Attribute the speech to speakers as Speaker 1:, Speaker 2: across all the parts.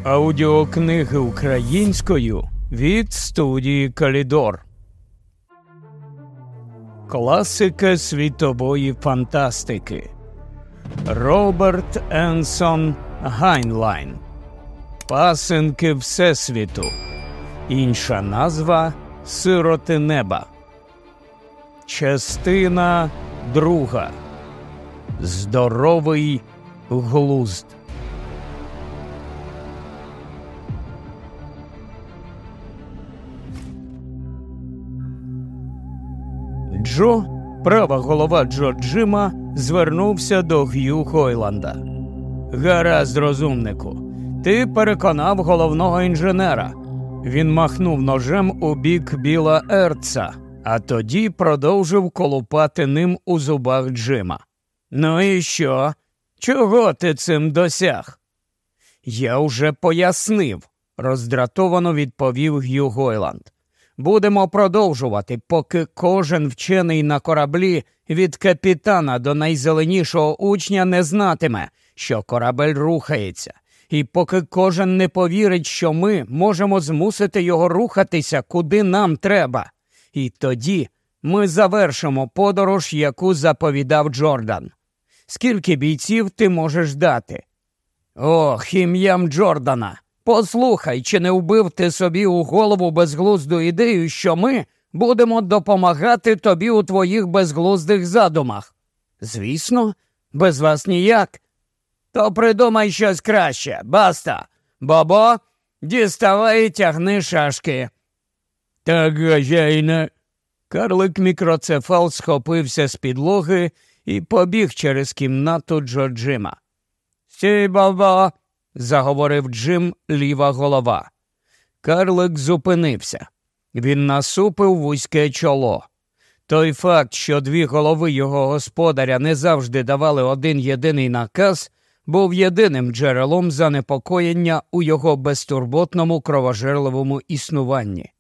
Speaker 1: Аудіокниги українською від студії «Калідор». Класика світової фантастики. Роберт Енсон Гайнлайн. Пасенки Всесвіту. Інша назва – Сироти неба. Частина 2. Здоровий глузд. Джо, права голова Джо Джима, звернувся до Г'ю Хойланда. «Гаразд, розумнику, ти переконав головного інженера». Він махнув ножем у бік Біла Ертса, а тоді продовжив колупати ним у зубах Джима. «Ну і що? Чого ти цим досяг?» «Я вже пояснив», – роздратовано відповів Г'ю Хойланд. «Будемо продовжувати, поки кожен вчений на кораблі від капітана до найзеленішого учня не знатиме, що корабель рухається, і поки кожен не повірить, що ми можемо змусити його рухатися, куди нам треба. І тоді ми завершимо подорож, яку заповідав Джордан. Скільки бійців ти можеш дати?» «Ох, ім'ям Джордана! Послухай, чи не вбив ти собі у голову безглузду ідею, що ми будемо допомагати тобі у твоїх безглуздих задумах? Звісно, без вас ніяк. То придумай щось краще, баста. Бобо, діставай і тягни шашки». «Так, хазяїне». Карлик-мікроцефал схопився з підлоги і побіг через кімнату Джо Джима. «Стій, Бобо», – заговорив Джим, ліва голова. Карлик зупинився. Він насупив вузьке чоло. Той факт, що дві голови його господаря не завжди давали один єдиний наказ, був єдиним джерелом занепокоєння у його безтурботному кровожерливому існуванні.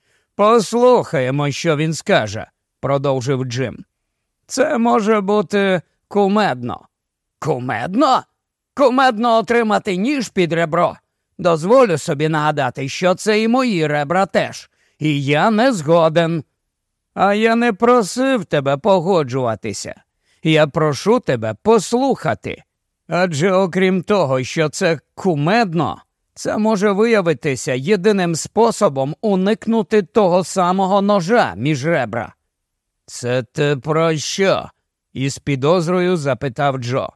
Speaker 1: «Послухаємо, що він скаже», – продовжив Джим. «Це може бути кумедно». «Кумедно? Кумедно отримати ніж під ребро? Дозволю собі нагадати, що це і мої ребра теж. І я не згоден». «А я не просив тебе погоджуватися. Я прошу тебе послухати. Адже окрім того, що це кумедно, це може виявитися єдиним способом уникнути того самого ножа між ребра». «Це ти про що?» – із підозрою запитав Джо.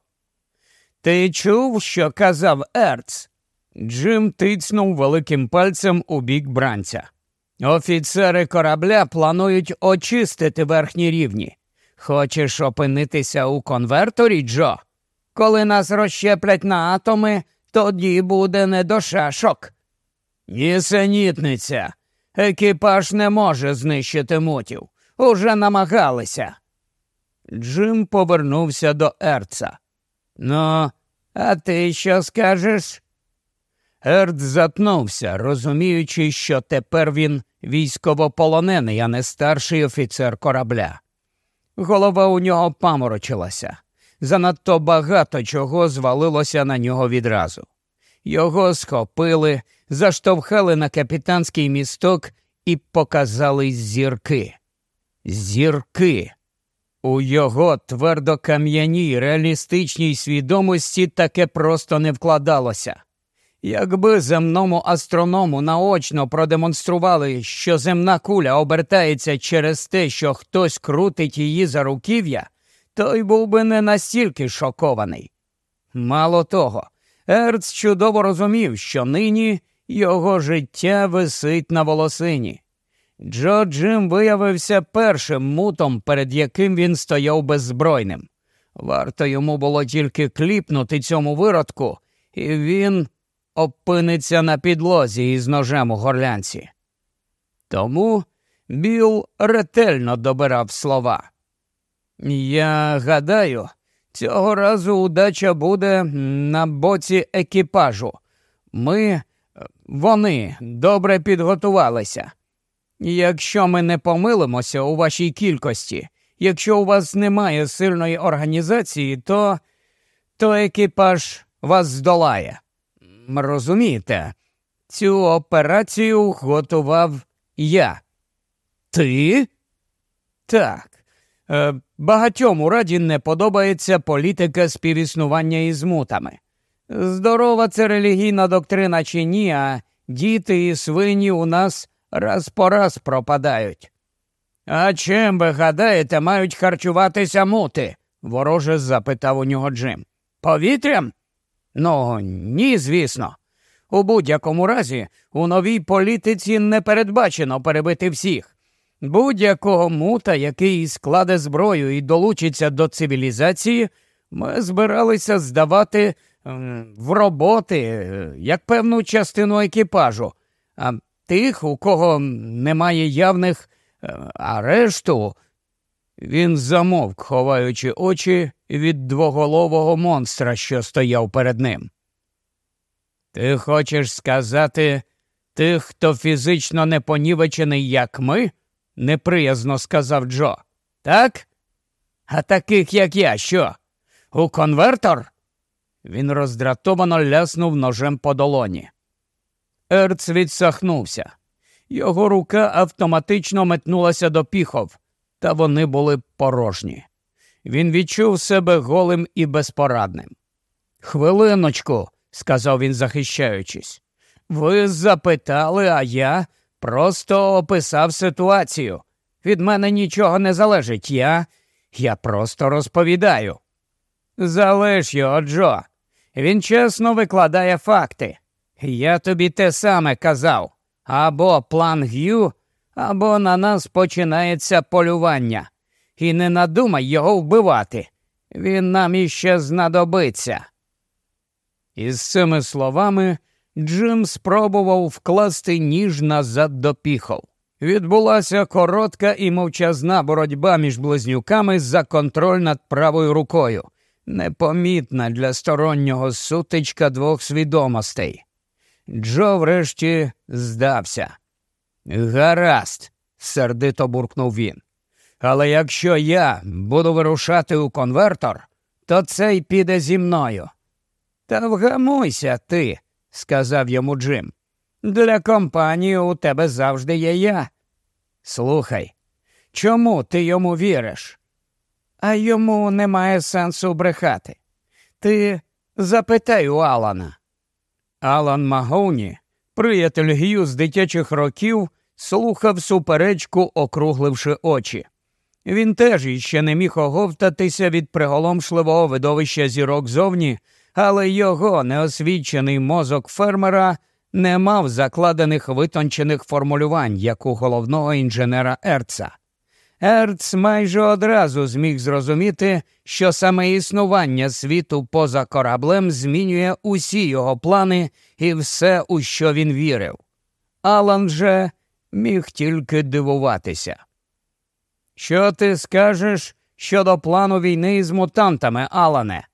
Speaker 1: «Ти чув, що казав Ертс?» Джим тицнув великим пальцем у бік бранця. «Офіцери корабля планують очистити верхні рівні. Хочеш опинитися у конверторі, Джо? Коли нас розщеплять на атоми, тоді буде не до шашок». «Нісенітниця! Екіпаж не може знищити мутів. Уже намагалися». Джим повернувся до Ертса. «Ну, а ти що скажеш?» Ерт затнувся, розуміючи, що тепер він військовополонений, а не старший офіцер корабля. Голова у нього паморочилася. Занадто багато чого звалилося на нього відразу. Його схопили, заштовхали на капітанський місток і показали зірки. Зірки! У його твердокам'яній реалістичній свідомості таке просто не вкладалося. Якби земному астроному наочно продемонстрували, що земна куля обертається через те, що хтось крутить її за руків'я, той був би не настільки шокований. Мало того, Ертс чудово розумів, що нині його життя висить на волосині. Джо Джим виявився першим мутом, перед яким він стояв беззбройним. Варто йому було тільки кліпнути цьому виродку, і він опиниться на підлозі із ножем у горлянці. Тому Біл ретельно добирав слова. «Я гадаю, цього разу удача буде на боці екіпажу. Вони добре підготувалися. Якщо ми не помилимося у вашій кількості, якщо у вас немає сильної організації, то екіпаж вас здолає». Розумієте, цю операцію готував я. Ти? Так. Багатьом у Раді не подобається політика співіснування із мутами. Здорова це релігійна доктрина чи ні, а діти і свині у нас раз по раз пропадають. А чим, ви гадаєте, мають харчуватися мути? Вороже запитав у нього Джим. Повітрям? Ну, ні, звісно. У будь-якому разі, у новій політиці не передбачено перебити всіх. Будь-якого мута, який складе зброю і долучиться до цивілізації, ми збиралися здавати в роботи, як певну частину екіпажу. А тих, у кого немає явних арешту... Він замовк, ховаючи очі від двоголового монстра, що стояв перед ним. Ти хочеш сказати, тих, хто фізично не понівечений, як ми? Неприязно сказав Джо. Так? А таких, як я, що? У конвертор? Він роздратовано ляснув ножем по долоні. Ерц відсахнувся. Його рука автоматично метнулася до піхов, та вони були порожні. Він відчув себе голим і безпорадним. «Хвилиночку», – сказав він, захищаючись. «Ви запитали, а я просто описав ситуацію. Від мене нічого не залежить, я просто розповідаю». «Залиш його, Джо. Він чесно викладає факти. Я тобі те саме казав. Або план Г'ю, або на нас починається полювання. І не надумай його вбивати. Він нам іще знадобиться». Із цими словами Джим спробував вкласти ніж назад до піхов. Відбулася коротка і мовчазна боротьба між близнюками за контроль над правою рукою. Непомітна для стороннього сутичка двох свідомостей. Джо врешті здався. «Гаразд», – сердито буркнув він. «Але якщо я буду вирушати у конвертор, то цей піде зі мною». «Та вгамуйся ти», – сказав йому Джим. «Для компанії у тебе завжди є я. Слухай, чому ти йому віриш?» «А йому немає сенсу брехати. Ти запитай у Алана». Алан Магоуні, приятель Г'ю з дитячих років, слухав суперечку, округливши очі. Він теж іще не міг оговтатися від приголомшливого видовища зірок зовні, але його неосвічений мозок фермера не мав закладених витончених формулювань, як у головного інженера Ерца. Ерц майже одразу зміг зрозуміти, що саме існування світу поза кораблем змінює усі його плани і все, у що він вірив. Алан же міг тільки дивуватися. «Що ти скажеш щодо плану війни з мутантами, Алане?»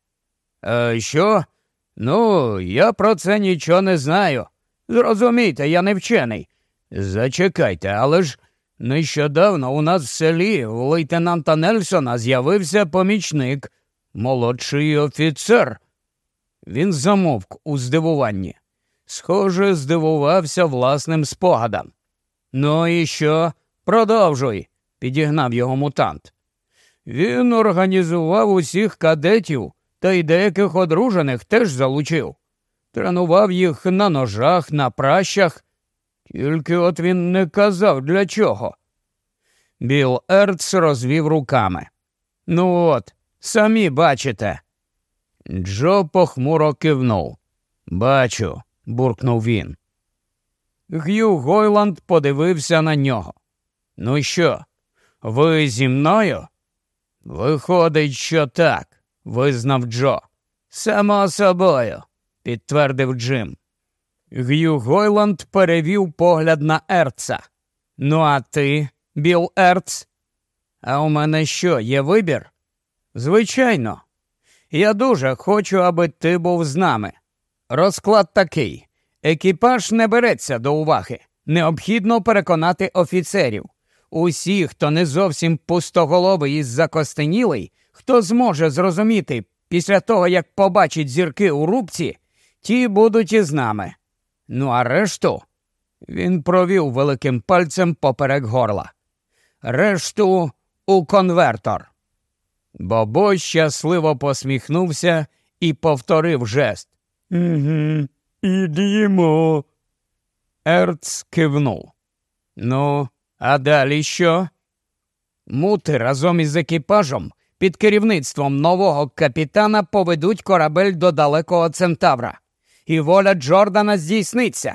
Speaker 1: «Що? Ну, я про це нічого не знаю. Зрозумійте, я не вчений. Зачекайте, але ж нещодавно у нас в селі у лейтенанта Нельсона з'явився помічник, молодший офіцер». Він замовк у здивуванні. Схоже, здивувався власним спогадам. «Ну і що? Продовжуй», – підігнав його мутант. «Він організував усіх кадетів, та й деяких одружених теж залучив. Тренував їх на ножах, на пращах. Тільки от він не казав, для чого». Білл Ерц розвів руками. «Ну от, самі бачите». Джо похмуро кивнув. «Бачу», – буркнув він. Г'ю Гойланд подивився на нього. «Ну що, ви зі мною?» «Виходить, що так», – визнав Джо. «Само собою», – підтвердив Джим. Г'ю Гойланд перевів погляд на Ерца. «Ну а ти, Білл Ерц? А у мене що, є вибір?» «Звичайно. Я дуже хочу, аби ти був з нами. Розклад такий. Екіпаж не береться до уваги. Необхідно переконати офіцерів. Усі, хто не зовсім пустоголовий і закостенілий, хто зможе зрозуміти після того, як побачить зірки у рубці, ті будуть із нами. Ну а решту, він провів великим пальцем поперек горла, решту у конвертор. Бобо щасливо посміхнувся і повторив жест. «Угу, ідімо». Ерц кивнув. «Ну, а далі що?» «Мути разом із екіпажем під керівництвом нового капітана поведуть корабель до далекого Центавра. І воля Джордана здійсниться».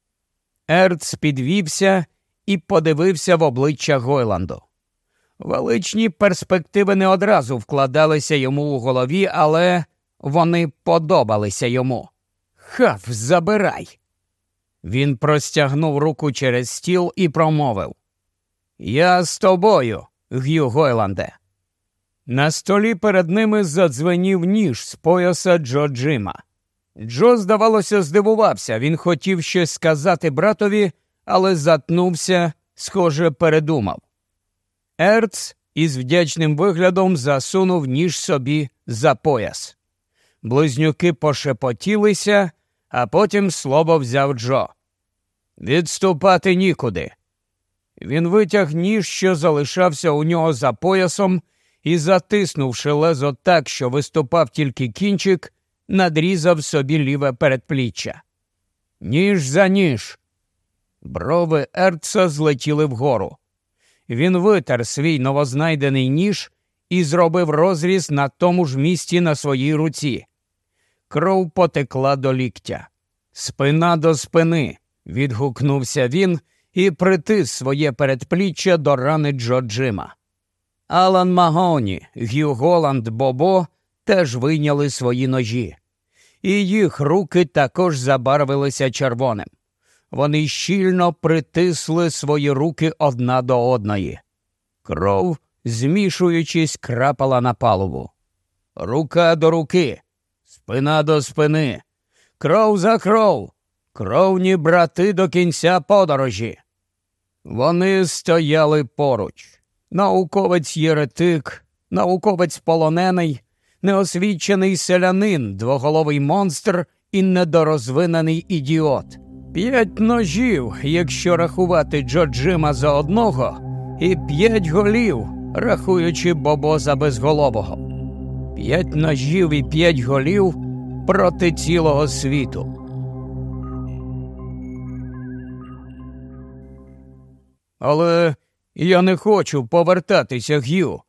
Speaker 1: Ерц підвівся і подивився в обличчя Гойланду. Величні перспективи не одразу вкладалися йому у голові, але вони подобалися йому. «Хав, забирай!» Він простягнув руку через стіл і промовив. «Я з тобою, Г'ю Гойланде». На столі перед ними задзвенів ніж з пояса Джо Джима. Джо, здавалося, здивувався. Він хотів щось сказати братові, але затнувся, схоже, передумав. Ерц із вдячним виглядом засунув ніж собі за пояс. Близнюки пошепотілися, а потім слово взяв Джо. «Відступати нікуди». Він витяг ніж, що залишався у нього за поясом, і, затиснувши лезо так, що виступав тільки кінчик, надрізав собі ліве передпліччя. «Ніж за ніж!» Брови Ерца злетіли вгору. Він витер свій новознайдений ніж і зробив розріз на тому ж місці на своїй руці. Кров потекла до ліктя. «Спина до спини!» – відгукнувся він і притис своє передпліччя до рани Джо Джима. Алан Магоні, Г'ю Голланд, Бобо теж вийняли свої ножі. І їх руки також забарвилися червоним. Вони щільно притисли свої руки одна до одної. Кров, змішуючись, крапала на палубу. Рука до руки, спина до спини, кров за кров, кровні брати до кінця подорожі. Вони стояли поруч. Науковець-єретик, науковець-полонений, неосвічений селянин, двоголовий монстр і недорозвинений ідіот. 5 ножів, якщо рахувати Джо Джима за одного, і 5 голів, рахуючи Бобо за безголового. 5 ножів і 5 голів проти цілого світу. Але я не хочу повертатися, Г'ю.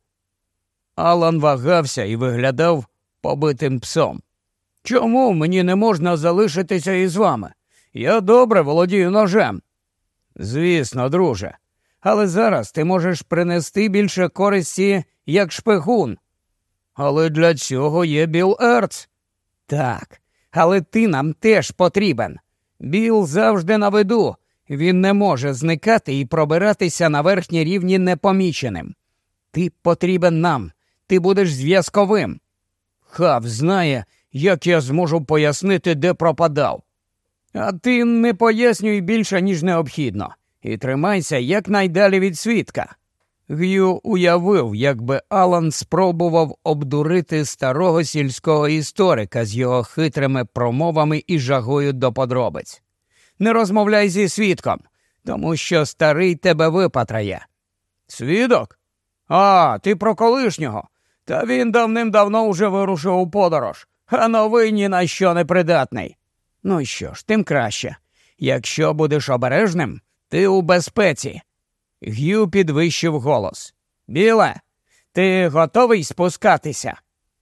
Speaker 1: Алан вагався і виглядав побитим псом. Чому мені не можна залишитися із вами? Я добре володію ножем. Звісно, друже. Але зараз ти можеш принести більше користі, як шпигун. Але для цього є Білл Ерц. Так, але ти нам теж потрібен. Білл завжди на виду. Він не може зникати і пробиратися на верхні рівні непоміченим. Ти потрібен нам. Ти будеш зв'язковим. Хав знає, як я зможу пояснити, де пропадав. А ти не пояснюй більше, ніж необхідно. І тримайся якнайдалі від свідка. Г'ю уявив, якби Алан спробував обдурити старого сільського історика з його хитрими промовами і жагою до подробиць. Не розмовляй зі свідком, тому що старий тебе випатрає. Свідок? А, ти про колишнього. Та він давним-давно уже вирушив у подорож, а новий ні на що не придатний. Ну що ж, тим краще. Якщо будеш обережним, ти у безпеці. Г'ю підвищив голос. Біле, ти готовий спускатися?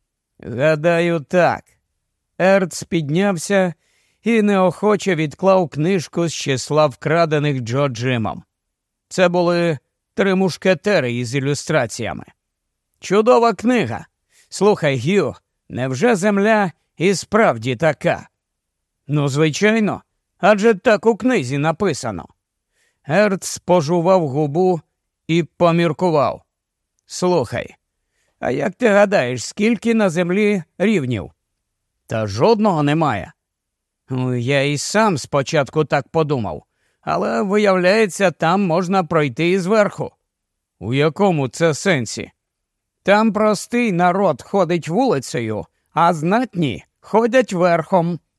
Speaker 1: Гадаю, так. Ерц піднявся і неохоче відклав книжку з числа вкрадених Джо Джимом. Це були 3 мушкетери із ілюстраціями. Чудова книга. Слухай, Г'ю, невже земля і справді така? Ну, звичайно, адже так у книзі написано. Ерц пожував губу і поміркував. Слухай, а як ти гадаєш, скільки на землі рівнів? Та жодного немає. Я і сам спочатку так подумав, але, виявляється, там можна пройти і зверху. У якому це сенсі? Там простий народ ходить вулицею, а знатні ходять верхом.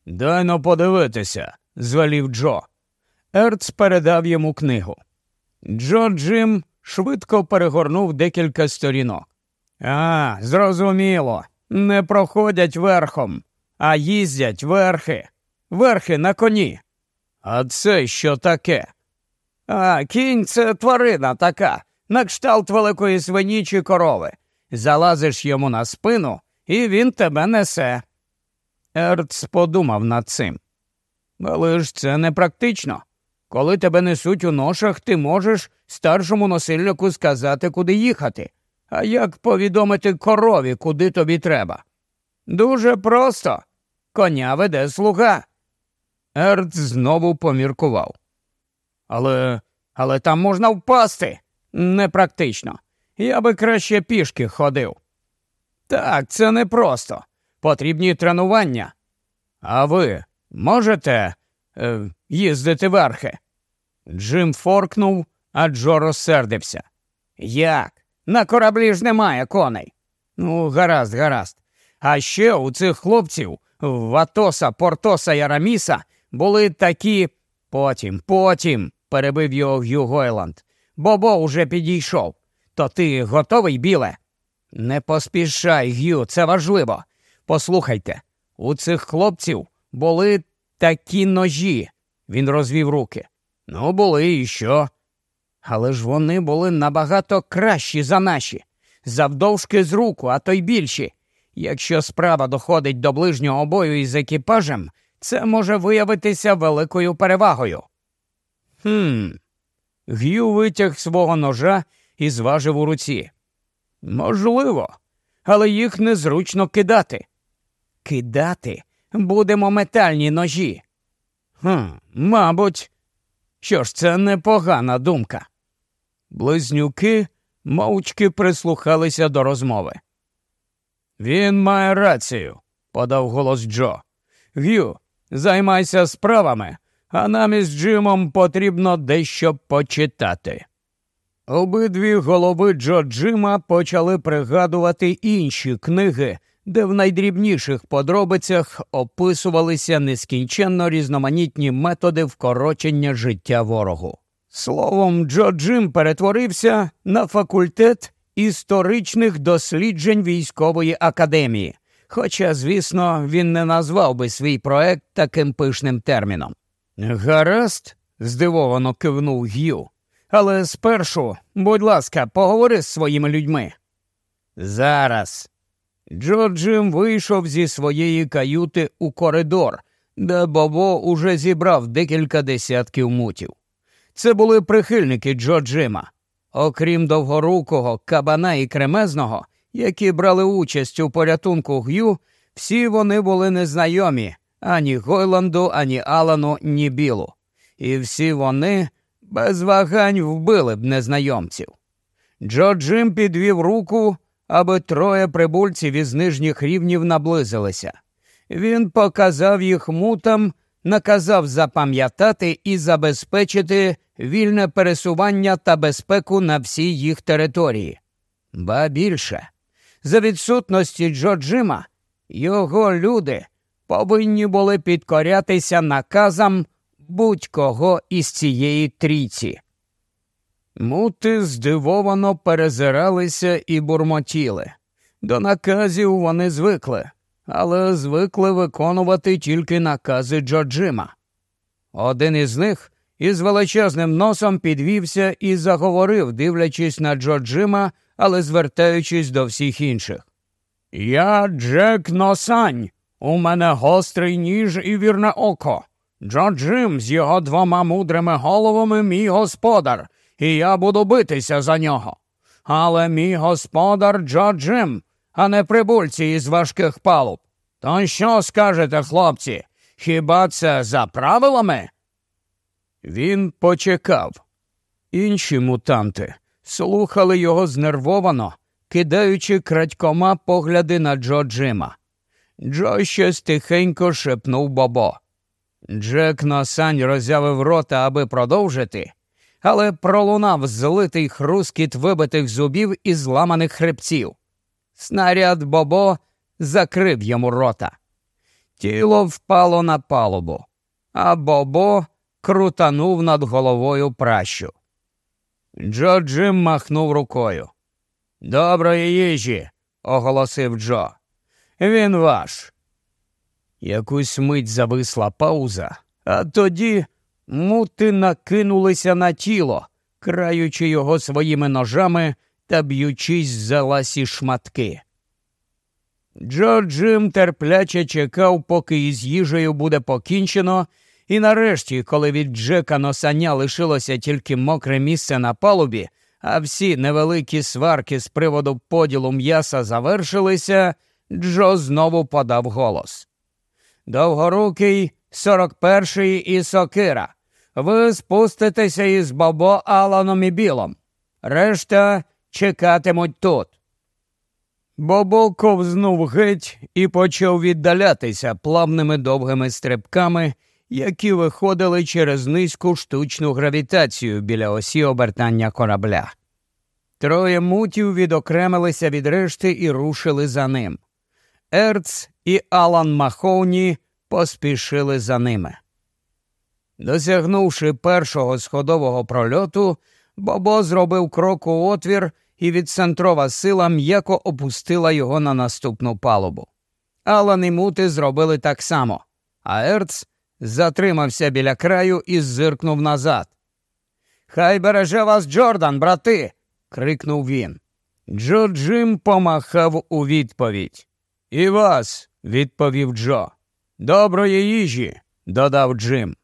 Speaker 1: «Дай-но подивитися», – звелів Джо. Ерц передав йому книгу. Джо Джим швидко перегорнув декілька сторінок. «А, зрозуміло. Не проходять верхом, а їздять верхи. Верхи на коні». «А це що таке?» «А, кінь – це тварина така, на кшталт великої свині чи корови. Залазиш йому на спину, і він тебе несе». Ерц подумав над цим. «Але ж це непрактично. Коли тебе несуть у ношах, ти можеш старшому носильнику сказати, куди їхати. А як повідомити корові, куди тобі треба?» «Дуже просто. Коня веде слуга». Ерц знову поміркував. Але там можна впасти. Непрактично. Я би краще пішки ходив». «Так, це непросто. Потрібні тренування. А ви можете їздити верхи?» Джим форкнув, а Джо розсердився. «Як? На кораблі ж немає коней». «Ну, гаразд. А ще у цих хлопців, в Атоса, Портоса і Араміса, були такі...» Потім, перебив його Г'ю Гойланд. «Бобо уже підійшов. То ти готовий, Біле?» «Не поспішай, Г'ю, це важливо. Послухайте, у цих хлопців були такі ножі». Він розвів руки. «Ну, були і що?» «Але ж вони були набагато кращі за наші. Завдовжки з руку, а то й більші. Якщо справа доходить до ближнього бою із екіпажем, це може виявитися великою перевагою». Г'ю витяг свого ножа і зважив у руці. «Можливо, але їх незручно кидати». «Кидати? Будемо метальні ножі». Мабуть. Що ж, це непогана думка». Близнюки мовчки прислухалися до розмови. «Він має рацію», – подав голос Джо. «Г'ю, займайся справами, а нам із Джимом потрібно дещо почитати». Обидві голови Джо Джима почали пригадувати інші книги, де в найдрібніших подробицях описувалися нескінченно різноманітні методи вкорочення життя ворогу. Словом, Джо Джим перетворився на факультет історичних досліджень військової академії, хоча, звісно, він не назвав би свій проект таким пишним терміном. «Гаразд», – здивовано кивнув Г'ю, – «але спершу, будь ласка, поговори з своїми людьми». «Зараз». Джо Джим вийшов зі своєї каюти у коридор, де Бобо уже зібрав декілька десятків мутів. Це були прихильники Джо Джима. Окрім Довгорукого, Кабана і Кремезного, які брали участь у порятунку Г'ю, всі вони були незнайомі ані Гойланду, ані Алану, ні Білу. І всі вони без вагань вбили б незнайомців. Джо Джим підвів руку, аби троє прибульців із нижніх рівнів наблизилися. Він показав їх мутам, наказав запам'ятати і забезпечити вільне пересування та безпеку на всій їх території. Ба більше, за відсутності Джо Джима, його люди повинні були підкорятися наказам будь-кого із цієї трійці. Мути здивовано перезиралися і бурмотіли. До наказів вони звикли, але звикли виконувати тільки накази Джо Джима. Один із них із величезним носом підвівся і заговорив, дивлячись на Джо Джима, але звертаючись до всіх інших. «Я Джек Носань, у мене гострий ніж і вірне око. Джо Джим з його двома мудрими головами мій господар, і я буду битися за нього. Але мій господар Джо Джим, а не прибульці із важких палуб. То що скажете, хлопці, хіба це за правилами?» Він почекав. Інші мутанти слухали його знервовано, кидаючи крадькома погляди на Джо Джима. Джо щось тихенько шепнув Бобо. Джек Носань роззявив рота, аби продовжити, але пролунав злитий хрускіт вибитих зубів і зламаних хребців. Снаряд Бобо закрив йому рота. Тіло впало на палубу, а Бобо крутанув над головою пращу. Джо Джим махнув рукою. «Доброї їжі!» – оголосив Джо. «Він ваш!» Якусь мить зависла пауза, а тоді мути накинулися на тіло, краючи його своїми ножами та б'ючись за ласі шматки. Джо Джим терпляче чекав, поки із їжею буде покінчено, і нарешті, коли від Джека Носаня лишилося тільки мокре місце на палубі, а всі невеликі сварки з приводу поділу м'яса завершилися, Джо знову подав голос. «Довгорукий, 41-й і Сокира, ви спуститеся із Бобо, Аланом і Білом. Решта чекатимуть тут». Бобо ковзнув геть і почав віддалятися плавними довгими стрибками, які виходили через низьку штучну гравітацію біля осі обертання корабля. Троє мутів відокремилися від решти і рушили за ним. Ерц і Алан Махоуні поспішили за ними. Досягнувши першого сходового прольоту, Бобо зробив крок у отвір, і відцентрова сила м'яко опустила його на наступну палубу. Алан і мути зробили так само, а Ерц затримався біля краю і зиркнув назад. «Хай береже вас Джордан, брати!» – крикнув він. Джо Джим помахав у відповідь. «І вас!» – відповів Джо. «Доброї їжі!» – додав Джим.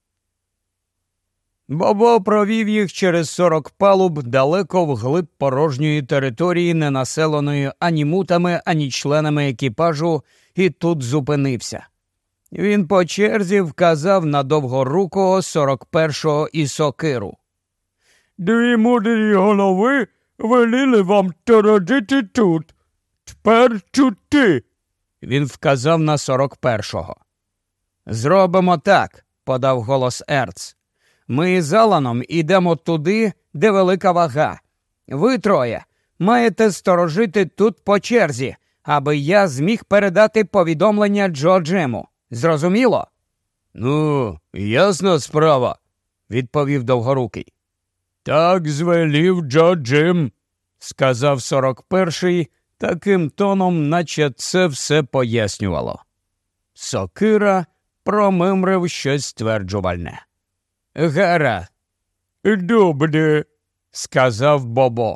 Speaker 1: Бобо провів їх через 40 палуб далеко вглиб порожньої території, не населеної ані мутами, ані членами екіпажу, і тут зупинився. Він по черзі вказав на довгорукого 41-го і Сокиру. «Дві мудрі голови веліли вам тородити тут. Тепер тут ти!» Він вказав на 41-го. «Зробимо так», – подав голос Ерц. «Ми з Аланом ідемо туди, де велика вага. Ви троє маєте сторожити тут по черзі, аби я зміг передати повідомлення Джо Джиму. Зрозуміло?» «Ну, ясна справа», – відповів Довгорукий. «Так звелів Джо Джим», – сказав 41-й таким тоном, наче це все пояснювало. Сокира промимрив щось стверджувальне. «Гаразд». «Добре», – сказав Бобо.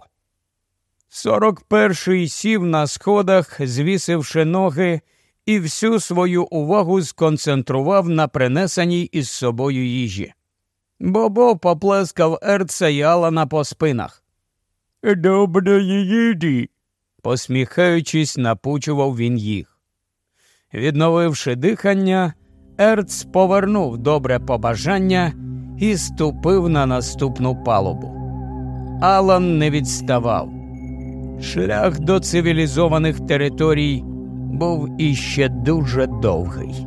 Speaker 1: 41-й сів на сходах, звісивши ноги, і всю свою увагу сконцентрував на принесеній із собою їжі. Бобо поплескав Ерца і Алана по спинах. «Доброї їжі», – посміхаючись, напучував він їх. Відновивши дихання, Ерц повернув добре побажання і ступив на наступну палубу. Алан не відставав. Шлях до цивілізованих територій був іще дуже довгий.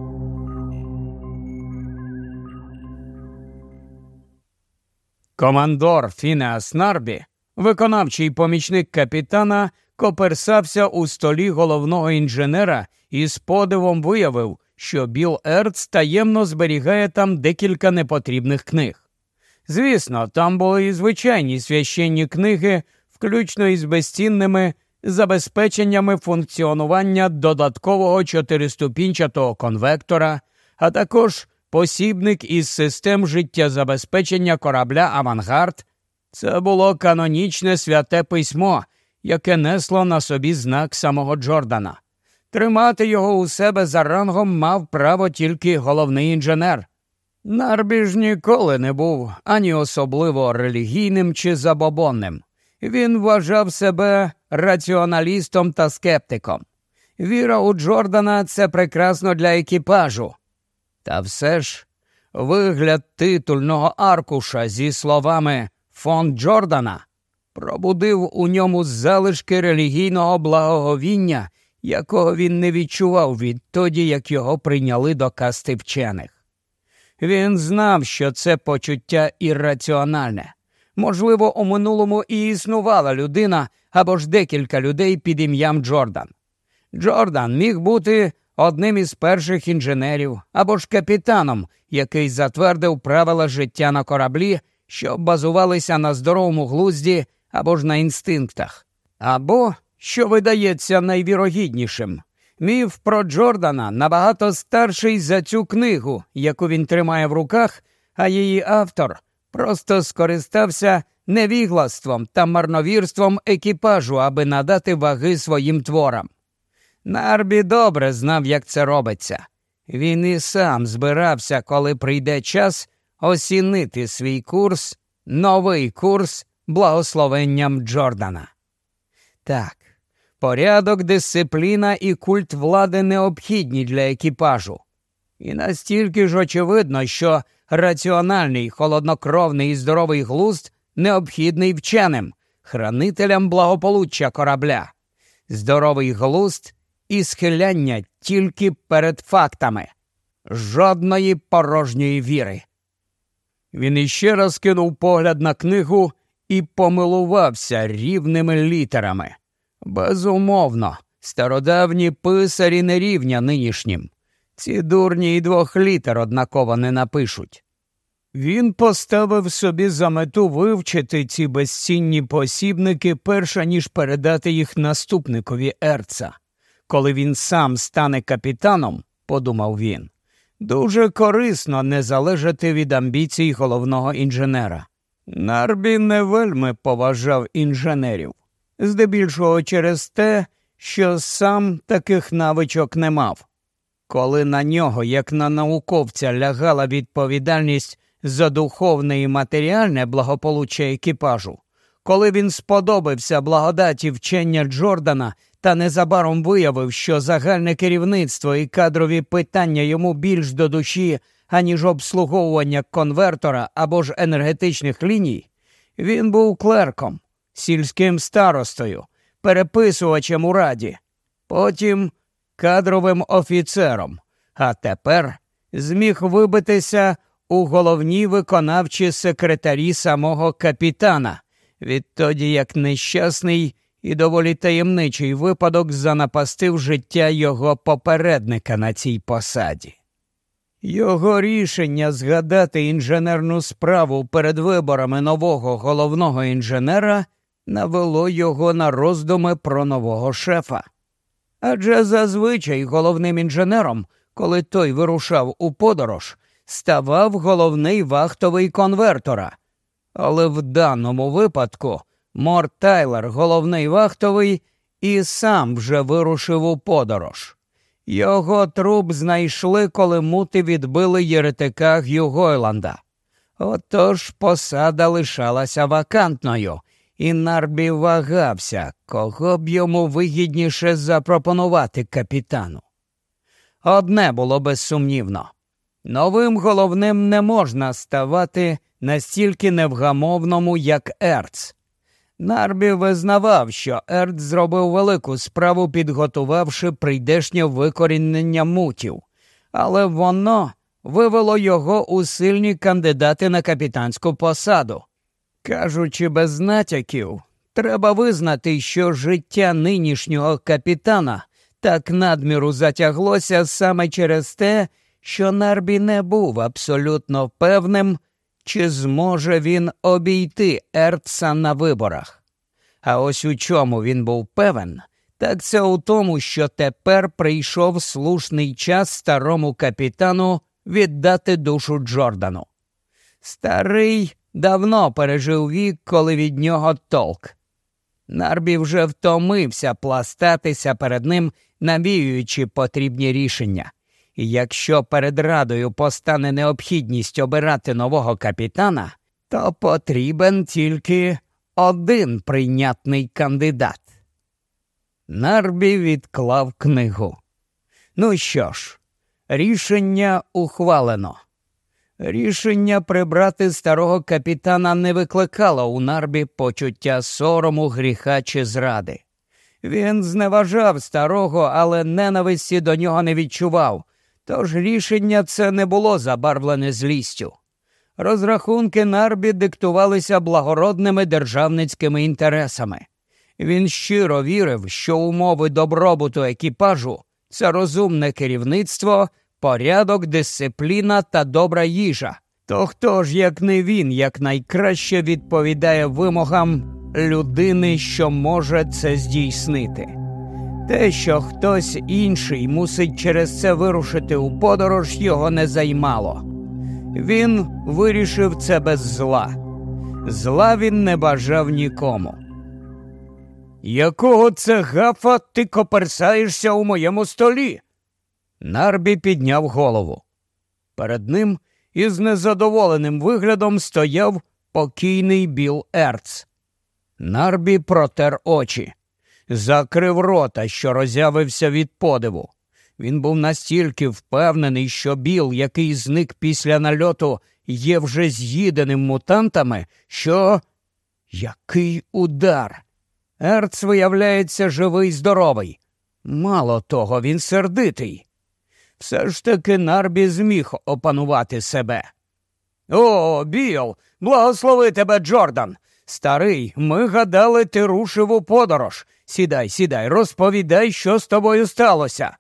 Speaker 1: Командор Фінеас Нарбі, виконавчий помічник капітана, коперсався у столі головного інженера і з подивом виявив, що Біл Ерц таємно зберігає там декілька непотрібних книг. Звісно, там були і звичайні священні книги, включно із безцінними забезпеченнями функціонування додаткового 4-ступінчатого конвектора, а також посібник із систем життєзабезпечення корабля «Авангард». Це було канонічне святе письмо, яке несло на собі знак самого Джордана. Тримати його у себе за рангом мав право тільки головний інженер. Нарбі ж ніколи не був ані особливо релігійним чи забобонним. Він вважав себе раціоналістом та скептиком. Віра у Джордана – це прекрасно для екіпажу. Та все ж, вигляд титульного аркуша зі словами «Фонд Джордана» пробудив у ньому залишки релігійного благоговіння, якого він не відчував відтоді, як його прийняли до касти вчених. Він знав, що це почуття ірраціональне. Можливо, у минулому і існувала людина або ж декілька людей під ім'ям Джордан. Джордан міг бути одним із перших інженерів або ж капітаном, який затвердив правила життя на кораблі, що базувалися на здоровому глузді або ж на інстинктах. Або, що видається найвірогіднішим, міф про Джордана набагато старший за цю книгу, яку він тримає в руках, а її автор просто скористався невіглаством та марновірством екіпажу, аби надати ваги своїм творам. Нарбі добре знав, як це робиться. Він і сам збирався, коли прийде час, осінити свій курс, новий курс благословенням Джордана. Так, порядок, дисципліна і культ влади необхідні для екіпажу. І настільки ж очевидно, що раціональний, холоднокровний і здоровий глузд необхідний вченим, хранителям благополуччя корабля. Здоровий глузд і схиляння тільки перед фактами. Жодної порожньої віри. Він іще раз кинув погляд на книгу і помилувався рівними літерами. Безумовно, стародавні писарі не рівня нинішнім. Ці дурні і 2 літер однаково не напишуть. Він поставив собі за мету вивчити ці безцінні посібники, перша ніж передати їх наступникові Ерца. Коли він сам стане капітаном, подумав він, дуже корисно не залежати від амбіцій головного інженера. Нарбі не вельми поважав інженерів, здебільшого через те, що сам таких навичок не мав. Коли на нього, як на науковця, лягала відповідальність за духовне і матеріальне благополуччя екіпажу, коли він сподобався благодаті вчення Джордана та незабаром виявив, що загальне керівництво і кадрові питання йому більш до душі, аніж обслуговування конвертора або ж енергетичних ліній, він був клерком, сільським старостою, переписувачем у раді, потім кадровим офіцером, а тепер зміг вибитися у головні виконавчі секретарі самого капітана, відтоді як нещасний і доволі таємничий випадок занапастив життя його попередника на цій посаді. Його рішення згадати інженерну справу перед виборами нового головного інженера навело його на роздуми про нового шефа. Адже зазвичай головним інженером, коли той вирушав у подорож, ставав головний вахтовий конвертора. Але в даному випадку Морт Тайлер, головний вахтовий, і сам вже вирушив у подорож. Його труп знайшли, коли мути відбили єретика Г'ю Гойланда. Отож посада лишалася вакантною, і Нарбі вагався, кого б йому вигідніше запропонувати капітану. Одне було безсумнівно. Новим головним не можна ставати настільки невгамовному, як Ерц. Нарбі визнавав, що Ерц зробив велику справу, підготувавши прийдешнє викорінення мутів, але воно вивело його у сильні кандидати на капітанську посаду. Кажучи без натяків, треба визнати, що життя нинішнього капітана так надміру затяглося саме через те, що Нарбі не був абсолютно певним, чи зможе він обійти Ерца на виборах. А ось у чому він був певен, так це у тому, що тепер прийшов слушний час старому капітану віддати душу Джордану. Старий давно пережив вік, коли від нього толк. Нарбі вже втомився пластатися перед ним, навіюючи потрібні рішення. І якщо перед Радою постане необхідність обирати нового капітана, то потрібен тільки один прийнятний кандидат. Нарбі відклав книгу. Ну що ж, рішення ухвалено. Рішення прибрати старого капітана не викликало у Нарбі почуття сорому, гріха чи зради. Він зневажав старого, але ненависті до нього не відчував, тож рішення це не було забарвлене злістю. Розрахунки Нарбі диктувалися благородними державницькими інтересами. Він щиро вірив, що умови добробуту екіпажу Це розумне керівництво, порядок, дисципліна та добра їжа. То хто ж, як не він, якнайкраще відповідає вимогам людини, що може це здійснити? Те, що хтось інший мусить через це вирушити у подорож, його не займало. Він вирішив це без зла. Зла він не бажав нікому. «Якого це гафа ти коперсаєшся у моєму столі?» Нарбі підняв голову. Перед ним із незадоволеним виглядом стояв покійний Біл Ерц. Нарбі протер очі. Закрив рота, що роззявився від подиву. Він був настільки впевнений, що Біл, який зник після нальоту, є вже з'їденим мутантами, що... Який удар! Ерц, виявляється, живий-здоровий. Мало того, він сердитий. Все ж таки Нарбі зміг опанувати себе. «О, Біл, благослови тебе, Джордан! Старий, ми гадали, ти рушив у подорож. Сідай, розповідай, що з тобою сталося».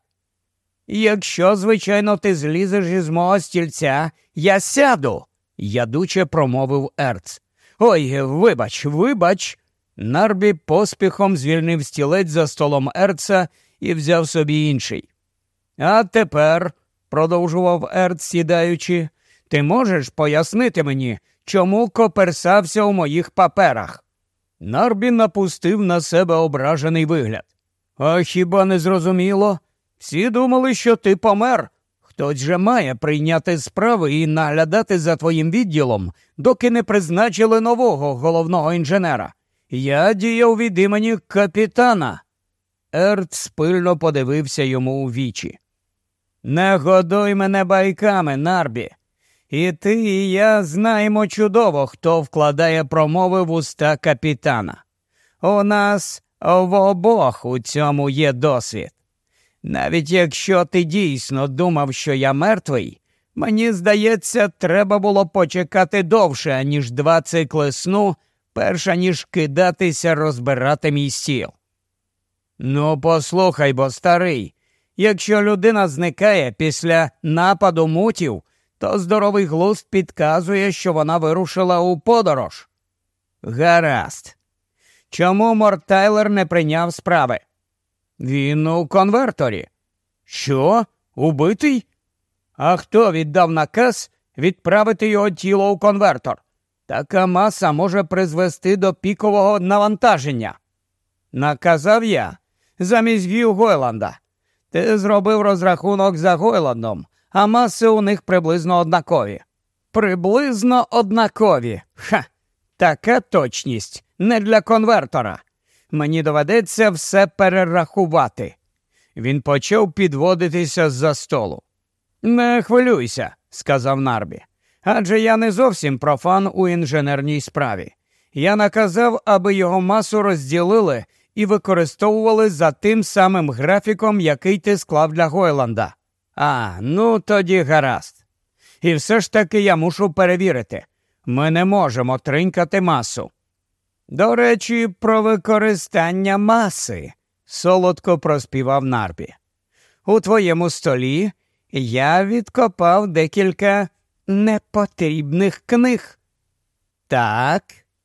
Speaker 1: «Якщо, звичайно, ти злізеш із мого стільця, я сяду», – ядуче промовив Ерц. «Ой, вибач». Нарбі поспіхом звільнив стілець за столом Ерца і взяв собі інший. «А тепер», – продовжував Ерц, сідаючи, – «ти можеш пояснити мені, чому коперсався у моїх паперах?» Нарбі напустив на себе ображений вигляд. «А хіба не зрозуміло? Всі думали, що ти помер. Хтось же має прийняти справи і наглядати за твоїм відділом, доки не призначили нового головного інженера. Я діяв від імені капітана». Ерц пильно подивився йому у вічі. «Не годуй мене байками, Нарбі. І ти, і я знаємо чудово, хто вкладає промови в уста капітана. У нас в обох у цьому є досвід. Навіть якщо ти дійсно думав, що я мертвий, мені здається, треба було почекати довше, ніж 2 цикли сну, перш ніж кидатися розбирати мій стіл». «Ну, послухай, бо старий, якщо людина зникає після нападу мутів, то здоровий глузд підказує, що вона вирушила у подорож». «Гаразд. Чому Мортайлер не прийняв справи?» «Він у конверторі». «Що? Убитий? А хто віддав наказ відправити його тіло у конвертор? Така маса може призвести до пікового навантаження». «Наказав я, замість Гью Гойланда. Ти зробив розрахунок за Гойландом, а маси у них приблизно однакові». «Приблизно однакові? Ха! Така точність не для конвертора. Мені доведеться все перерахувати». Він почав підводитися з-за столу. «Не хвилюйся», – сказав Нарбі, – «адже я не зовсім профан у інженерній справі. Я наказав, аби його масу розділили і використовували за тим самим графіком, який ти склав для Гойланда». «А, ну тоді гаразд. І все ж таки я мушу перевірити. Ми не можемо тринькати масу». «До речі, про використання маси», – солодко проспівав Нарбі. «У твоєму столі я відкопав декілька непотрібних книг». «Так,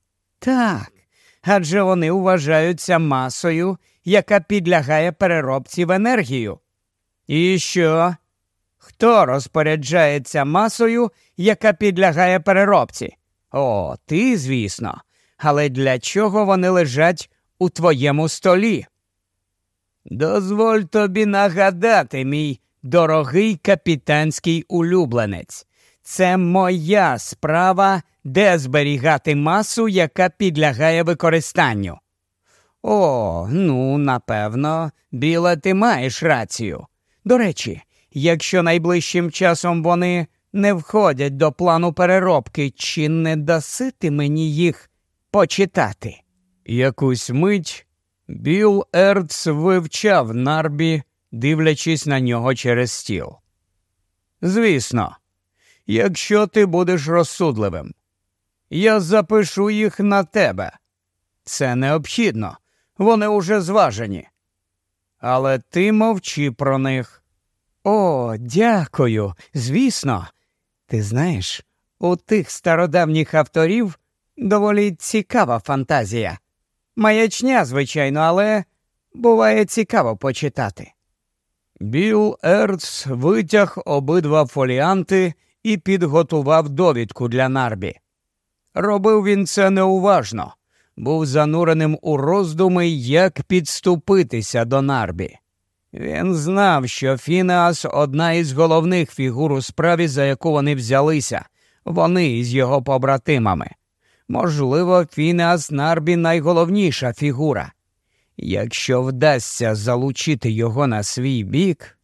Speaker 1: адже вони вважаються масою, яка підлягає переробці в енергію». «І що? Хто розпоряджається масою, яка підлягає переробці?» «О, ти, звісно. Але для чого вони лежать у твоєму столі?» «Дозволь тобі нагадати, мій дорогий капітанський улюбленець. Це моя справа, де зберігати масу, яка підлягає використанню». «О, ну, напевно, Біле, ти маєш рацію. До речі, якщо найближчим часом вони не входять до плану переробки, чи не даси ти мені їх почитати?» Якусь мить Біл Ерц вивчав Нарбі, дивлячись на нього через стіл. «Звісно, якщо ти будеш розсудливим. Я запишу їх на тебе. Це необхідно, вони уже зважені». але ти мовчи про них». «О, дякую, звісно. Ти знаєш, у тих стародавніх авторів доволі цікава фантазія. Маячня, звичайно, але буває цікаво почитати». Білл Ерц витяг обидва фоліанти і підготував довідку для Нарбі. Робив він це неуважно, був зануреним у роздуми, як підступитися до Нарбі. Він знав, що Фінеас – одна із головних фігур у справі, за яку вони взялися, вони із його побратимами. Можливо, Фінеас Нарбі – найголовніша фігура. Якщо вдасться залучити його на свій бік...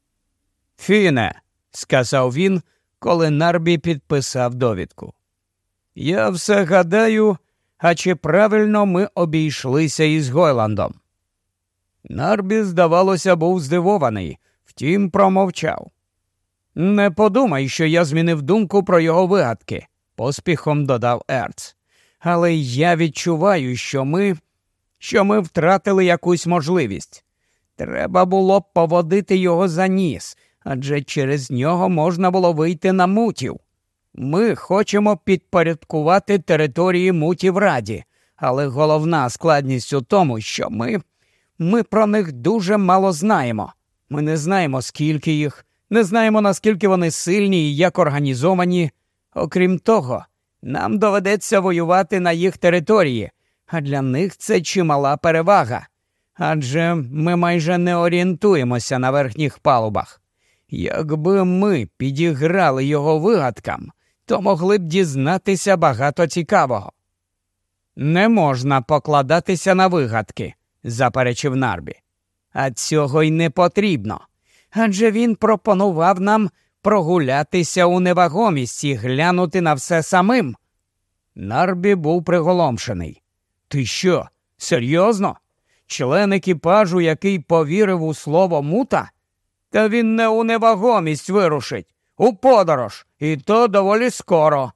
Speaker 1: «Фіне», – сказав він, коли Нарбі підписав довідку. «Я все гадаю, а чи правильно ми обійшлися із Гойландом?» Нарбі, здавалося, був здивований, втім промовчав. «Не подумай, що я змінив думку про його вигадки», – поспіхом додав Ерц. «Але я відчуваю, що ми втратили якусь можливість. Треба було б поводити його за ніс, адже через нього можна було вийти на мутів. Ми хочемо підпорядкувати території мутів Раді, але головна складність у тому, що ми про них дуже мало знаємо. Ми не знаємо, скільки їх, не знаємо, наскільки вони сильні і як організовані. Окрім того, нам доведеться воювати на їх території, а для них це чимала перевага. Адже ми майже не орієнтуємося на верхніх палубах. Якби ми підіграли його вигадкам, то могли б дізнатися багато цікавого». «Не можна покладатися на вигадки», – заперечив Нарбі. «А цього й не потрібно. Адже він пропонував нам прогулятися у невагомість і глянути на все самим». Нарбі був приголомшений. «Ти що, серйозно? Член екіпажу, який повірив у слово мута? Та він не у невагомість вирушить, у подорож, і то доволі скоро».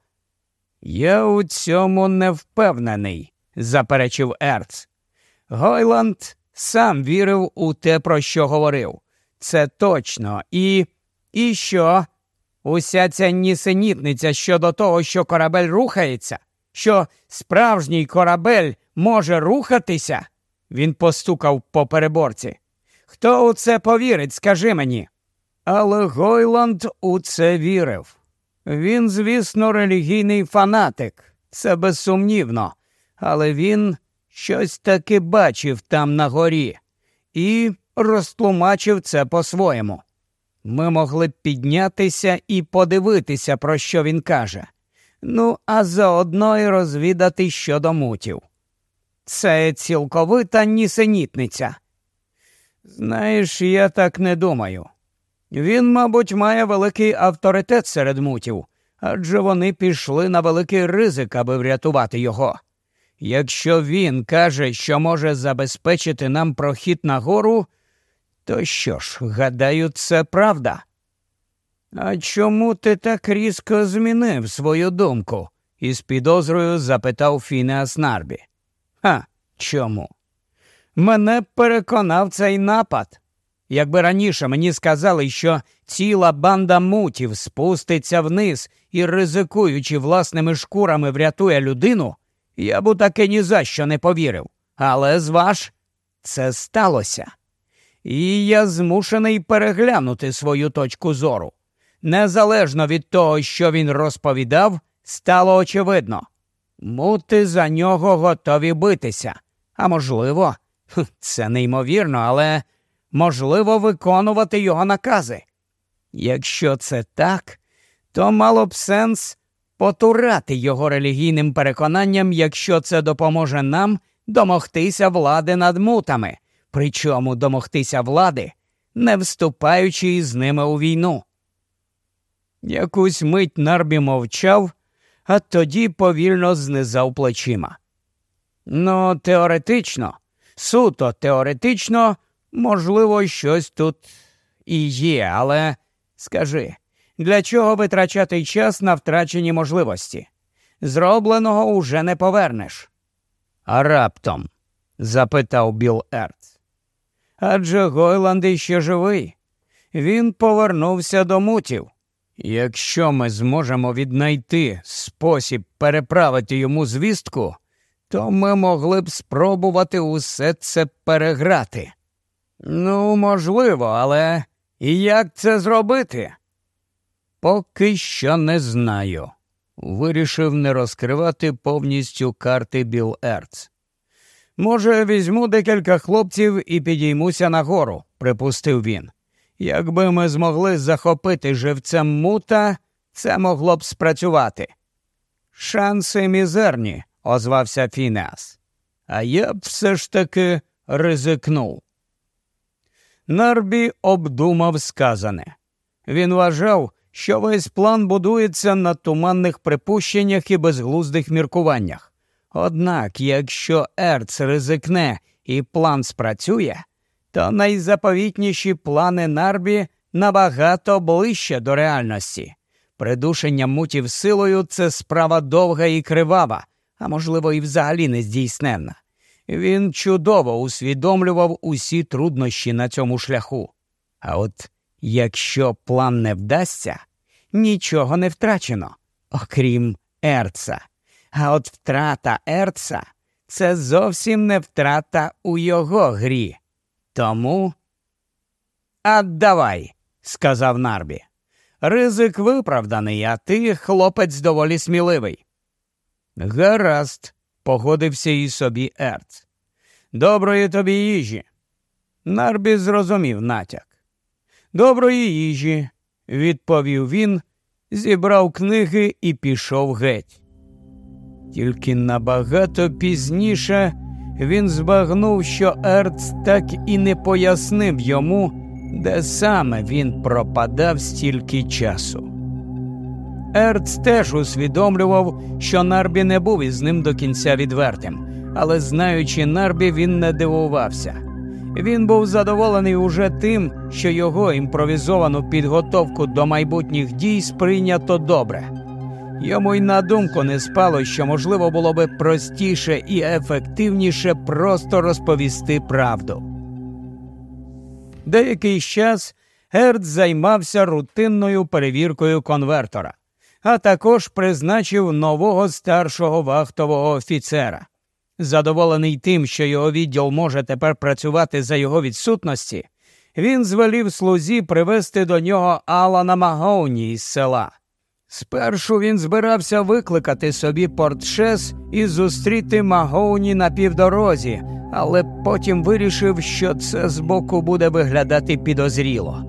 Speaker 1: «Я у цьому не впевнений», – заперечив Ерц. «Гойланд сам вірив у те, про що говорив. Це точно. І що? Уся ця нісенітниця щодо того, що корабель рухається? Що справжній корабель може рухатися?» Він постукав по переборці. «Хто у це повірить, скажи мені?» Але Гойланд у це вірив. Він, звісно, релігійний фанатик, це безсумнівно, але він щось таки бачив там на горі і розтлумачив це по-своєму. Ми могли б піднятися і подивитися, про що він каже. Ну, а заодно й розвідати щодо мутів. Це цілковита нісенітниця. Знаєш, я так не думаю. Він, мабуть, має великий авторитет серед мутів, адже вони пішли на великий ризик, аби врятувати його. Якщо він каже, що може забезпечити нам прохід на гору, то що ж, гадаю, це правда. «А чому ти так різко змінив свою думку?» – із підозрою запитав Фінеас Нарбі. Чому? Мене переконав цей напад. Якби раніше мені сказали, що ціла банда мутів спуститься вниз і, ризикуючи власними шкурами, врятує людину, я б у таке ні за що не повірив. Але, зваж, це сталося. І я змушений переглянути свою точку зору. Незалежно від того, що він розповідав, стало очевидно. Мути за нього готові битися. А можливо, це неймовірно, але можливо виконувати його накази. Якщо це так, то мало б сенс потурати його релігійним переконанням, якщо це допоможе нам домогтися влади над мутами, причому домогтися влади, не вступаючи із ними у війну. Якусь мить Нарбі мовчав, а тоді повільно знизав плечима. Ну, теоретично, суто теоретично, можливо, щось тут і є, але, скажи, для чого витрачати час на втрачені можливості? Зробленого уже не повернеш. А раптом? Запитав Білл Ерц. Адже Гойланд іще живий. Він повернувся до мутів. Якщо ми зможемо віднайти спосіб переправити йому звістку, то ми могли б спробувати усе це переграти. Ну, можливо, але як це зробити? Поки що не знаю. Вирішив не розкривати повністю карти Білл Ерц. Може, візьму декілька хлопців і підіймуся нагору, припустив він. Якби ми змогли захопити живцем мута, це могло б спрацювати. Шанси мізерні, озвався Фінеас. А я б все ж таки ризикнув. Нарбі обдумав сказане. Він вважав, що весь план будується на туманних припущеннях і безглуздих міркуваннях. Однак, якщо Ерц ризикне і план спрацює, то найзаповітніші плани Нарбі набагато ближче до реальності. Придушення мутів силою – це справа довга і кривава, а можливо і взагалі нездійсненна. Він чудово усвідомлював усі труднощі на цьому шляху. А от якщо план не вдасться, нічого не втрачено, окрім Ерца. А от втрата Ерца – це зовсім не втрата у його грі. Тому «А давай», – сказав Нарбі. «Ризик виправданий, а ти, хлопець, доволі сміливий». «Гаразд», – погодився і собі Ерц. «Доброї тобі їжі». Нарбі зрозумів натяк. «Доброї їжі», – відповів він, зібрав книги і пішов геть. Тільки набагато пізніше він збагнув, що Ерц так і не пояснив йому, де саме він пропадав стільки часу. Ерц теж усвідомлював, що Нарбі не був із ним до кінця відвертим, але, знаючи Нарбі, він не дивувався. Він був задоволений уже тим, що його імпровізовану підготовку до майбутніх дій сприйнято добре. Йому й на думку не спало, що можливо було би простіше і ефективніше просто розповісти правду. Деякий час Ерц займався рутинною перевіркою конвертора, а також призначив нового старшого вахтового офіцера. Задоволений тим, що його відділ може тепер працювати за його відсутності, він звелів слузі привезти до нього Алана Магоуні із села. Спершу він збирався викликати собі портшес і зустріти Магоуні на півдорозі, але потім вирішив, що це збоку буде виглядати підозріло.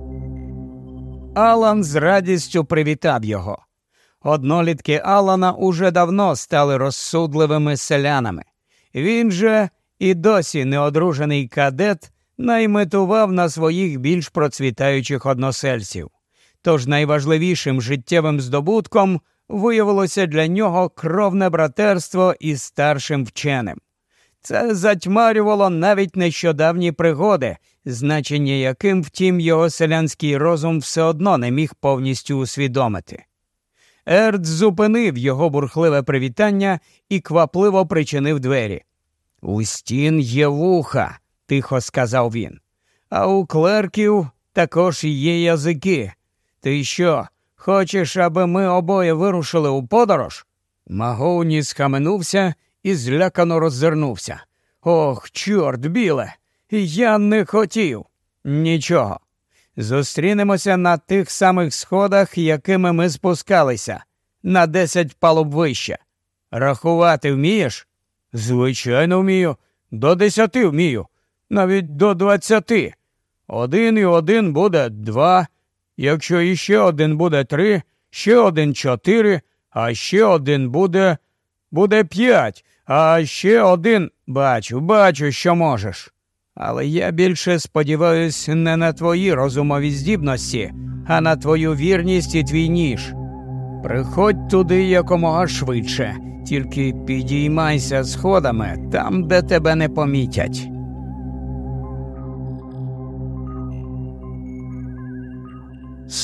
Speaker 1: Алан з радістю привітав його. Однолітки Алана уже давно стали розсудливими селянами. Він же, і досі неодружений кадет, найметував на своїх більш процвітаючих односельців. Тож найважливішим життєвим здобутком виявилося для нього кровне братерство із старшим вченим. Це затьмарювало навіть нещодавні пригоди, значення яким, втім, його селянський розум все одно не міг повністю усвідомити. Ерц зупинив його бурхливе привітання і квапливо причинив двері. «У стін є вуха», – тихо сказав він, – «а у клерків також є язики. Ти що, хочеш, аби ми обоє вирушили у подорож?» Магоуні схаменувся і злякано роззирнувся. «Ох, чорт, Біле, я не хотів!» «Нічого. Зустрінемося на тих самих сходах, якими ми спускалися, на 10 палуб вище. Рахувати вмієш?» «Звичайно вмію. До 10 вмію. Навіть до 20. 1 і 1 буде 2. Якщо іще 1 буде 3, ще 1 – 4, а ще 1 буде 5, а ще 1 – бачу, що можеш. Але я більше сподіваюсь не на твої розумові здібності, а на твою вірність і твій ніж. Приходь туди якомога швидше, тільки підіймайся сходами там, де тебе не помітять».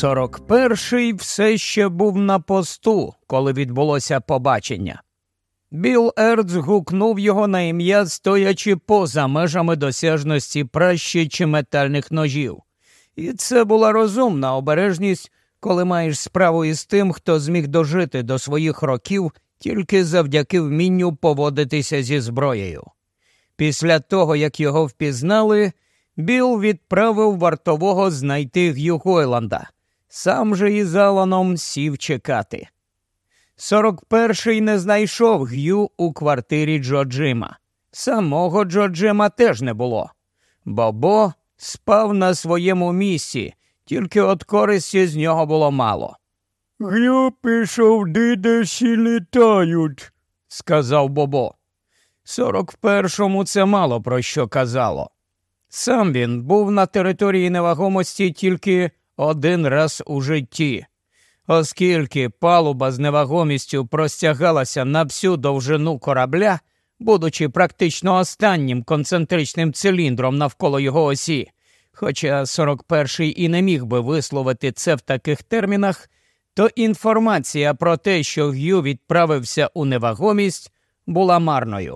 Speaker 1: «41-й все ще був на посту, коли відбулося побачення. Білл Ерц гукнув його на ім'я, стоячи поза межами досяжності пращі чи метальних ножів. І це була розумна обережність, коли маєш справу із тим, хто зміг дожити до своїх років тільки завдяки вмінню поводитися зі зброєю. Після того, як його впізнали, Білл відправив вартового знайти Г'ю Хойланда. Сам же із Аланом сів чекати. 41-й не знайшов Г'ю у квартирі Джо Джима. Самого Джо Джима теж не було. Бобо спав на своєму місці, тільки от користі з нього було мало.
Speaker 2: «Г'ю пішов, десь і літають», –
Speaker 1: сказав Бобо. 41-му це мало про що казало. Сам він був на території невагомості тільки один раз у житті. Оскільки палуба з невагомістю простягалася на всю довжину корабля, будучи практично останнім концентричним циліндром навколо його осі, хоча 41-й і не міг би висловити це в таких термінах, то інформація про те, що Г'ю відправився у невагомість, була марною.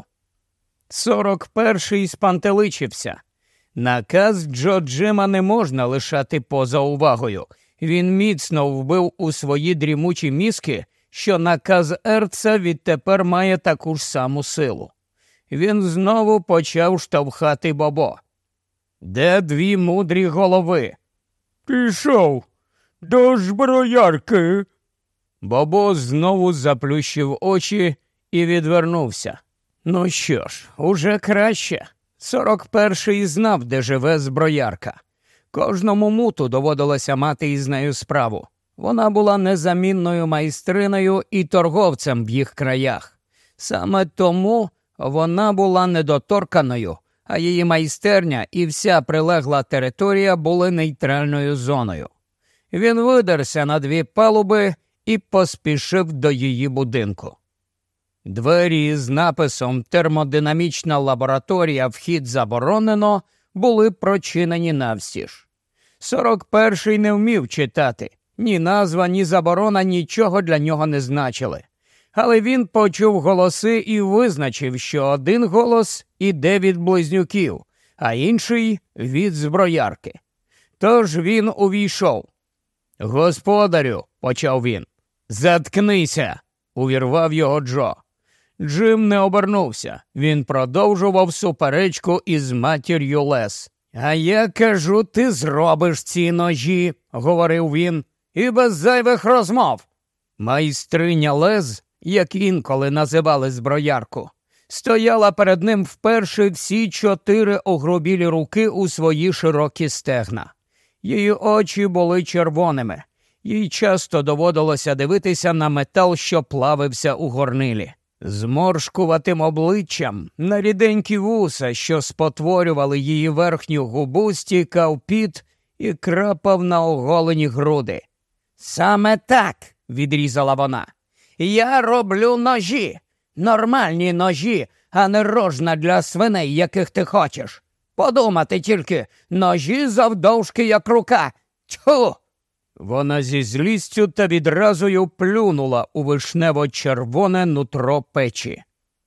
Speaker 1: 41-й спантеличився. Наказ Джо Джима не можна лишати поза увагою. Він міцно вбив у свої дрімучі мізки, що наказ Ерца відтепер має таку ж саму силу. Він знову почав штовхати Бобо. «Де дві мудрі голови?»
Speaker 2: «Пішов до зброярки».
Speaker 1: Бобо знову заплющив очі і відвернувся. Ну що ж, уже краще. 41-й знав, де живе зброярка. Кожному муту доводилося мати із нею справу. Вона була незамінною майстриною і торговцем в їх краях. Саме тому вона була недоторканою, а її майстерня і вся прилегла територія були нейтральною зоною. Він видерся на дві палуби і поспішив до її будинку. Двері з написом «Термодинамічна лабораторія, вхід заборонено» були прочинені навстіж. 41-й не вмів читати. Ні назва, ні заборона нічого для нього не значили. Але він почув голоси і визначив, що один голос іде від близнюків, а інший – від зброярки. Тож він увійшов. «Господарю», – почав він. «Заткнися», – увірвав його Джо. Джим не обернувся. Він продовжував суперечку із матір'ю Лес. «А я кажу, ти зробиш ці ножі», – говорив він, – «і без зайвих розмов». Майстриня Лес, як інколи називали зброярку, стояла перед ним вперше всі 4 огрубілі руки у свої широкі стегна. Її очі були червоними. Їй часто доводилося дивитися на метал, що плавився у горнилі. Зморшкуватим обличчям, на ріденькі вуса, що спотворювали її верхню губу, стікав піт і крапав на оголені груди. «Саме так», – відрізала вона, – «я роблю ножі, нормальні ножі, а не рожна для свиней, яких ти хочеш. Подумати тільки, ножі завдовжки, як рука. Тьху!» Вона зі злістю та відразою плюнула у вишнево-червоне нутро печі.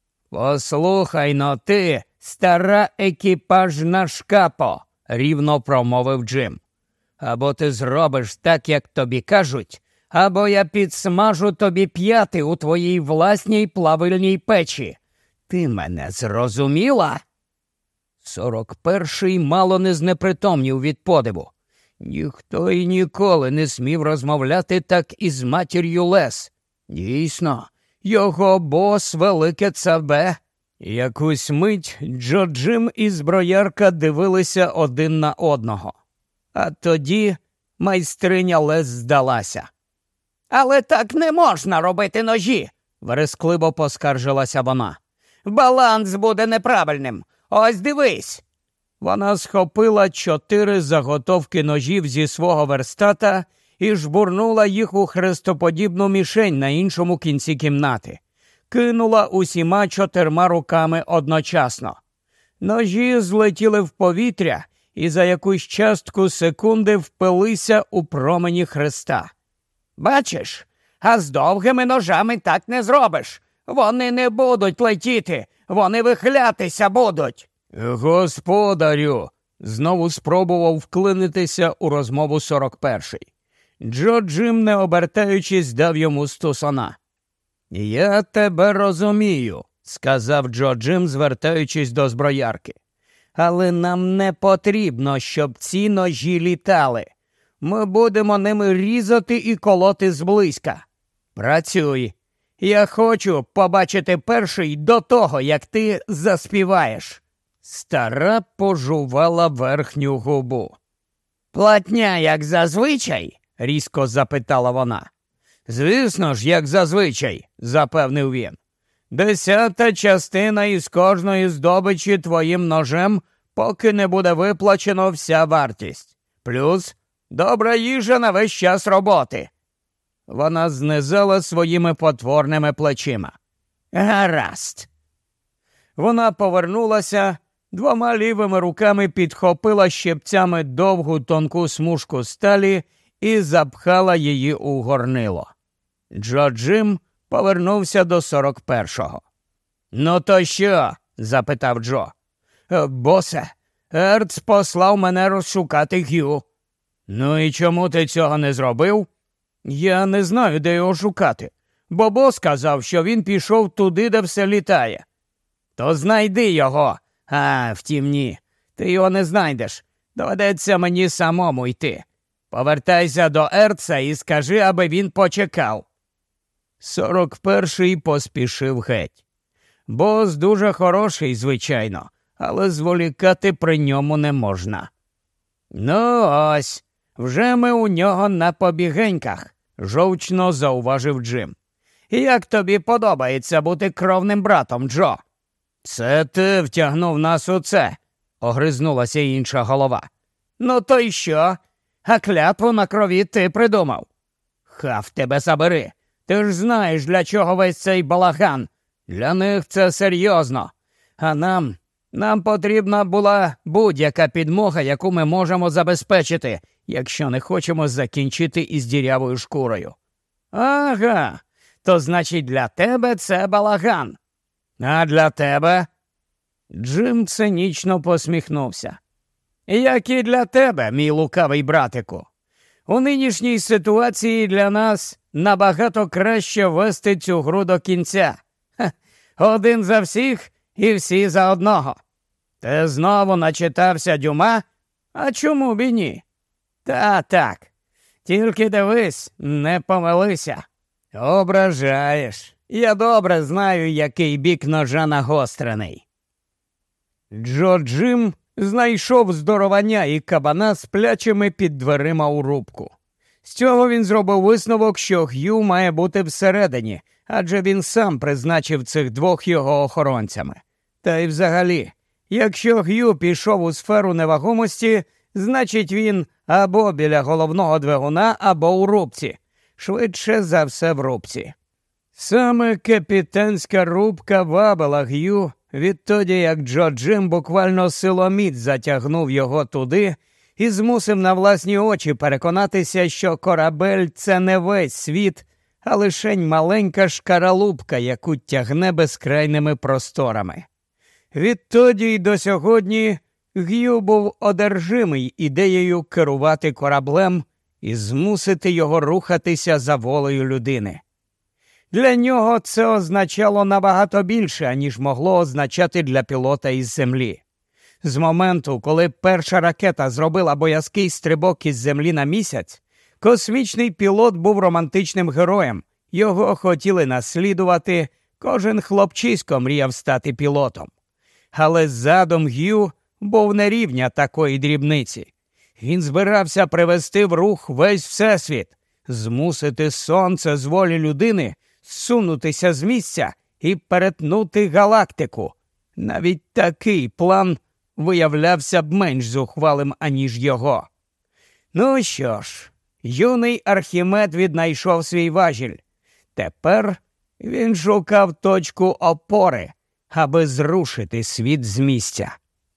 Speaker 1: «Послухай-но ти, стара екіпажна шкапо», – рівно промовив Джим. «Або ти зробиш так, як тобі кажуть, або я підсмажу тобі п'яти у твоїй власній плавильній печі. Ти мене зрозуміла?» 41-й мало не знепритомнів від подиву. Ніхто і ніколи не смів розмовляти так із матір'ю Лес. Дійсно, його бос велике цабе. Якусь мить Джо Джим і зброярка дивилися один на одного. А тоді майстриня Лес здалася. «Але так не можна робити ножі!» – верескливо поскаржилася вона. «Баланс буде неправильним. Ось дивись!» Вона схопила 4 заготовки ножів зі свого верстата і жбурнула їх у хрестоподібну мішень на іншому кінці кімнати. Кинула усіма 4 руками одночасно. Ножі злетіли в повітря і за якусь частку секунди впилися у промені хреста. «Бачиш, а з довгими ножами так не зробиш», Вони не будуть летіти, вони вихилятися будуть. Господарю, знову спробував вклинитися у розмову 41-й. Джо Джим, не обертаючись, дав йому стусана. Я тебе розумію, сказав Джо Джим, звертаючись до зброярки. Але нам не потрібно, щоб ці ножі літали. Ми будемо ними різати і колоти зблизька. Працюй. Я хочу побачити перший до того, як ти заспіваєш. Стара пожувала верхню губу. Платня, як зазвичай? Різко запитала вона. Звісно ж, як зазвичай, запевнив він. 10 частина із кожної здобичі твоїм ножем, поки не буде виплачено вся вартість. Плюс добра їжа на весь час роботи. Вона знизала своїми потворними плечима. Гаразд. Вона повернулася, двома лівими руками підхопила щипцями довгу тонку смужку сталі і запхала її у горнило. Джо Джим повернувся до 41-го. «Ну то що?» – запитав Джо. «Босе, Ерц послав мене розшукати Г'ю». «Ну і чому ти цього не зробив?» «Я не знаю, де його шукати. Бобо сказав, що він пішов туди, де все літає». «То знайди його». «А, втім ні. Ти його не знайдеш. Доведеться мені самому йти. Повертайся до Ерца і скажи, аби він почекав». 41-й поспішив геть. Бос дуже хороший, звичайно, але зволікати при ньому не можна. «Ну ось, вже ми у нього на побігеньках», – жовчно зауважив Джим. «Як тобі подобається бути кровним братом, Джо?» «Це ти втягнув нас у це», – огризнулася інша голова. «Ну то й що? А клятву на крові ти придумав?» «Хав тебе забери. Ти ж знаєш, для чого весь цей балаган. Для них це серйозно. А нам потрібна була будь-яка підмога, яку ми можемо забезпечити, якщо не хочемо закінчити із дірявою шкурою». «Ага, то значить для тебе це балаган. А для тебе?» Джим цинічно посміхнувся. «Як і для тебе, мій лукавий братику. У нинішній ситуації для нас набагато краще вести цю гру до кінця. Один за всіх і всі за одного. Ти знову начитався Дюма? А чому б і ні? Та так. Тільки дивись, не помилися. Ображаєш. Я добре знаю, який бік ножа нагострений». Джо Джим знайшов здоровання і кабана сплячими під дверима у рубку. З цього він зробив висновок, що Г'ю має бути всередині, адже він сам призначив цих двох його охоронцями. Та й взагалі, якщо Г'ю пішов у сферу невагомості, значить він або біля головного двигуна, або у рубці. Швидше за все в рубці. Саме капітанська рубка вабила Г'ю відтоді, як Джо Джим буквально силоміць затягнув його туди і змусив на власні очі переконатися, що корабель – це не весь світ, а лишень маленька шкаралупка, яку тягне безкрайними просторами. Відтоді й до сьогодні Г'ю був одержимий ідеєю керувати кораблем і змусити його рухатися за волею людини. Для нього це означало набагато більше, ніж могло означати для пілота із землі. З моменту, коли перша ракета зробила боязкий стрибок із землі на місяць, космічний пілот був романтичним героєм. Його хотіли наслідувати, кожен хлопчисько мріяв стати пілотом. Але задум Г'ю був не рівня такої дрібниці. Він збирався привести в рух весь всесвіт, змусити сонце з волі людини зсунутися з місця і перетнути галактику. Навіть такий план виявлявся б менш зухвалим, аніж його. Ну що ж, юний Архімед віднайшов свій важіль. Тепер він шукав точку опори, аби зрушити світ з місця.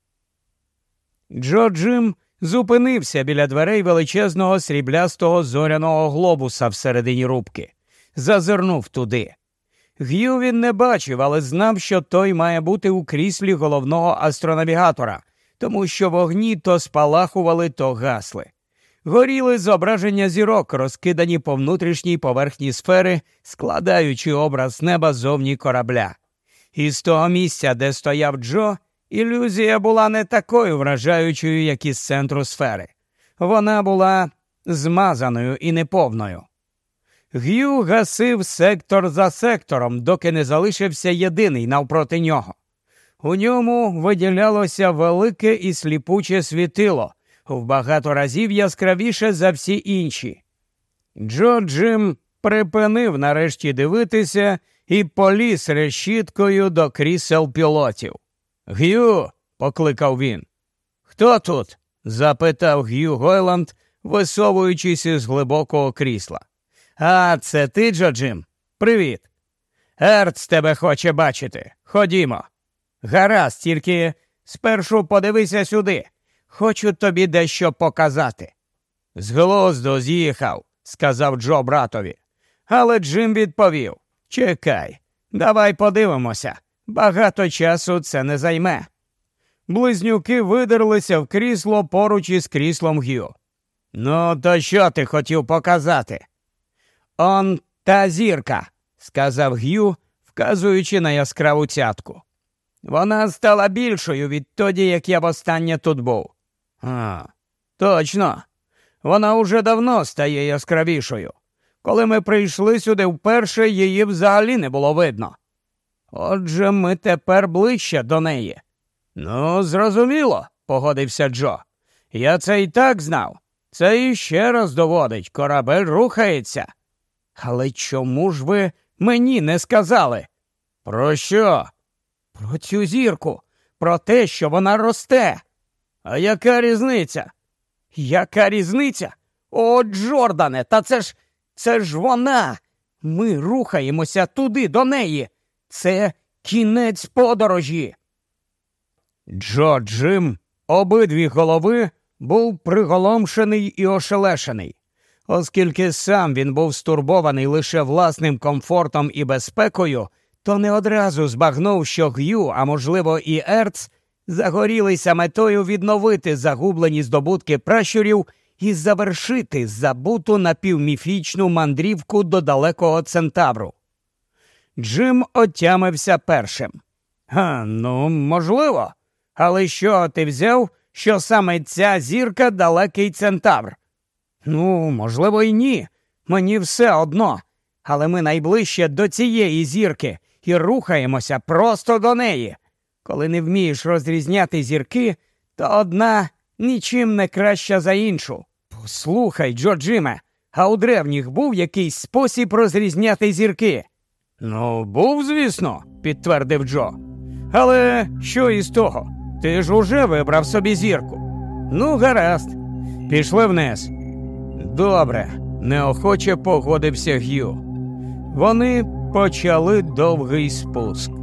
Speaker 1: Джо Джим зупинився біля дверей величезного сріблястого зоряного глобуса всередині рубки. Зазирнув туди. Г'ю він не бачив, але знав, що той має бути у кріслі головного астронавігатора, тому що вогні то спалахували, то гасли. Горіли зображення зірок, розкидані по внутрішній поверхні сфери, складаючи образ неба зовні корабля. І з того місця, де стояв Джо, ілюзія була не такою вражаючою, як із центру сфери. Вона була змазаною і неповною. Г'ю гасив сектор за сектором, доки не залишився єдиний навпроти нього. У ньому виділялося велике і сліпуче світило, в багато разів яскравіше за всі інші. Джим припинив нарешті дивитися і поліз решіткою до крісел пілотів. «Г'ю!» – покликав він. «Хто тут?» – запитав Г'ю Гойланд, висовуючись із глибокого крісла. «А, це ти, Джим? Привіт. Ерц тебе хоче бачити. Ходімо». «Гаразд, тільки спершу подивися сюди. Хочу тобі дещо показати». «З глузду з'їхав», – сказав Джо братові. Але Джим відповів: «Чекай, давай подивимося. Багато часу це не займе». Близнюки видерлися в крісло поруч із кріслом Г'ю. «Ну, то що ти хотів показати?» «Он та зірка», – сказав Г'ю, вказуючи на яскраву цятку. «Вона стала більшою відтоді, як я востаннє тут був». «А, точно. Вона уже давно стає яскравішою. Коли ми прийшли сюди вперше, її взагалі не було видно. Отже, ми тепер ближче до неї». «Ну, зрозуміло», – погодився Джо. «Я це і так знав. Це іще раз доводить, корабель рухається». «Але чому ж ви мені не сказали?» «Про що?» «Про цю зірку, про те, що вона росте». «А яка різниця?» «Яка різниця? О, Джордане, та це ж вона! Ми рухаємося туди, до неї. Це кінець подорожі». Джим, обидві голови, був приголомшений і ошелешений. Оскільки сам він був стурбований лише власним комфортом і безпекою, то не одразу збагнув, що Г'ю, а можливо і Ерц, загорілися метою відновити загублені здобутки пращурів і завершити забуту напівміфічну мандрівку до далекого Центавру. Джим отямився першим. «Ну, можливо. Але що ти взяв, що саме ця зірка – далекий Центавр?» «Ну, можливо, і ні. Мені все одно. Але ми найближче до цієї зірки і рухаємося просто до неї. Коли не вмієш розрізняти зірки, то одна нічим не краща за іншу. Послухай, Джиме, а у древніх був якийсь спосіб розрізняти зірки?» «Ну, був, звісно», – підтвердив Джо. «Але що із того? Ти ж уже вибрав собі зірку». «Ну, гаразд. Пішли вниз». «Добре», – неохоче погодився Г'ю. Вони почали довгий спуск.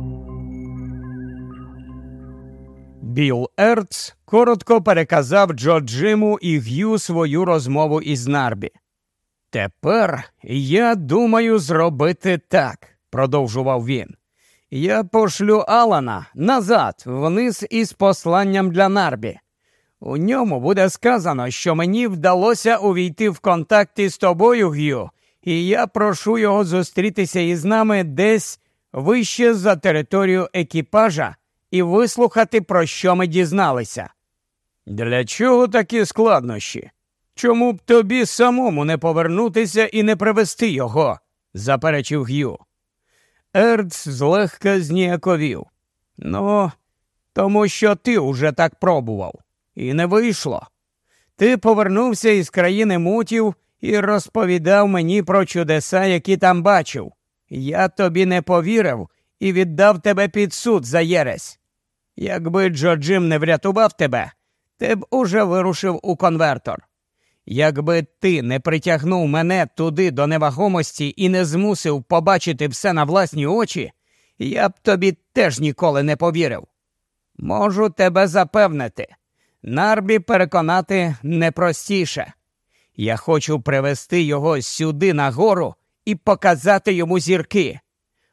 Speaker 1: Білл Ерц коротко переказав Джиму і Г'ю свою розмову із Нарбі. «Тепер я думаю зробити так», – продовжував він. «Я пошлю Алана назад, вниз із посланням для Нарбі. У ньому буде сказано, що мені вдалося увійти в контакт із тобою, Г'ю, і я прошу його зустрітися із нами десь вище за територію екіпажа і вислухати, про що ми дізналися». «Для чого такі складнощі? Чому б тобі самому не повернутися і не привезти його?» – заперечив Г'ю. Ерц злегка зніяковів. «Ну, тому що ти уже так пробував. І не вийшло. Ти повернувся із країни мутів і розповідав мені про чудеса, які там бачив. Я тобі не повірив і віддав тебе під суд за єресь. Якби Джим не врятував тебе, ти б уже вирушив у конвертор. Якби ти не притягнув мене туди до невагомості і не змусив побачити все на власні очі, я б тобі теж ніколи не повірив. Можу тебе запевнити, Нарбі переконати не простіше. Я хочу привести його сюди на гору і показати йому зірки.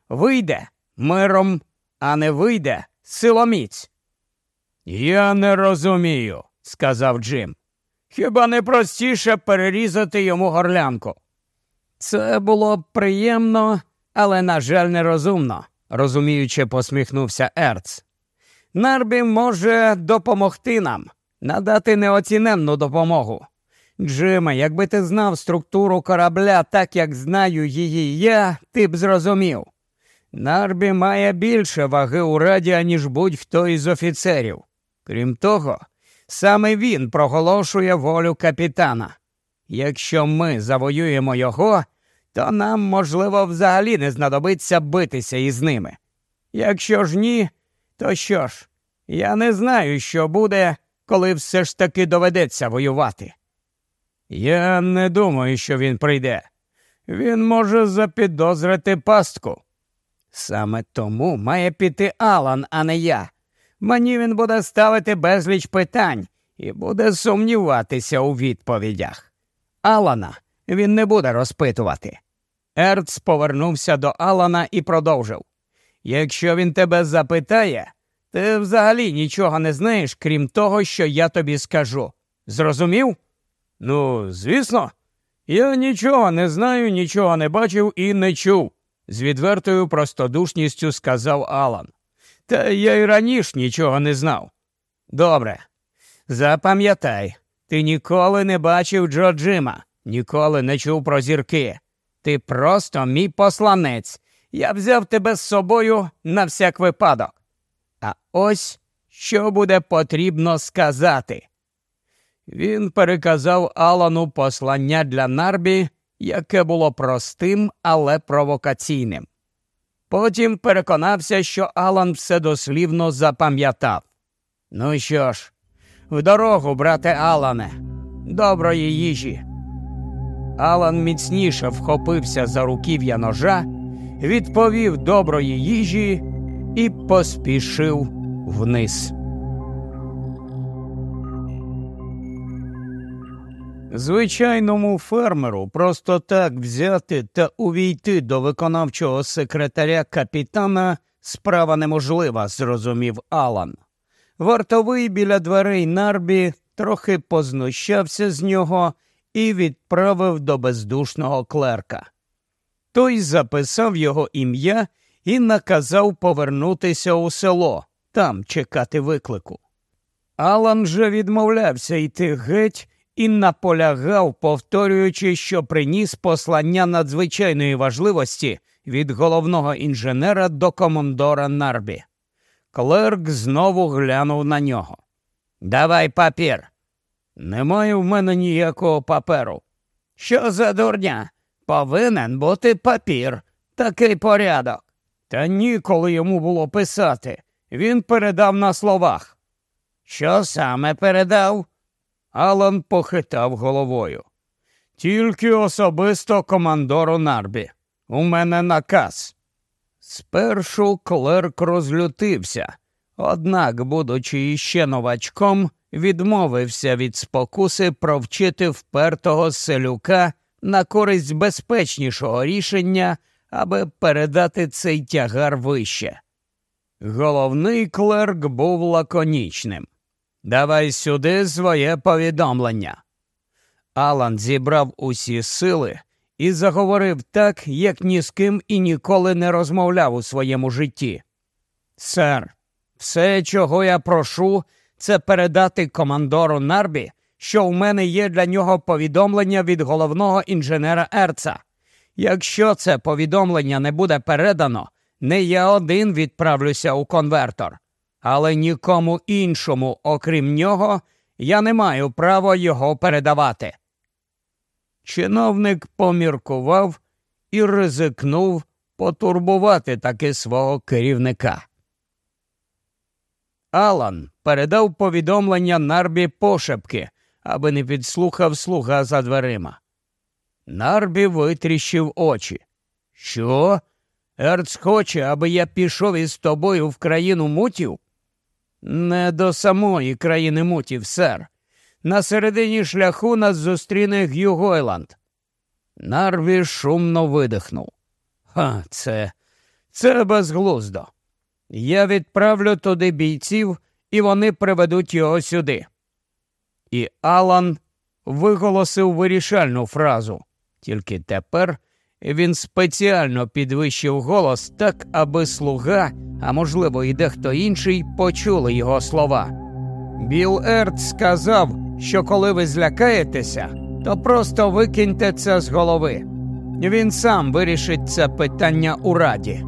Speaker 1: Вийде миром, а не вийде силоміць. «Я не розумію», – сказав Джим. «Хіба не простіше перерізати йому горлянку?» «Це було б приємно, але, на жаль, нерозумно», – розуміюче посміхнувся Ерц. «Нарбі може допомогти нам, надати неоціненну допомогу. Джиме, якби ти знав структуру корабля так, як знаю її я, ти б зрозумів. Нарбі має більше ваги у раді, ніж будь-хто із офіцерів. Крім того, саме він проголошує волю капітана. Якщо ми завоюємо його, то нам, можливо, взагалі не знадобиться битися із ними. Якщо ж ні, то що ж, я не знаю, що буде, коли все ж таки доведеться воювати». «Я не думаю, що він прийде. Він може запідозрити пастку». «Саме тому має піти Алан, а не я. Мені він буде ставити безліч питань і буде сумніватися у відповідях. Алана він не буде розпитувати». Ерц повернувся до Алана і продовжив. «Якщо він тебе запитає, ти взагалі нічого не знаєш, крім того, що я тобі скажу. Зрозумів?» «Ну, звісно. Я нічого не знаю, нічого не бачив і не чув», – з відвертою простодушністю сказав Алан. «Та я й раніше нічого не знав». «Добре. Запам'ятай, ти ніколи не бачив Джо Джима, ніколи не чув про зірки. Ти просто мій посланець. Я взяв тебе з собою на всяк випадок. А ось що буде потрібно сказати». Він переказав Алану послання для Нарбі, яке було простим, але провокаційним. Потім переконався, що Алан все дослівно запам'ятав. «Ну що ж, в дорогу, брате Алане, доброї їжі». Алан міцніше вхопився за руків'я ножа, відповів доброї їжі і поспішив вниз. Звичайному фермеру просто так взяти та увійти до виконавчого секретаря капітана справа неможлива, зрозумів Алан. Вартовий біля дверей Нарбі трохи познущався з нього і відправив до бездушного клерка. Той записав його ім'я і наказав повернутися у село, там чекати виклику. Алан же відмовлявся йти геть і наполягав, повторюючи, що приніс послання надзвичайної важливості від головного інженера до командора Нарбі. Клерк знову глянув на нього. «Давай папір». «Немає в мене ніякого паперу». «Що за дурня? Повинен бути папір. Такий порядок». Та ніколи йому було писати. Він передав на словах. «Що саме передав?» Алан похитав головою. «Тільки особисто командору Нарбі. У мене наказ». Спершу клерк розлютився, однак, будучи іще новачком, відмовився від спокуси провчити впертого селюка на користь безпечнішого рішення, аби передати цей тягар вище. Головний клерк був лаконічним. «Давай сюди своє повідомлення». Алан зібрав усі сили і заговорив так, як ні з ким і ніколи не розмовляв у своєму житті. «Сер, все, чого я прошу, це передати командору Нарбі, що у мене є для нього повідомлення від головного інженера Ерца. Якщо це повідомлення не буде передано, не я один відправлюся у конвертор. Але нікому іншому, окрім нього, я не маю права його передавати». Чиновник поміркував і ризикнув потурбувати таки свого керівника. Алан передав повідомлення Нарбі пошепки, аби не підслухав слуга за дверима. Нарбі витріщив очі. «Що? Ерц хоче, аби я пішов із тобою в країну мутів?» «Не до самої країни мутів, сер. На середині шляху нас зустріне Г'ю Гойланд». Нарбі шумно видихнув. Це безглуздо. Я відправлю туди бійців, і вони приведуть його сюди». І Алан виголосив вирішальну фразу. Тільки тепер він спеціально підвищив голос так, аби слуга, а можливо і дехто інший, почули його слова. «Білл Ерт сказав, що коли ви злякаєтеся, то просто викиньте це з голови. Він сам вирішить це питання у Раді».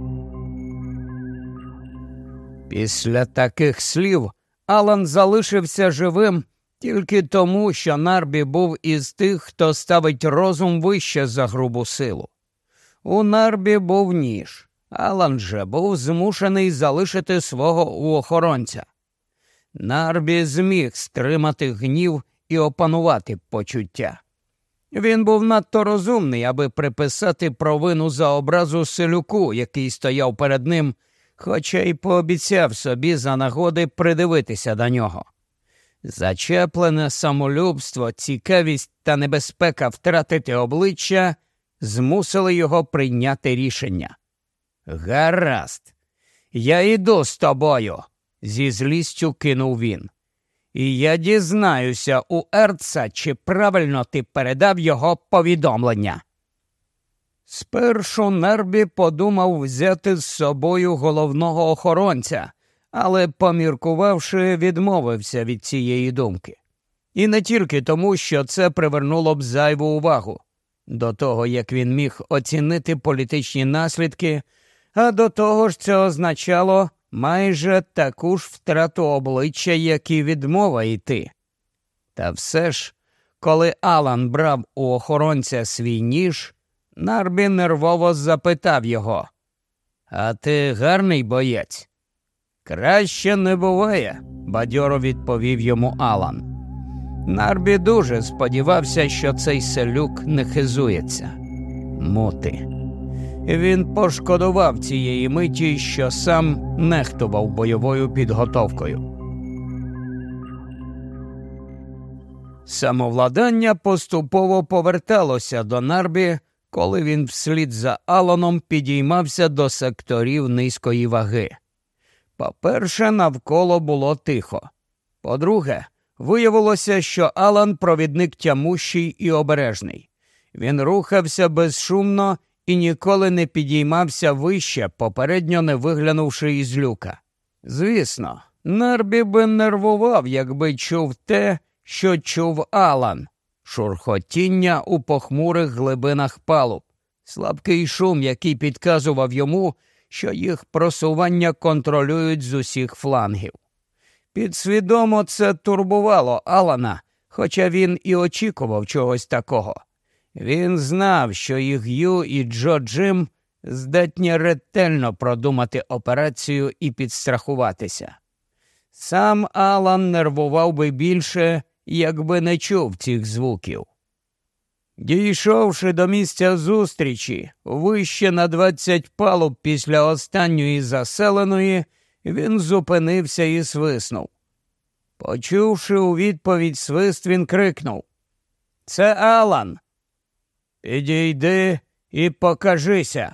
Speaker 1: Після таких слів Алан залишився живим тільки тому, що Нарбі був із тих, хто ставить розум вище за грубу силу. У Нарбі був ніж, Алан же був змушений залишити свого у охоронця. Нарбі зміг стримати гнів і опанувати почуття. Він був надто розумний, аби приписати провину за образу селюку, який стояв перед ним, хоча й пообіцяв собі за нагоди придивитися до нього. Зачеплене самолюбство, цікавість та небезпека втратити обличчя змусили його прийняти рішення. «Гаразд, я йду з тобою», – зі злістю кинув він. «І я дізнаюся у Ертса, чи правильно ти передав його повідомлення». Спершу Нарбі подумав взяти з собою головного охоронця, але, поміркувавши, відмовився від цієї думки. І не тільки тому, що це привернуло б зайву увагу. До того, як він міг оцінити політичні наслідки, а до того ж це означало майже таку ж втрату обличчя, як і відмова йти. Та все ж, коли Алан брав у охоронця свій ніж, Нарбі нервово запитав його: «А ти гарний боєць?» «Краще не буває», – бадьоро відповів йому Алан. Нарбі дуже сподівався, що цей селюк не хизується. Мути. Він пошкодував цієї миті, що сам нехтував бойовою підготовкою. Самовладання поступово поверталося до Нарбі, коли він вслід за Аланом підіймався до секторів низької ваги. По-перше, навколо було тихо. По-друге, виявилося, що Алан провідник тямущий і обережний. Він рухався безшумно і ніколи не підіймався вище, попередньо не виглянувши із люка. Звісно, Нарбі би нервував, якби чув те, що чув Алан. Шурхотіння у похмурих глибинах палуб, слабкий шум, який підказував йому, що їх просування контролюють з усіх флангів. Підсвідомо це турбувало Алана, хоча він і очікував чогось такого. Він знав, що і Г'ю, і Джо Джим здатні ретельно продумати операцію і підстрахуватися. Сам Алан нервував би більше, якби не чув цих звуків. Дійшовши до місця зустрічі, вище на 20 палуб після останньої заселеної, він зупинився і свиснув. Почувши у відповідь свист, він крикнув: «Це Алан! Підійди і покажися!»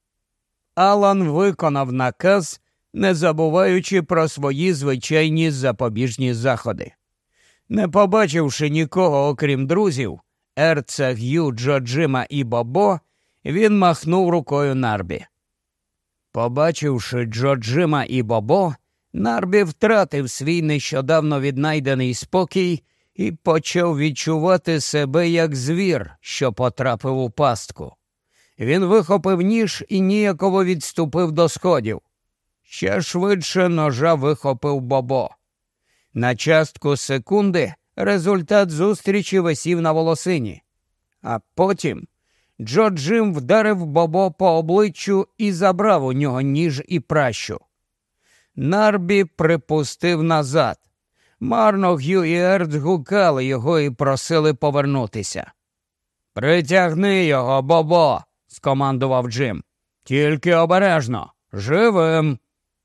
Speaker 1: Алан виконав наказ, не забуваючи про свої звичайні запобіжні заходи. Не побачивши нікого, окрім друзів, Ертса, Г'ю, Джо Джима і Бобо, він махнув рукою Нарбі. Побачивши Джо Джима і Бобо, Нарбі втратив свій нещодавно віднайдений спокій і почав відчувати себе як звір, що потрапив у пастку. Він вихопив ніж і ніяково відступив до сходів. Ще швидше ножа вихопив Бобо. На частку секунди результат зустрічі висів на волосині. А потім Джо Джим вдарив Бобо по обличчю і забрав у нього ніж і пращу. Нарбі припустив назад. Марно Г'ю і Ерт гукали його і просили повернутися. «Притягни його, Бобо!» – скомандував Джим. «Тільки обережно! Живим!»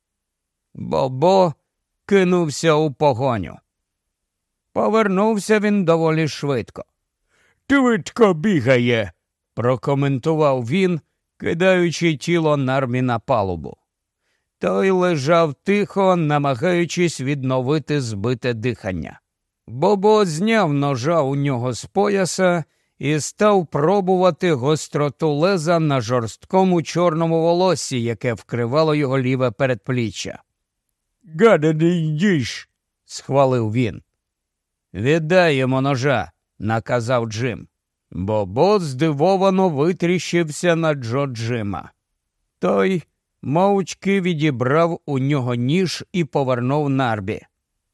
Speaker 1: Бобо кинувся у погоню. Повернувся він доволі швидко.
Speaker 2: «Швидко бігає»,
Speaker 1: – прокоментував він, кидаючи тіло Нарбі на палубу. Той лежав тихо, намагаючись відновити збите дихання. Бобо зняв ножа у нього з пояса і став пробувати гостроту леза на жорсткому чорному волоссі, яке вкривало його ліве передпліччя.
Speaker 2: «Гаданий діж!»
Speaker 1: – схвалив він. «Віддай йому ножа!» – наказав Джим. Бобо здивовано витріщився на Джо-Джима. Той мовчки відібрав у нього ніж і повернув Нарбі.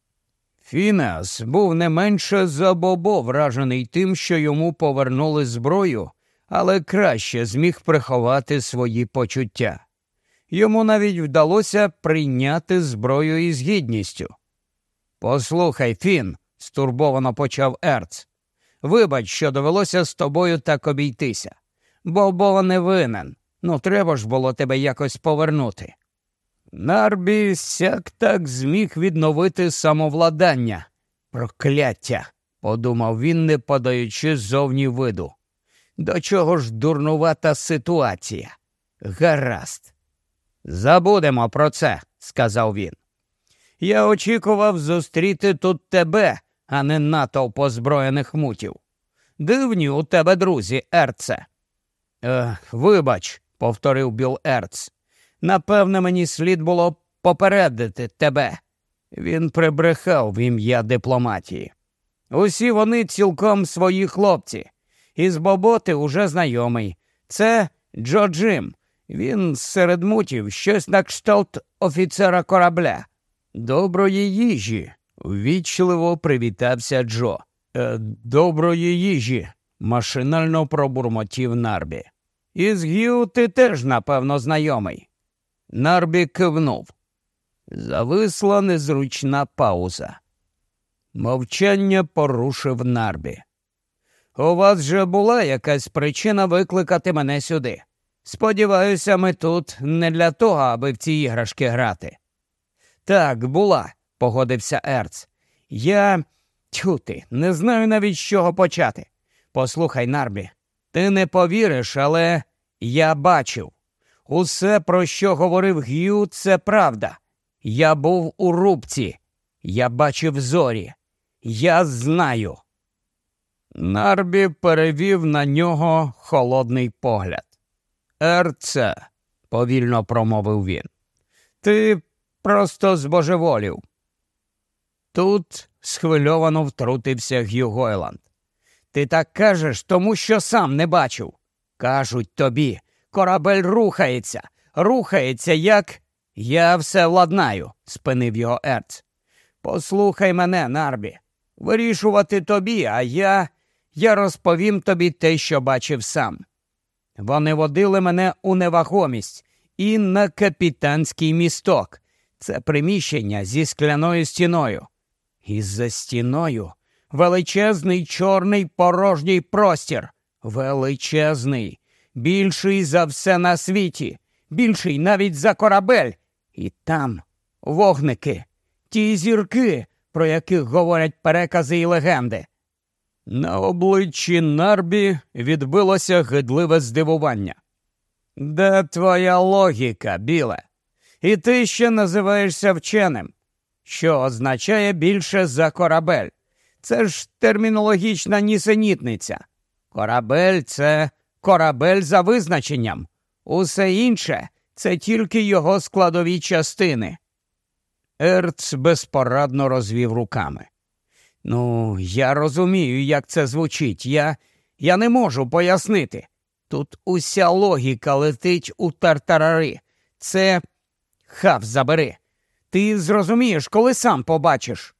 Speaker 1: Фінеас був не менше за Бобо вражений тим, що йому повернули зброю, але краще зміг приховати свої почуття. Йому навіть вдалося прийняти зброю із гідністю. «Послухай, Фін», – стурбовано почав Ерц, – «вибач, що довелося з тобою так обійтися. Бобо не винен. Ну, треба ж було тебе якось повернути». Нарбі сяк так зміг відновити самовладання. «Прокляття», – подумав він, не подаючи ззовні виду. «До чого ж дурнувата ситуація? Гаразд». «Забудемо про це», – сказав він. «Я очікував зустріти тут тебе, а не натовп озброєних мутів. Дивні у тебе друзі, Ерце». «Вибач», – повторив Білл Ерц. «Напевне, мені слід було попередити тебе». Він прибрехав в ім'я дипломатії. «Усі вони цілком свої хлопці. Із Бобо ти уже знайомий. Це Джо-Джим. Він серед мутів щось на кшталт офіцера корабля». «Доброї їжі», – ввічливо привітався Джо. «Доброї їжі», – машинально пробурмотів Нарбі. «Із Г'ю ти теж, напевно, знайомий». Нарбі кивнув. Зависла незручна пауза. Мовчання порушив Нарбі. «У вас же була якась причина викликати мене сюди. Сподіваюся, ми тут не для того, аби в ці іграшки грати». «Так, була», – погодився Ерц. Тьху ти, не знаю навіть з чого почати. Послухай, Нарбі, ти не повіриш, але я бачив. Усе, про що говорив Г'ю, це правда. Я був у рубці. Я бачив зорі. Я знаю». Нарбі перевів на нього холодний погляд. «Ерце», – повільно промовив він, – «ти просто збожеволів». Тут схвильовано втрутився Г'ю Гойланд. «Ти так кажеш, тому що сам не бачив. Кажуть тобі, корабель рухається як...» «Я все владнаю», – спинив його Ерц. «Послухай мене, Нарбі. Вирішувати тобі, а я розповім тобі те, що бачив сам. Вони водили мене у невагомість і на капітанський місток. Це приміщення зі скляною стіною. І за стіною величезний чорний порожній простір. Величезний. Більший за все на світі. Більший навіть за корабель. І там вогники. Ті зірки, про яких говорять перекази і легенди». На обличчі Нарбі відбилося гидливе здивування. «Де твоя логіка, Біле? І ти ще називаєшся вченим. Що означає більше за корабель? Це ж термінологічна нісенітниця. Корабель – це корабель за визначенням. Усе інше – це тільки його складові частини». Ерц безпорадно розвів руками. «Ну, я розумію, як це звучить. Я не можу пояснити. Тут уся логіка летить у тартарари. Це... Хав забери. Ти зрозумієш, коли сам побачиш».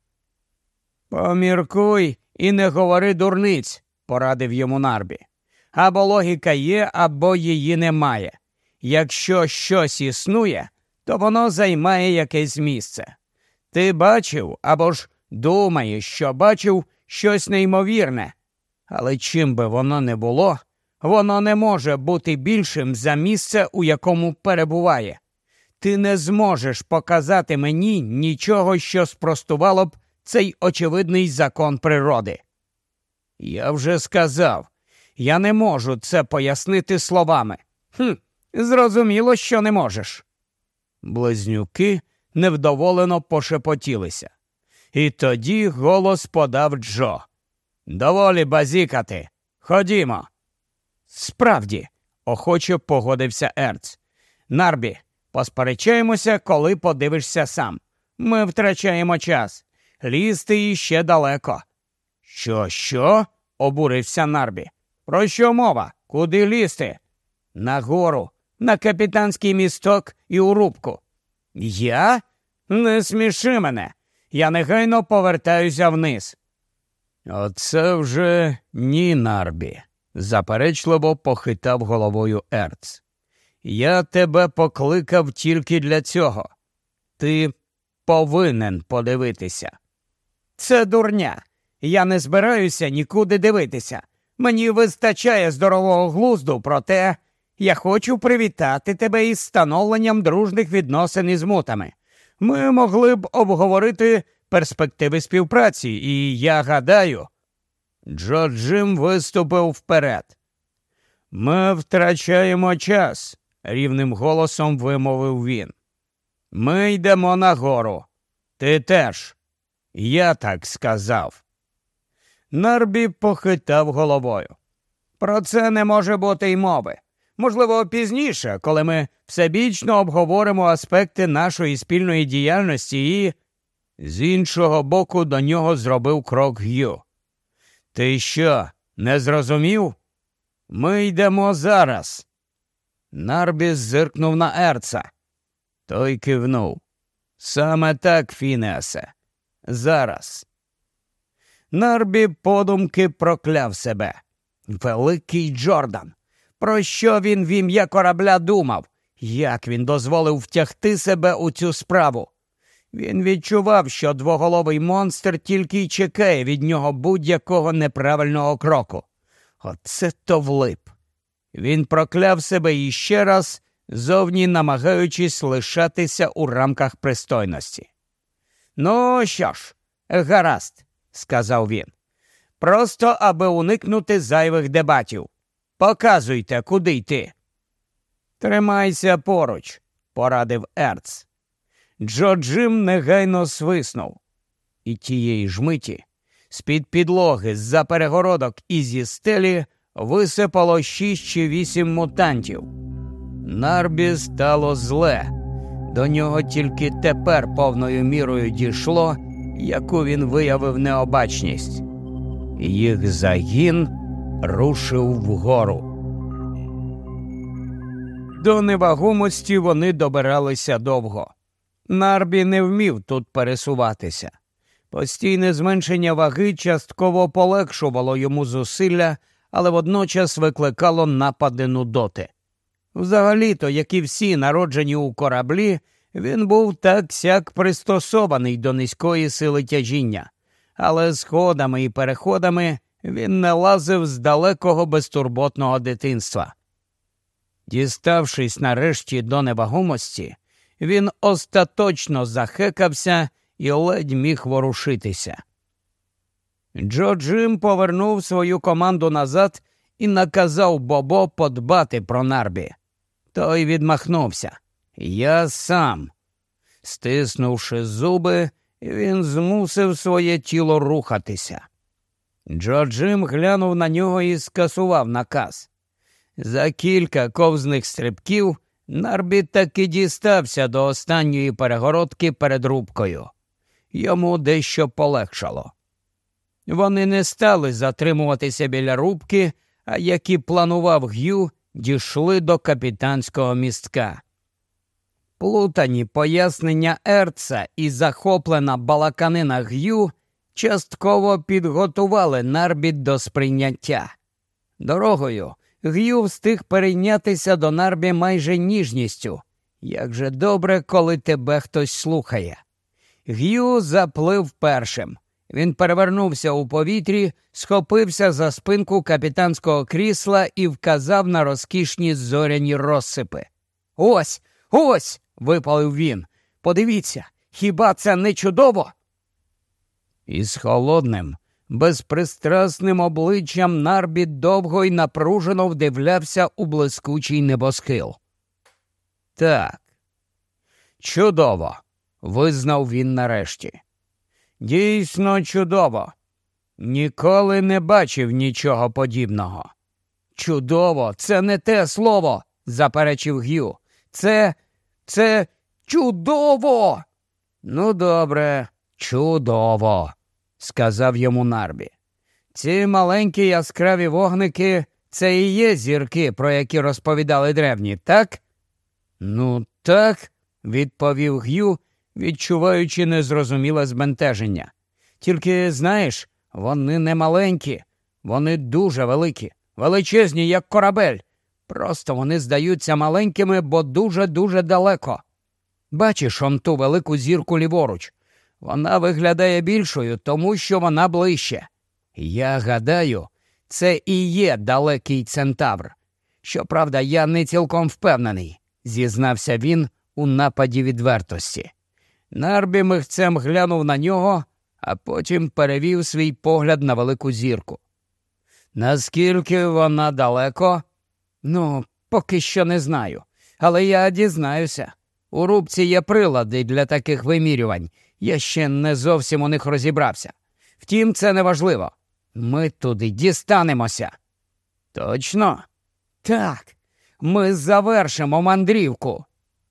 Speaker 1: «Поміркуй і не говори дурниць», – порадив йому Нарбі. «Або логіка є, або її немає. Якщо щось існує, то воно займає якесь місце. Ти бачив, або ж думаєш, що бачив щось неймовірне. Але чим би воно не було, воно не може бути більшим за місце, у якому перебуває. Ти не зможеш показати мені нічого, що спростувало б цей очевидний закон природи». «Я вже сказав, я не можу це пояснити словами». Зрозуміло, що не можеш. Близнюки невдоволено пошепотілися. І тоді голос подав Джо. «Доволі базікати. Ходімо». «Справді», – охоче погодився Ерц. «Нарбі, посперечаємося, коли подивишся сам. Ми втрачаємо час. Лізти іще далеко». «Що?» – обурився Нарбі. «Про що мова? Куди лізти?» «Нагору, на капітанський місток і у рубку». «Я? Не сміши мене. Я негайно повертаюся вниз». «Оце вже ні, Нарбі», – заперечливо похитав головою Ерц. «Я тебе покликав тільки для цього. Ти повинен подивитися». «Це дурня. Я не збираюся нікуди дивитися. Мені вистачає здорового глузду, проте я хочу привітати тебе із встановленням дружніх відносин із мутами. Ми могли б обговорити перспективи співпраці, і я гадаю...» Джо Джим виступив вперед. «Ми втрачаємо час», – рівним голосом вимовив він. «Ми йдемо нагору. Ти теж. Я так сказав». Нарбі похитав головою. «Про це не може бути й мови. Можливо, пізніше, коли ми всебічно обговоримо аспекти нашої спільної діяльності і...» З іншого боку до нього зробив крок Г'ю. «Ти що, не зрозумів? Ми йдемо зараз». Нарбі зиркнув на Ерца. Той кивнув. «Саме так, Фінеасе. Зараз». Нарбі подумки прокляв себе. Великий Джордан! Про що він в ім'я корабля думав? Як він дозволив втягти себе у цю справу? Він відчував, що двоголовий монстр тільки й чекає від нього будь-якого неправильного кроку. Оце то влип. Він прокляв себе іще раз, зовні намагаючись лишатися у рамках пристойності. «Ну що ж, гаразд», – сказав він. «Просто аби уникнути зайвих дебатів. Показуйте, куди йти». «Тримайся поруч», – порадив Ерц. Джо Джим негайно свиснув. І тієї ж миті з-під підлоги, з-за перегородок і зі стелі висипало 6 чи 8 мутантів. Нарбі стало зле. До нього тільки тепер повною мірою дійшло, яку він виявив необачність. Їх загін рушив вгору. До невагомості вони добиралися довго. Нарбі не вмів тут пересуватися. Постійне зменшення ваги частково полегшувало йому зусилля, але водночас викликало напади нудоти. Взагалі-то, як і всі народжені у кораблі, він був так-сяк пристосований до низької сили тяжіння, але сходами і переходами він не лазив з далекого безтурботного дитинства. Діставшись нарешті до невагомості, він остаточно захекався і ледь міг ворушитися. Джо Джим повернув свою команду назад і наказав Бобо подбати про Нарбі. Той відмахнувся. «Я сам». Стиснувши зуби, він змусив своє тіло рухатися. Джо Джим глянув на нього і скасував наказ. За кілька ковзних стрибків Нарбі таки дістався до останньої перегородки перед рубкою. Йому дещо полегшало. Вони не стали затримуватися біля рубки, а, як і планував Г'ю, дійшли до капітанського містка. Плутані пояснення Ерца і захоплена балаканина Г'ю частково підготували Нарбі до сприйняття. Дорогою Г'ю встиг перейнятися до Нарбі майже ніжністю. Як же добре, коли тебе хтось слухає. Г'ю заплив першим. Він перевернувся у повітрі, схопився за спинку капітанського крісла і вказав на розкішні зоряні розсипи. «Ось, ось!» – випалив він. «Подивіться, хіба це не чудово?» Із холодним, безпристрасним обличчям Нарбі довго й напружено вдивлявся у блискучий небосхил. Так. Чудово, визнав він нарешті. Дійсно чудово. Ніколи не бачив нічого подібного. Чудово, це не те слово, заперечив Г'ю. Це чудово! Ну, добре, чудово, сказав йому Нарбі. Ці маленькі яскраві вогники – це і є зірки, про які розповідали древні, так? Ну, так, відповів Г'ю, відчуваючи незрозуміле збентеження. Тільки, знаєш, вони не маленькі, вони дуже великі, величезні, як корабель. Просто вони здаються маленькими, бо дуже-дуже далеко. Бачиш он ту велику зірку ліворуч? Вона виглядає більшою, тому що вона ближче. Я гадаю, це і є далекий Центавр. Щоправда, я не цілком впевнений, зізнався він у нападі відвертості. Нарбі михцем глянув на нього, а потім перевів свій погляд на велику зірку. Наскільки вона далеко? Ну, поки що не знаю, але я дізнаюся. У рубці є прилади для таких вимірювань. Я ще не зовсім у них розібрався. Втім, це не важливо. Ми туди дістанемося. Точно? Так, ми завершимо мандрівку.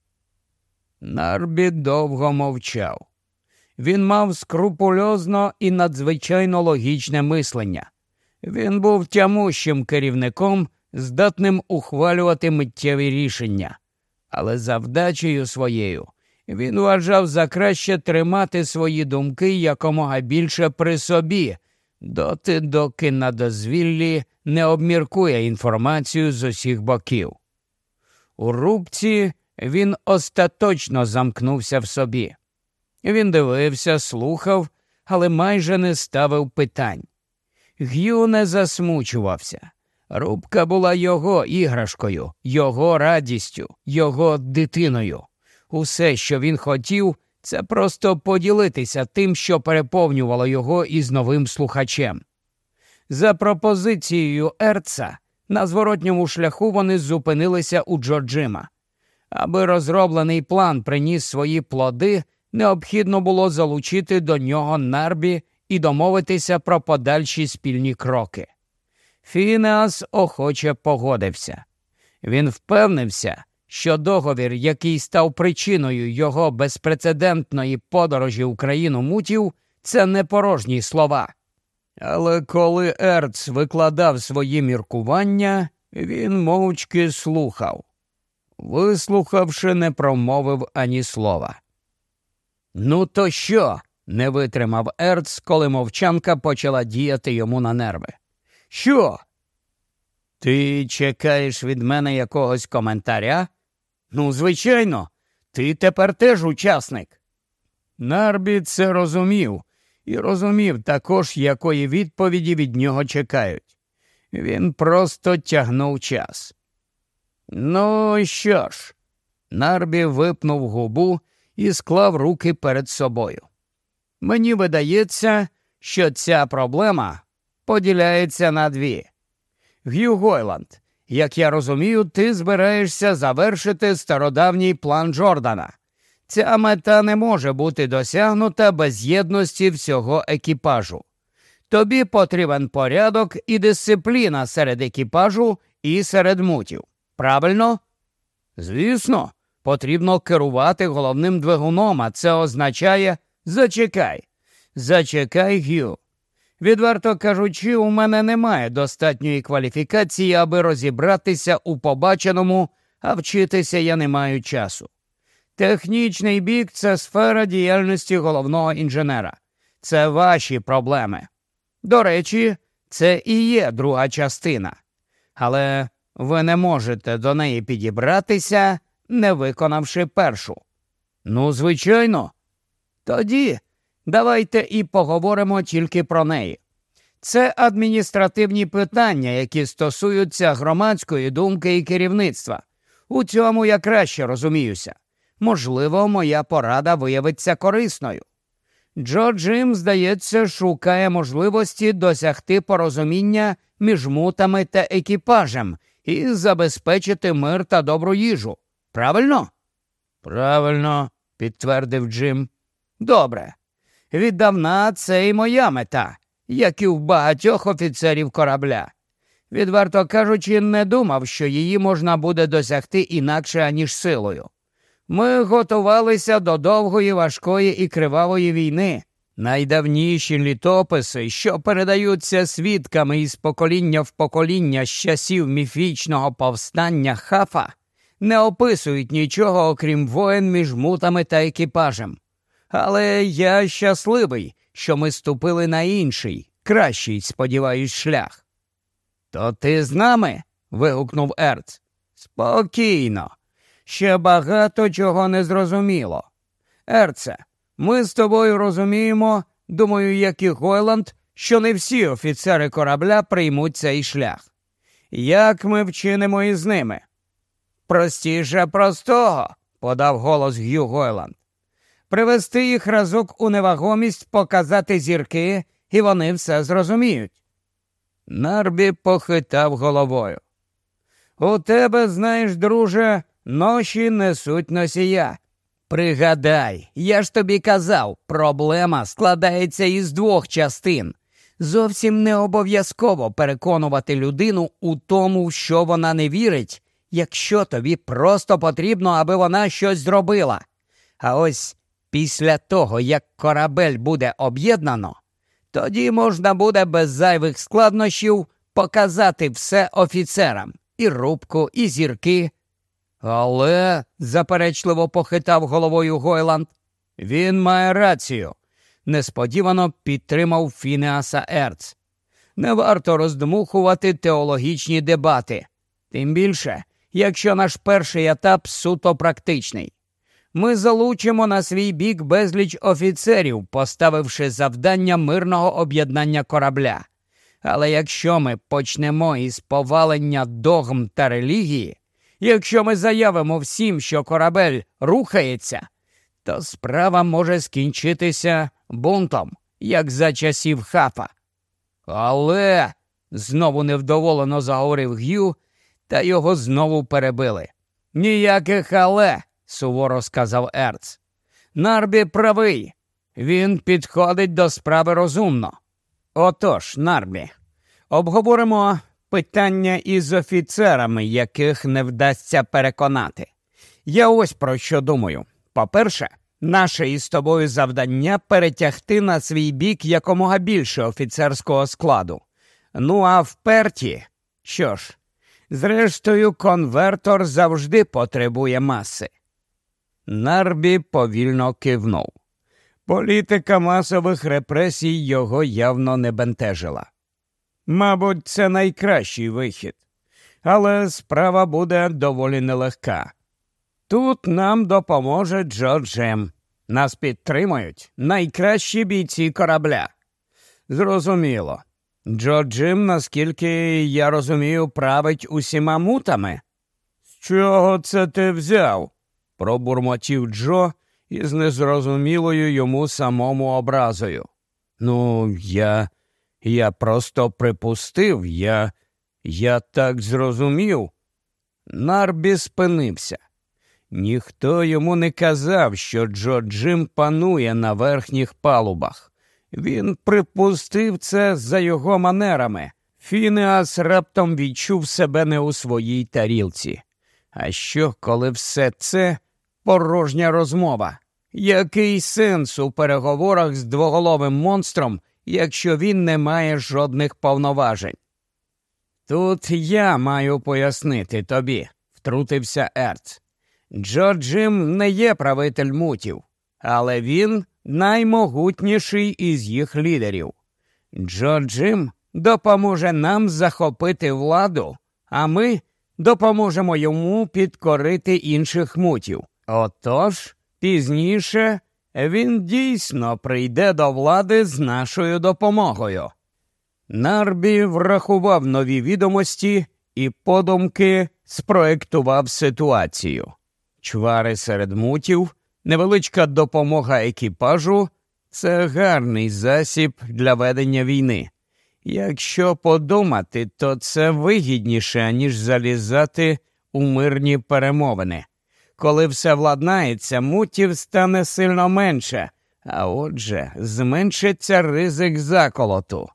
Speaker 1: Нарбі довго мовчав. Він мав скрупульозно і надзвичайно логічне мислення. Він був тямущим керівником, здатним ухвалювати миттєві рішення. Але за вдачею своєю він вважав за краще тримати свої думки якомога більше при собі, доки на дозвіллі не обміркує інформацію з усіх боків. У рубці він остаточно замкнувся в собі. Він дивився, слухав, але майже не ставив питань. Г'ю не засмучувався. Рубка була його іграшкою, його радістю, його дитиною. Усе, що він хотів, це просто поділитися тим, що переповнювало його із новим слухачем. За пропозицією Ерца, на зворотньому шляху вони зупинилися у Джо-Джима. Аби розроблений план приніс свої плоди, необхідно було залучити до нього Нарбі і домовитися про подальші спільні кроки. Фінеас охоче погодився. Він впевнився, що договір, який став причиною його безпрецедентної подорожі в країну мутів, це не порожні слова. Але коли Ерц викладав свої міркування, він мовчки слухав. Вислухавши, не промовив ані слова. «Ну то що?» – не витримав Ерц, коли мовчанка почала діяти йому на нерви. «Що? Ти чекаєш від мене якогось коментаря? Ну, звичайно, ти тепер теж учасник». Нарбі це розумів, і розумів також, якої відповіді від нього чекають. Він просто тягнув час. «Ну, що ж?» Нарбі випнув губу і склав руки перед собою. «Мені видається, що ця проблема поділяється на дві. Г'ю Гойланд, як я розумію, ти збираєшся завершити стародавній план Джордана. Ця мета не може бути досягнута без єдності всього екіпажу. Тобі потрібен порядок і дисципліна серед екіпажу і серед мутів. Правильно? Звісно, потрібно керувати головним двигуном, а це означає Зачекай, Г'ю. Відверто кажучи, у мене немає достатньої кваліфікації, аби розібратися у побаченому, а вчитися я не маю часу. Технічний бік – це сфера діяльності головного інженера. Це ваші проблеми. До речі, це і є друга частина. Але ви не можете до неї підібратися, не виконавши першу. Ну, звичайно. Тоді давайте і поговоримо тільки про неї. Це адміністративні питання, які стосуються громадської думки і керівництва. У цьому я краще розуміюся. Можливо, моя порада виявиться корисною. Джо-Джим, здається, шукає можливості досягти порозуміння між мутами та екіпажем і забезпечити мир та добру їжу. Правильно? Правильно, підтвердив Джим. Добре. Віддавна це і моя мета, як і в багатьох офіцерів корабля. Відверто кажучи, не думав, що її можна буде досягти інакше, аніж силою. Ми готувалися до довгої, важкої і кривавої війни. Найдавніші літописи, що передаються свідками із покоління в покоління з часів міфічного повстання Хафа, не описують нічого, окрім воєн між мутами та екіпажем. Але я щасливий, що ми ступили на інший, кращий, сподіваюсь, шлях. «То ти з нами?» – вигукнув Ерц. «Спокійно. Ще багато чого не зрозуміло. Ерце, ми з тобою розуміємо, думаю, як і Гойланд, що не всі офіцери корабля приймуть цей шлях. Як ми вчинимо із ними?» «Простіше простого», – подав голос Г'ю Гойланд. «Привести їх разок у невагомість, показати зірки, і вони все зрозуміють». Нарбі похитав головою. «У тебе, знаєш, друже, ноші несуть носія. Пригадай, я ж тобі казав, проблема складається із двох частин. Зовсім не обов'язково переконувати людину у тому, в що вона не вірить, якщо тобі просто потрібно, аби вона щось зробила. А ось після того, як корабель буде об'єднано, тоді можна буде без зайвих складнощів показати все офіцерам. І рубку, і зірки. Але, заперечливо похитав головою Гойланд, він має рацію. Несподівано підтримав Фінеаса Ерц. Не варто роздмухувати теологічні дебати. Тим більше, якщо наш перший етап суто практичний. Ми залучимо на свій бік безліч офіцерів, поставивши завдання мирного об'єднання корабля. Але якщо ми почнемо із повалення догм та релігії, якщо ми заявимо всім, що корабель рухається, то справа може скінчитися бунтом, як за часів Хафа. Але, знову невдоволено заговорив Г'ю, та його знову перебили. Ніяких «але», суворо сказав Ерц. Нарбі правий. Він підходить до справи розумно. Отож, Нарбі, обговоримо питання із офіцерами, яких не вдасться переконати. Я ось про що думаю. По-перше, наше із тобою завдання перетягти на свій бік якомога більше офіцерського складу. Ну а вперті, що ж, зрештою конвертор завжди потребує маси. Нарбі повільно кивнув. Політика масових репресій його явно не бентежила. Мабуть, це найкращий вихід. Але справа буде доволі нелегка. Тут нам допоможе Джо Джим. Нас підтримують найкращі бійці корабля. Зрозуміло. Джо Джим, наскільки я розумію, править усіма мутами? З чого це ти взяв? Пробурмотів Джо із незрозумілою йому самому образою. Ну, я просто припустив, я так зрозумів. Нарбі спинився. Ніхто йому не казав, що Джо Джим панує на верхніх палубах. Він припустив це за його манерами. Фінеас раптом відчув себе не у своїй тарілці. А що, коли все це порожня розмова? Який сенс у переговорах з двоголовим монстром, якщо він не має жодних повноважень? Тут я маю пояснити тобі, втрутився Ерц. Джо Джим не є правитель мутів, але він наймогутніший із їх лідерів. Джо Джим допоможе нам захопити владу, а ми допоможемо йому підкорити інших мутів. Отож, пізніше він дійсно прийде до влади з нашою допомогою. Нарбі врахував нові відомості і подумки спроектував ситуацію. Чвари серед мутів, невеличка допомога екіпажу – це гарний засіб для ведення війни. Якщо подумати, то це вигідніше, ніж залізати у мирні перемовини. коли все владнається, мутів стане сильно менше, а отже, зменшиться ризик заколоту.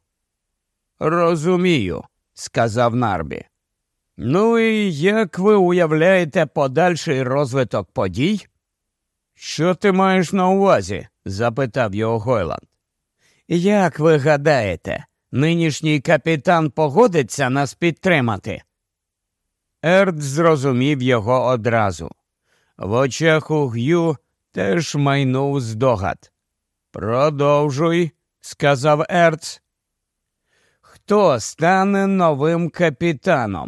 Speaker 1: «Розумію», – сказав Нарбі. «Ну і як ви уявляєте подальший розвиток подій?» «Що ти маєш на увазі?» – запитав його Гойланд. «Як ви гадаєте, нинішній капітан погодиться нас підтримати?» Ерт зрозумів його одразу. В очах у Г'ю теж майнув здогад. «Продовжуй», – сказав Ерц. «Хто стане новим капітаном?»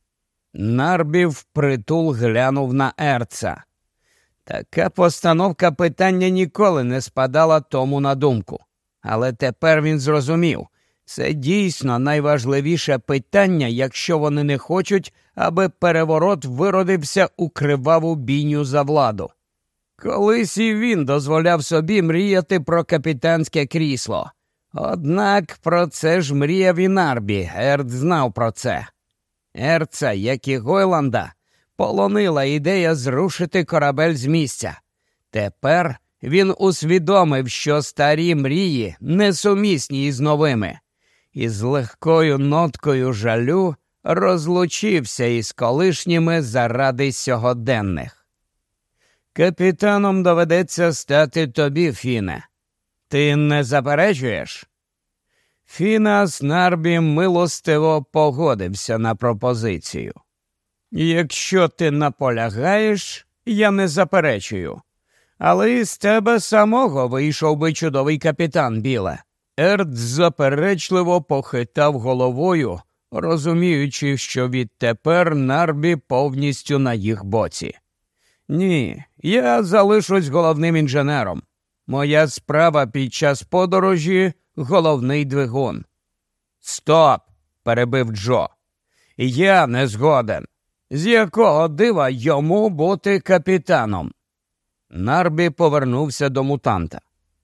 Speaker 1: Нарбі впритул глянув на Ерца. Така постановка питання ніколи не спадала тому на думку. Але тепер він зрозумів, це дійсно найважливіше питання, якщо вони не хочуть, аби переворот виродився у криваву бійню за владу. Колись і він дозволяв собі мріяти про капітанське крісло. Однак про це ж мріяв і Нарбі, Ерц знав про це. Ерца, як і Гойланда, полонила ідея зрушити корабель з місця. Тепер він усвідомив, що старі мрії несумісні із новими, і з легкою ноткою жалю розлучився із колишніми заради сьогоденних. «Капітаном доведеться стати тобі, Фіне. Ти не заперечуєш?» Фінеас Нарбі милостиво погодився на пропозицію. «Якщо ти наполягаєш, я не заперечую. Але із тебе самого вийшов би чудовий капітан, Біле». Ерт заперечливо похитав головою, розуміючи, що відтепер Нарбі повністю на їх боці. «Ні, я залишусь головним інженером. Моя справа під час подорожі – головний двигун». «Стоп!» – перебив Джо. «Я не згоден. З якого дива йому бути капітаном?» Нарбі повернувся до мутанта.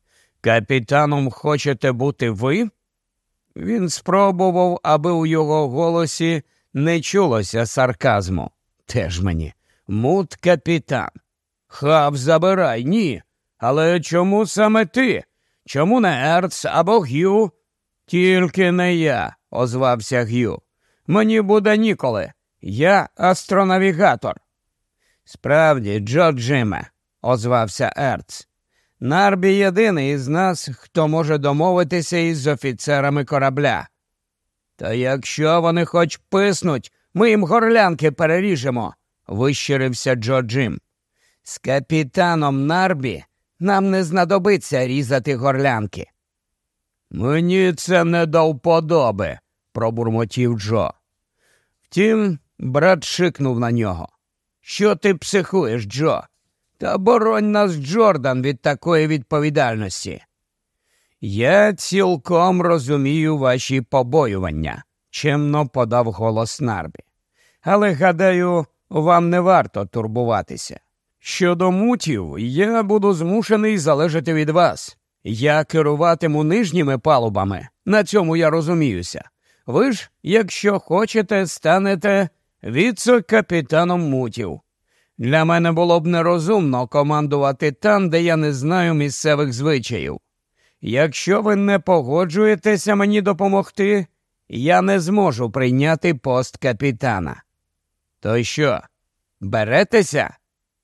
Speaker 1: «Капітаном хочете бути ви?» Він спробував, аби у його голосі не чулося сарказму. «Теж мені. Мут-капітан. Хав забирай, ні. Але чому саме ти? Чому не Ерц або Г'ю?» «Тільки не я», – озвався Г'ю. «Мені буде ніколи. Я астронавігатор». «Справді, Джо Джиме», – озвався Ерц. «Нарбі єдиний із нас, хто може домовитися із офіцерами корабля». «Та якщо вони хоч писнуть, ми їм горлянки переріжемо», – вищирився Джо Джим. «З капітаном Нарбі нам не знадобиться різати горлянки». «Мені це не до вподоби», – пробурмотів Джо. Втім, брат шикнув на нього. «Що ти психуєш, Джо? Та боронь нас, Джордан, від такої відповідальності». «Я цілком розумію ваші побоювання», – чемно подав голос Нарбі. «Але, гадаю, вам не варто турбуватися. Щодо мутів, я буду змушений залежати від вас. Я керуватиму нижніми палубами, на цьому я розуміюся. Ви ж, якщо хочете, станете віце-капітаном мутів. Для мене було б нерозумно командувати там, де я не знаю місцевих звичаїв. Якщо ви не погоджуєтеся мені допомогти, я не зможу прийняти пост капітана. То що, беретеся?»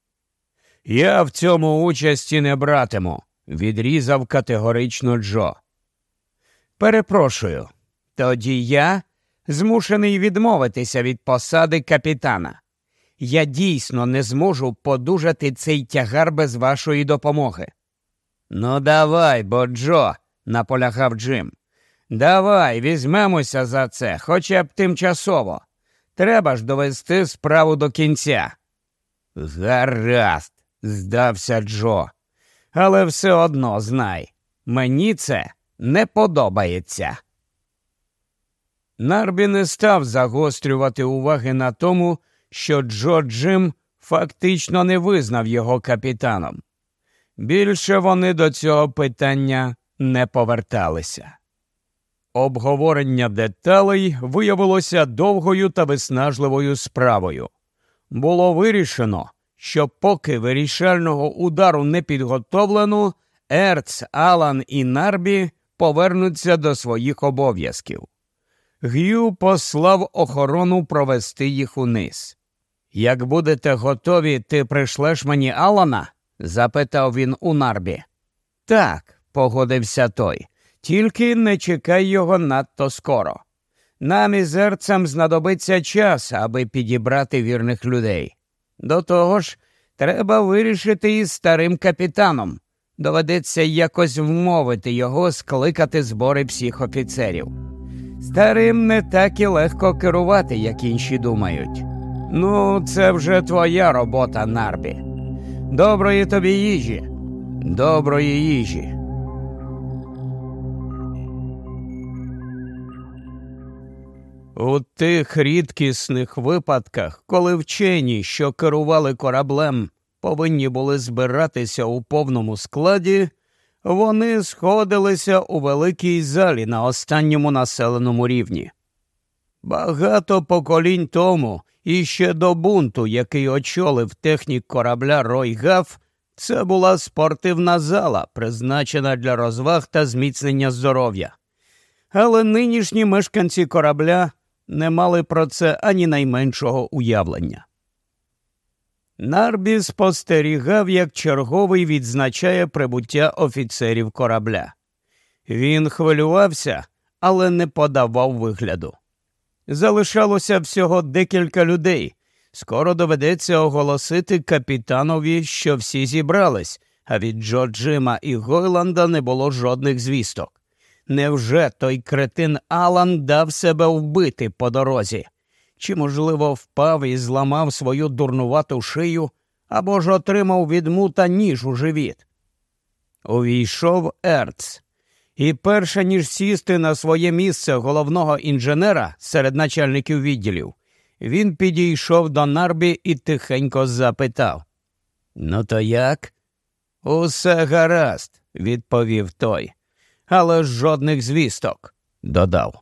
Speaker 1: «Я в цьому участі не братиму», – відрізав категорично Джо. «Перепрошую, тоді я змушений відмовитися від посади капітана. Я дійсно не зможу подужати цей тягар без вашої допомоги». «Ну давай, бо Джо», – наполягав Джим. «Давай, візьмемося за це, хоча б тимчасово. Треба ж довести справу до кінця». «Гаразд», – здався Джо. «Але все одно знай, мені це не подобається». Нарбі не став загострювати уваги на тому, що Джо Джим фактично не визнав його капітаном. Більше вони до цього питання не поверталися. Обговорення деталей виявилося довгою та виснажливою справою. Було вирішено, що поки вирішального удару не підготовлено, Ерц, Алан і Нарбі повернуться до своїх обов'язків. Г'ю послав охорону провести їх униз. «Як будете готові, ти пришлеш мені Алана?» – запитав він у Нарбі. «Так», – погодився той, – «тільки не чекай його надто скоро. Нам із Ерцем знадобиться час, аби підібрати вірних людей. До того ж, треба вирішити із старим капітаном. Доведеться якось вмовити його скликати збори всіх офіцерів. Старим не так і легко керувати, як інші думають. Ну, це вже твоя робота, Нарбі. Доброї тобі їжі. Доброї їжі». У тих рідкісних випадках, коли вчені, що керували кораблем, повинні були збиратися у повному складі, вони сходилися у великій залі на останньому населеному рівні. Багато поколінь тому, і ще до бунту, який очолив технік корабля Рой Гаф, це була спортивна зала, призначена для розваг та зміцнення здоров'я. Але нинішні мешканці корабля не мали про це ані найменшого уявлення. Нарбі спостерігав, як черговий відзначає прибуття офіцерів корабля. Він хвилювався, але не подавав вигляду. Залишалося всього декілька людей. Скоро доведеться оголосити капітанові, що всі зібрались, а від Джо Джима і Гойланда не було жодних звісток. Невже той кретин Алан дав себе вбити по дорозі? Чи, можливо, впав і зламав свою дурнувату шию, або ж отримав від мута ніж у живіт? Увійшов Ерц. І перше, ніж сісти на своє місце головного інженера серед начальників відділів, він підійшов до Нарбі і тихенько запитав: «Ну то як?» «Усе гаразд», – відповів той. «Але жодних звісток», – додав.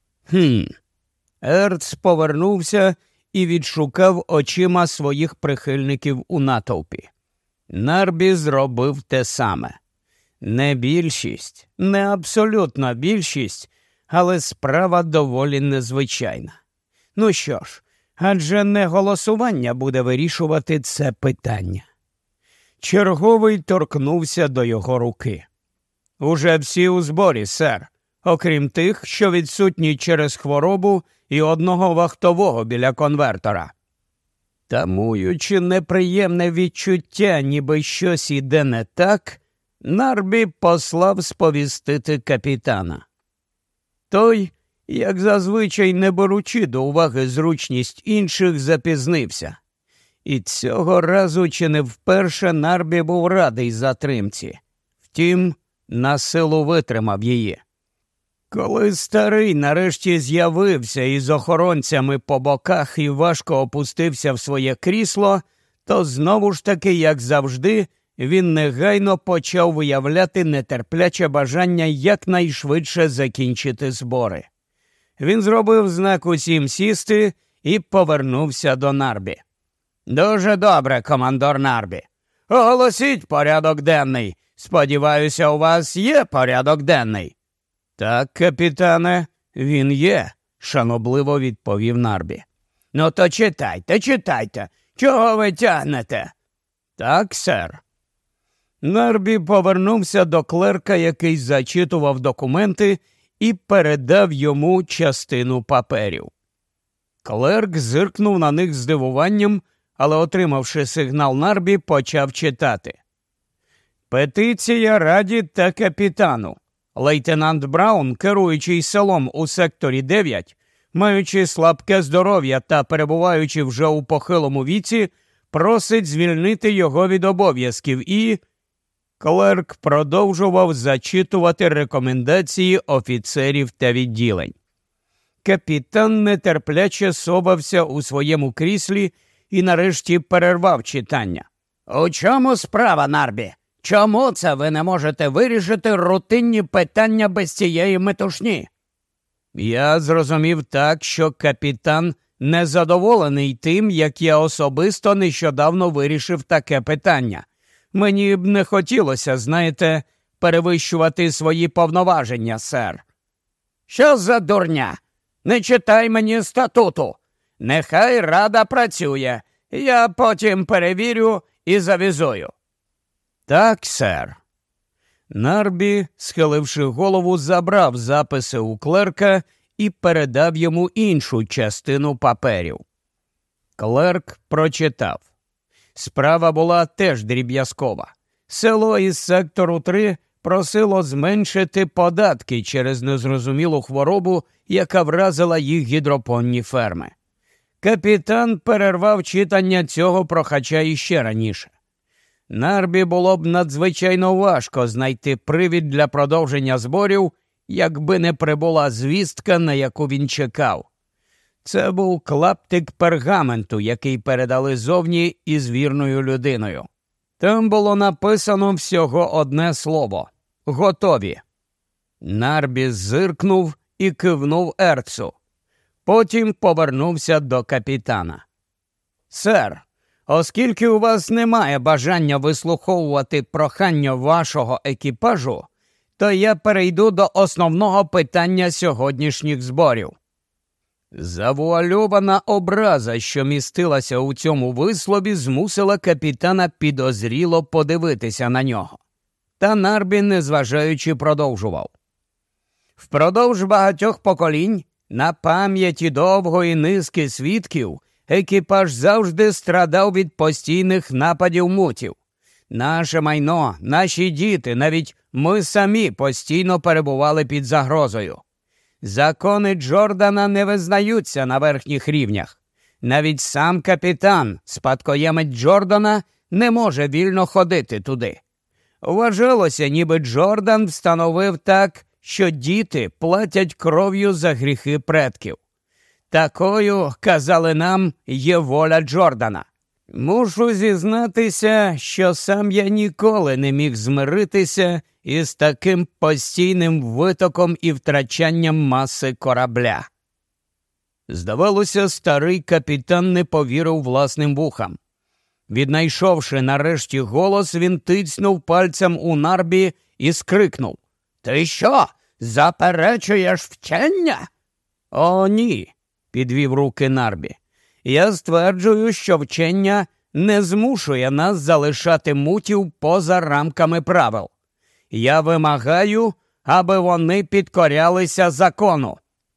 Speaker 1: Ерц повернувся і відшукав очима своїх прихильників у натовпі. Нарбі зробив те саме. Не більшість, не абсолютна більшість, але справа доволі незвичайна. Ну що ж, адже не голосування буде вирішувати це питання. Черговий торкнувся до його руки. «Уже всі у зборі, сер, окрім тих, що відсутні через хворобу і одного вахтового біля конвертора». Тамуючи неприємне відчуття, ніби щось іде не так, Нарбі послав сповістити капітана. Той, як зазвичай не беручи до уваги зручність інших, запізнився. І цього разу чи не вперше Нарбі був радий затримці. Втім, насилу витримав її. Коли старий нарешті з'явився із охоронцями по боках і важко опустився в своє крісло, то знову ж таки, як завжди, він негайно почав виявляти нетерпляче бажання якнайшвидше закінчити збори. Він зробив знак усім сісти і повернувся до Нарбі. «Дуже добре, командор Нарбі. Оголосіть порядок денний. Сподіваюся, у вас є порядок денний?» «Так, капітане, він є», – шанобливо відповів Нарбі. «Ну то читайте. Чого ви тягнете?» «Так, сер». Нарбі повернувся до клерка, який зачитував документи, і передав йому частину паперів. Клерк зиркнув на них з здивуванням, але, отримавши сигнал Нарбі, почав читати. «Петиція Раді та капітану. Лейтенант Браун, керуючий селом у секторі 9, маючи слабке здоров'я та перебуваючи вже у похилому віці, просить звільнити його від обов'язків і...» Клерк продовжував зачитувати рекомендації офіцерів та відділень. Капітан нетерпляче совався у своєму кріслі і нарешті перервав читання. «У чому справа, Нарбі? Чому це ви не можете вирішити рутинні питання без цієї метушні?» «Я зрозумів так, що капітан незадоволений тим, як я особисто нещодавно вирішив таке питання. Мені б не хотілося, знаєте, перевищувати свої повноваження, сер». «Що за дурня? Не читай мені статуту. Нехай рада працює. Я потім перевірю і завізую». «Так, сер». Нарбі, схиливши голову, забрав записи у клерка і передав йому іншу частину паперів. Клерк прочитав. Справа була теж дріб'язкова. Село із сектору 3 просило зменшити податки через незрозумілу хворобу, яка вразила їх гідропонні ферми. Капітан перервав читання цього прохача іще раніше. Нарбі було б надзвичайно важко знайти привід для продовження зборів, якби не прибула звістка, на яку він чекав. Це був клаптик пергаменту, який передали зовні із вірною людиною. Там було написано всього одне слово – «Готові». Нарбі зиркнув і кивнув Ерцу. Потім повернувся до капітана. «Сер, оскільки у вас немає бажання вислуховувати прохання вашого екіпажу, то я перейду до основного питання сьогоднішніх зборів». Завуальована образа, що містилася у цьому вислові, змусила капітана підозріло подивитися на нього. Та Нарбі, незважаючи, продовжував. «Впродовж багатьох поколінь, на пам'яті довгої низки свідків, екіпаж завжди страдав від постійних нападів мутів. Наше майно, наші діти, навіть ми самі постійно перебували під загрозою. Закони Джордана не визнаються на верхніх рівнях. Навіть сам капітан, спадкоємець Джордана, не може вільно ходити туди. Вважалося, ніби Джордан встановив так, що діти платять кров'ю за гріхи предків. Такою, казали нам, є воля Джордана. Мушу зізнатися, що сам я ніколи не міг змиритися із таким постійним витоком і втрачанням маси корабля». Здавалося, старий капітан не повірив власним вухам. Віднайшовши нарешті голос, він тицьнув пальцем у Нарбі і скрикнув: «Ти що, заперечуєш вчення?» «О, ні», – підвів руки Нарбі. «Я стверджую, що вчення не змушує нас залишати мутів поза рамками правил. Я вимагаю, аби вони підкорялися закону».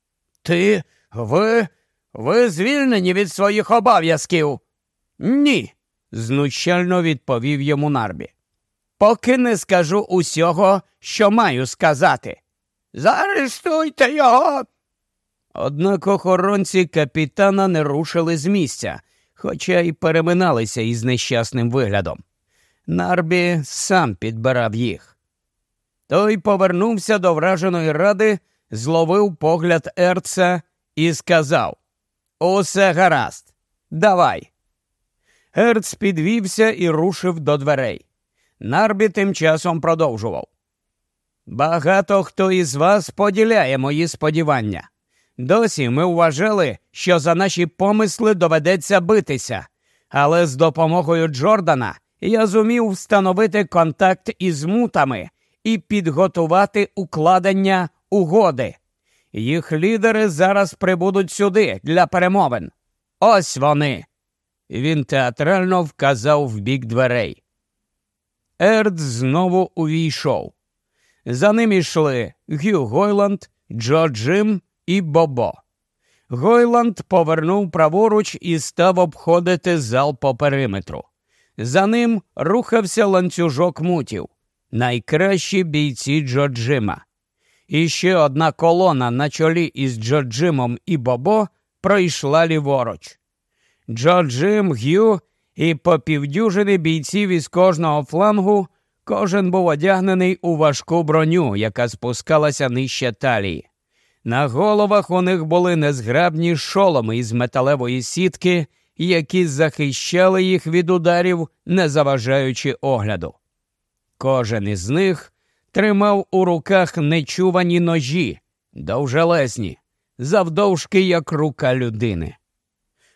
Speaker 1: Ви звільнені від своїх обов'язків?» «Ні», – знущально відповів йому Нарбі. «Поки не скажу усього, що маю сказати». «Заарештуйте його!» Однак охоронці капітана не рушили з місця, хоча й переминалися із нещасним виглядом. Нарбі сам підбирав їх. Той повернувся до враженої ради, зловив погляд Ерца і сказав: «Усе гаразд, давай». Ерц підвівся і рушив до дверей. Нарбі тим часом продовжував: «Багато хто із вас поділяє мої сподівання. Досі ми вважали, що за наші помисли доведеться битися, але з допомогою Джордана я зумів встановити контакт із мутами і підготувати укладення угоди. Їх лідери зараз прибудуть сюди для перемовин. Ось вони!» Він театрально вказав в бік дверей. Ерц знову увійшов. За ним йшли Г'ю Гойланд, Джо Джим і Бобо. Гойланд повернув праворуч і став обходити зал по периметру. За ним рухався ланцюжок мутів. Найкращі бійці Джо Джима. І ще одна колона на чолі із Джо Джимом і Бобо пройшла ліворуч. Джо Джим, Г'ю і по півдюжини бійців із кожного флангу, кожен був одягнений у важку броню, яка спускалася нижче талії. На головах у них були незграбні шоломи із металевої сітки, які захищали їх від ударів, не заважаючи огляду. Кожен із них тримав у руках нечувані ножі, довжелезні, завдовжки як рука людини.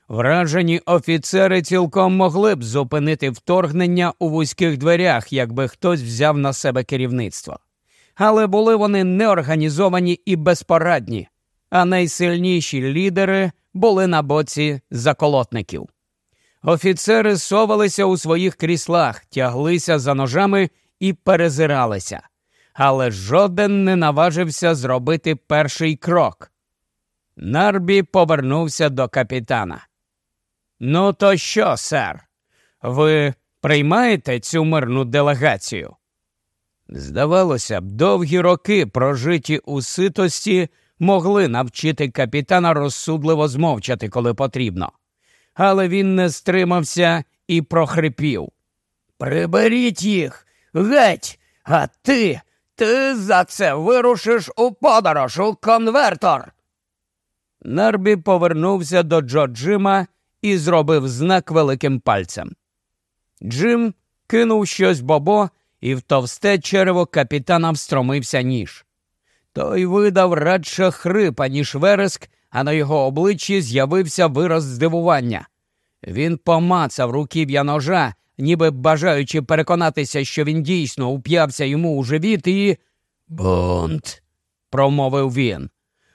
Speaker 1: Вражені офіцери цілком могли б зупинити вторгнення у вузьких дверях, якби хтось взяв на себе керівництво. Але були вони неорганізовані і безпорадні, а найсильніші лідери були на боці заколотників. Офіцери совалися у своїх кріслах, тяглися за ножами і перезиралися. Але жоден не наважився зробити перший крок. Нарбі повернувся до капітана. «Ну то що, сер? Ви приймаєте цю мирну делегацію?» Здавалося б, довгі роки, прожиті у ситості, могли навчити капітана розсудливо змовчати, коли потрібно. Але він не стримався і прохрипів. «Приберіть їх! Геть! А ти за це вирушиш у подорож, у конвертор!» Нарбі повернувся до Джо Джима і зробив знак великим пальцем. Джим кинув щось Бобо, і в товсте черево капітана встромився ніж. Той видав радше хрип, аніж вереск, а на його обличчі з'явився вираз здивування. Він помацав руків'я ножа, ніби бажаючи переконатися, що він дійсно уп'явся йому у живіт, і... «Бунт!» – промовив він.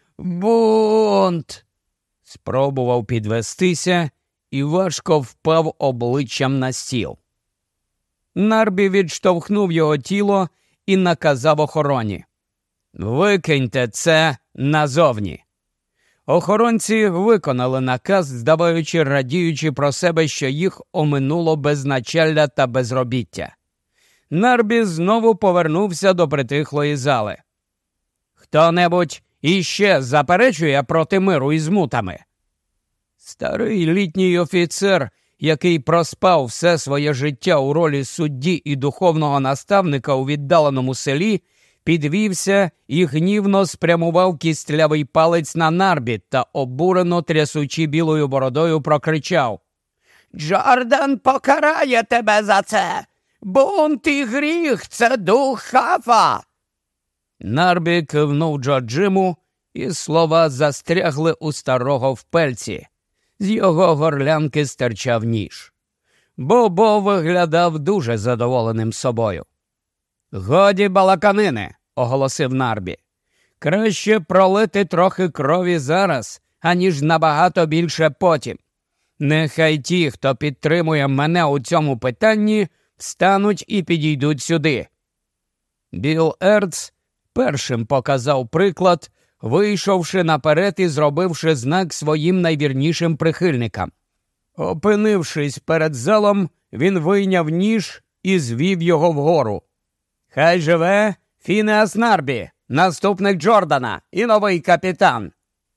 Speaker 1: «Бунт!» Спробував підвестися і важко впав обличчям на стіл. Нарбі відштовхнув його тіло і наказав охороні. «Викиньте це назовні!» Охоронці виконали наказ, здаваючи, радіючи про себе, що їх оминуло безначалля та безробіття. Нарбі знову повернувся до притихлої зали. «Хто-небудь іще заперечує проти миру із мутами?» Старий літній офіцер, який проспав все своє життя у ролі судді і духовного наставника у віддаленому селі, підвівся і гнівно спрямував кістлявий палець на Нарбі та, обурено трясучи білою бородою, прокричав: «Джордан покарає тебе за це! Бунт і гріх – це дух Хафа!» Нарбі кивнув Джо Джиму, і слова застрягли у старого в пельці. З його горлянки стирчав ніж. Бобо виглядав дуже задоволеним собою. «Годі балаканини!» – оголосив Нарбі. «Краще пролити трохи крові зараз, аніж набагато більше потім. Нехай ті, хто підтримує мене у цьому питанні, встануть і підійдуть сюди». Білл Ерц першим показав приклад, вийшовши наперед і зробивши знак своїм найвірнішим прихильникам. Опинившись перед залом, він вийняв ніж і звів його вгору. «Хай живе Фінеас Нарбі, наступник Джордана і новий капітан!»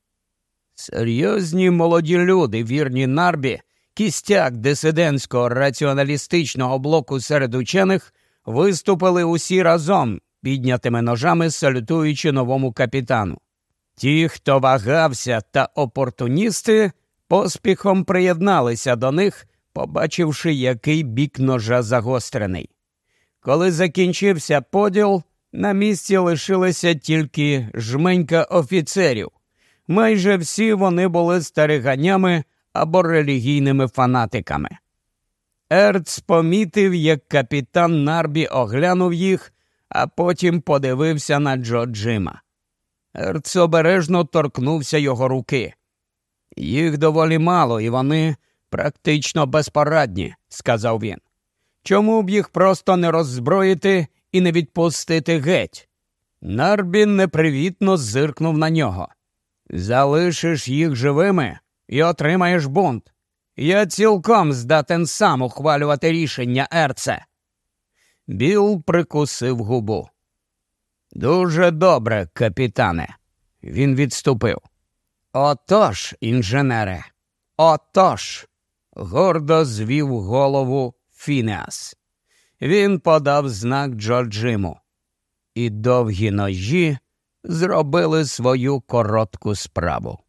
Speaker 1: Серйозні молоді люди, вірні Нарбі, кістяк дисидентського раціоналістичного блоку серед учених, виступили усі разом, піднятими ножами салютуючи новому капітану. Ті, хто вагався, та опортуністи поспіхом приєдналися до них, побачивши, який бік ножа загострений. Коли закінчився поділ, на місці лишилися тільки жменька офіцерів. Майже всі вони були стариганями або релігійними фанатиками. Ерц помітив, як капітан Нарбі оглянув їх, а потім подивився на Джо Джима. Ерц обережно торкнувся його руки. «Їх доволі мало, і вони практично безпорадні», – сказав він. «Чому б їх просто не роззброїти і не відпустити геть?» Нарбі непривітно зиркнув на нього. «Залишиш їх живими і отримаєш бунт. Я цілком здатен сам ухвалювати рішення, Ерце». Білл прикусив губу. «Дуже добре, капітане». Він відступив. «Отож, інженере, отож», – гордо звів голову Фінеас. Він подав знак Джо Джиму. І довгі ножі зробили свою коротку справу.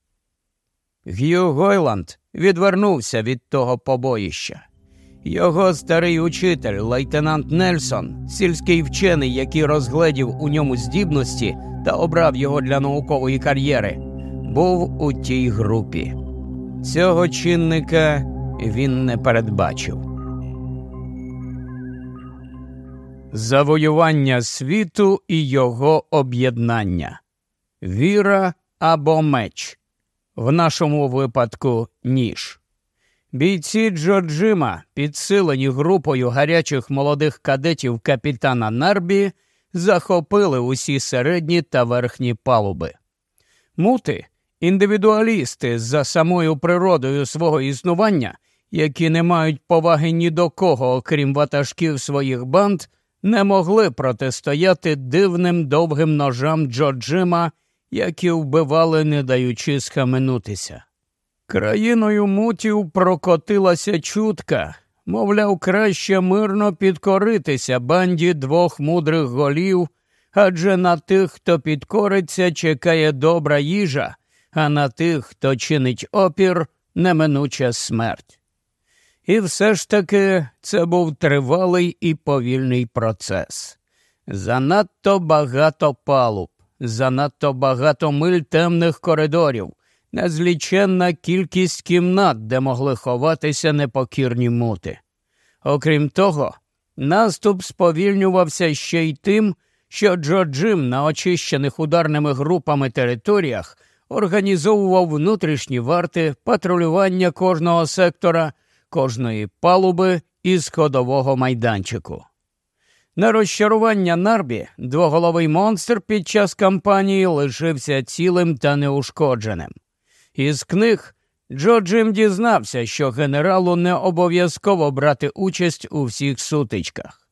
Speaker 1: Г'ю Гойланд відвернувся від того побоїща. Його старий учитель, лейтенант Нельсон, сільський вчений, який розгледів у ньому здібності та обрав його для наукової кар'єри, був у тій групі. Цього чинника він не передбачив. Завоювання світу і його об'єднання. Віра або меч. В нашому випадку – ніж. Бійці Джо Джима, підсилені групою гарячих молодих кадетів капітана Нарбі, захопили усі середні та верхні палуби. Мути – індивідуалісти за самою природою свого існування, які не мають поваги ні до кого, окрім ватажків своїх банд, не могли протистояти дивним довгим ножам Джо Джима, які вбивали, не даючи схаменутися. Країною мутів прокотилася чутка, мовляв, краще мирно підкоритися банді двох мудрих голів, адже на тих, хто підкориться, чекає добра їжа, а на тих, хто чинить опір, неминуча смерть. І все ж таки це був тривалий і повільний процес. Занадто багато палуб, занадто багато миль темних коридорів, незліченна кількість кімнат, де могли ховатися непокірні мути. Окрім того, наступ сповільнювався ще й тим, що Джо Джим на очищених ударними групами територіях організовував внутрішні варти, патрулювання кожного сектора, кожної палуби і сходового майданчику. На розчарування Нарбі двоголовий монстр під час кампанії лишився цілим та неушкодженим. Із книг Джо Джим дізнався, що генералу не обов'язково брати участь у всіх сутичках.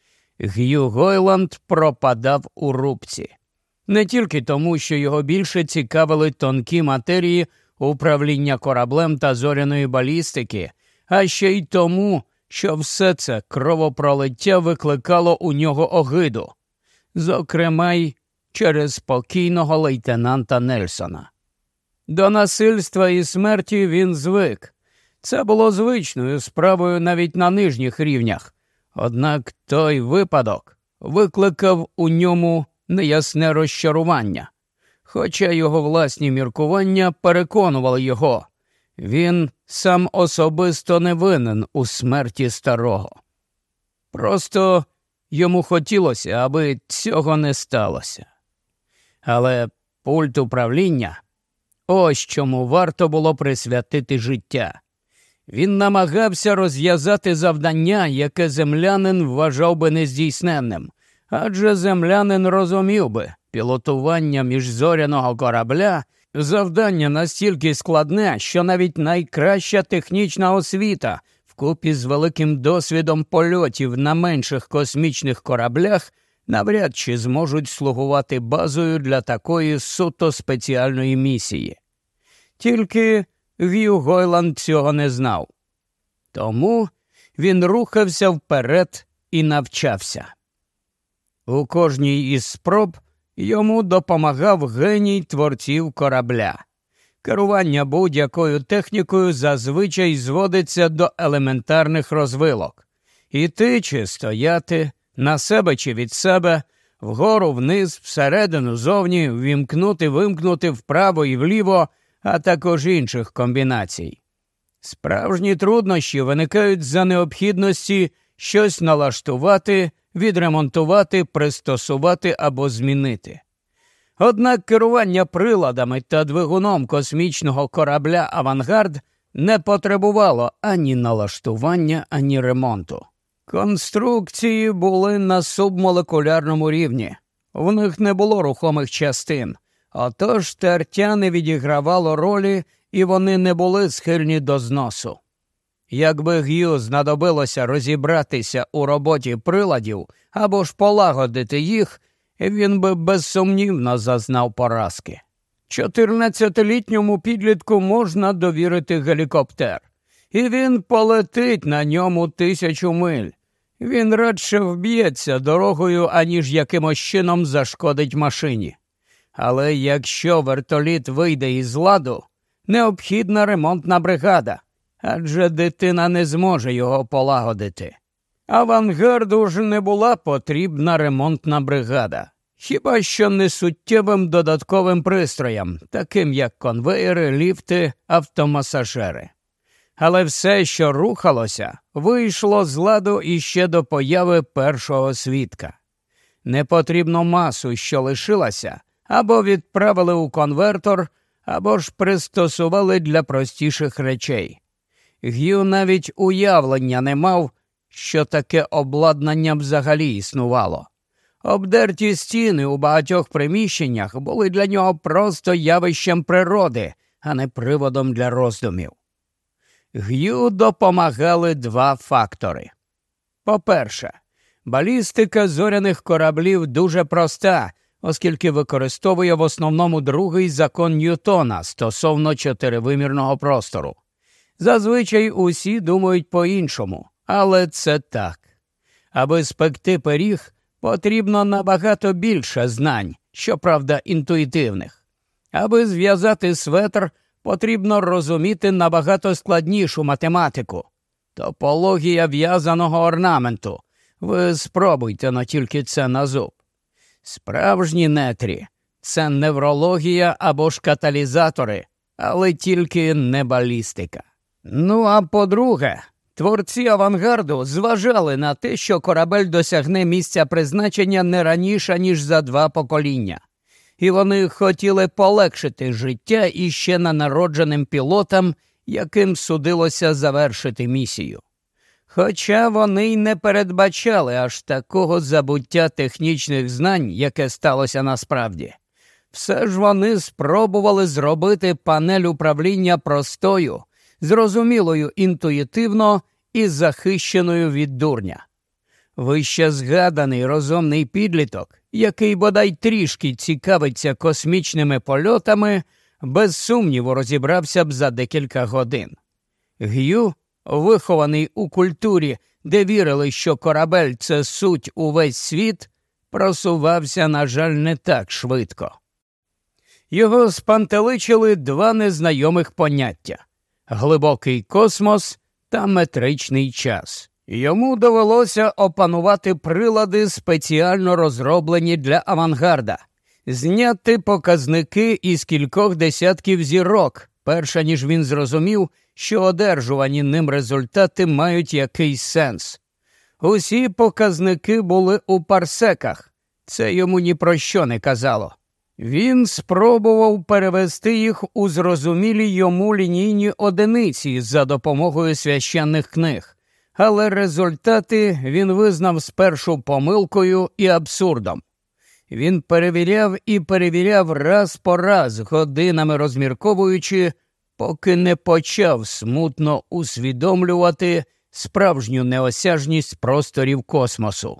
Speaker 1: Г'ю Гойланд пропадав у рубці. Не тільки тому, що його більше цікавили тонкі матерії управління кораблем та зоряної балістики, а ще й тому, що все це кровопролиття викликало у нього огиду, зокрема й через покійного лейтенанта Нельсона. До насильства і смерті він звик. Це було звичною справою навіть на нижніх рівнях. Однак той випадок викликав у ньому неясне розчарування. Хоча його власні міркування переконували його. Він сам особисто не винен у смерті старого. Просто йому хотілося, аби цього не сталося. Але пульт управління – ось чому варто було присвятити життя. Він намагався розв'язати завдання, яке землянин вважав би нездійсненним, адже землянин розумів би, пілотування міжзоряного корабля – завдання настільки складне, що навіть найкраща технічна освіта вкупі з великим досвідом польотів на менших космічних кораблях навряд чи зможуть слугувати базою для такої суто спеціальної місії. Тільки Г'ю Гойланд цього не знав. Тому він рухався вперед і навчався. У кожній із спроб йому допомагав геній творців корабля. Керування будь-якою технікою зазвичай зводиться до елементарних розвилок. Іти чи стояти, на себе чи від себе, вгору, вниз, всередину, зовні, вімкнути-вимкнути, вправо і вліво, а також інших комбінацій. Справжні труднощі виникають за необхідності щось налаштувати, відремонтувати, пристосувати або змінити. Однак керування приладами та двигуном космічного корабля «Авангард» не потребувало ані налаштування, ані ремонту. Конструкції були на субмолекулярному рівні. В них не було рухомих частин, отож тертя не відігравало ролі і вони не були схильні до зносу. Якби Г'ю знадобилося розібратися у роботі приладів або ж полагодити їх, він би безсумнівно зазнав поразки. 14-літньому підлітку можна довірити гелікоптер, і він полетить на ньому 1000 миль. Він радше вб'ється дорогою, аніж якимось чином зашкодить машині. Але якщо вертоліт вийде із ладу, необхідна ремонтна бригада, адже дитина не зможе його полагодити. «Авангарду ж не була потрібна ремонтна бригада. Хіба що несуттєвим додатковим пристроям, таким як конвеєри, ліфти, автомасажери. Але все, що рухалося, вийшло з ладу іще до появи першого свідка. Непотрібну масу, що лишилася, або відправили у конвертор, або ж пристосували для простіших речей. Г'ю навіть уявлення не мав, що таке обладнання взагалі існувало. Обдерті стіни у багатьох приміщеннях були для нього просто явищем природи, а не приводом для роздумів. Г'ю допомагали два фактори. По-перше, балістика зоряних кораблів дуже проста, оскільки використовує в основному другий закон Ньютона стосовно чотиривимірного простору. Зазвичай усі думають по-іншому, але це так. Аби спекти пиріг, потрібно набагато більше знань, щоправда інтуїтивних. Аби зв'язати светр, потрібно розуміти набагато складнішу математику. Топологія в'язаного орнаменту. Ви спробуйте, но тільки це на зуб. Справжні нетрі – це неврологія або ж каталізатори, але тільки не балістика. Ну а по-друге, творці авангарду зважали на те, що корабель досягне місця призначення не раніше, ніж за 2 покоління. І вони хотіли полегшити життя іще ненародженим пілотам, яким судилося завершити місію. Хоча вони й не передбачали аж такого забуття технічних знань, яке сталося насправді. Все ж вони спробували зробити панель управління простою, зрозумілою інтуїтивно і захищеною від дурня. Вище згаданий розумний підліток, який бодай трішки цікавиться космічними польотами, без сумніву розібрався б за декілька годин. Г'ю, вихований у культурі, де вірили, що корабель – це суть увесь світ, просувався, на жаль, не так швидко. Його спантеличили два незнайомих поняття – глибокий космос та метричний час. Йому довелося опанувати прилади, спеціально розроблені для авангарда, зняти показники із кількох десятків зірок, перше ніж він зрозумів, що одержувані ним результати мають якийсь сенс. Усі показники були у парсеках, це йому ні про що не казало. Він спробував перевести їх у зрозумілі йому лінійні одиниці за допомогою священних книг, але результати він визнав спершу помилкою і абсурдом. Він перевіряв і перевіряв раз по раз, годинами розмірковуючи, поки не почав смутно усвідомлювати справжню неосяжність просторів космосу.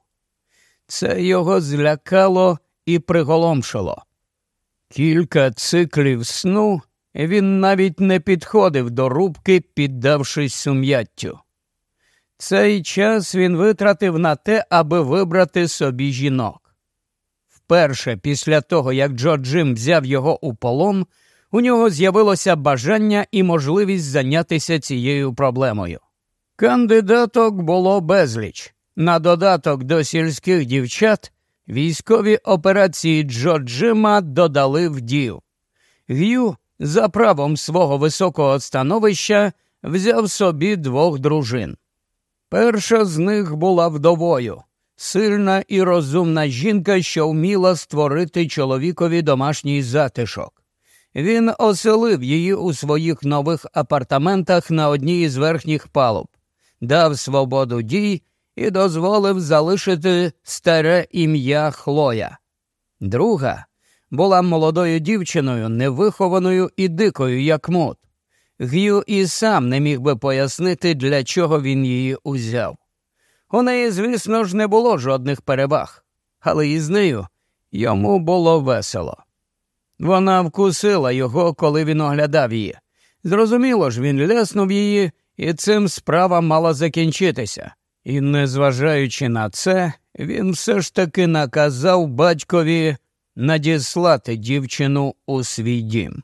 Speaker 1: Це його злякало і приголомшило. Кілька циклів сну він навіть не підходив до рубки, піддавшись сум'яттю. Цей час він витратив на те, аби вибрати собі жінок. Вперше після того, як Джо Джим взяв його у полон, у нього з'явилося бажання і можливість зайнятися цією проблемою. Кандидаток було безліч. На додаток до сільських дівчат військові операції Джо Джима додали вдів. Г'ю, за правом свого високого становища, взяв собі 2 дружин. Перша з них була вдовою, сильна і розумна жінка, що вміла створити чоловікові домашній затишок. Він оселив її у своїх нових апартаментах на одній із верхніх палуб, дав свободу дій і дозволив залишити старе ім'я Хлоя. Друга була молодою дівчиною, невихованою і дикою, як мут. Г'ю і сам не міг би пояснити, для чого він її узяв. У неї, звісно ж, не було жодних переваг, але із нею йому було весело. Вона вкусила його, коли він оглядав її. Зрозуміло ж, він ляснув її, і цим справа мала закінчитися. І, незважаючи на це, він все ж таки наказав батькові надіслати дівчину у свій дім.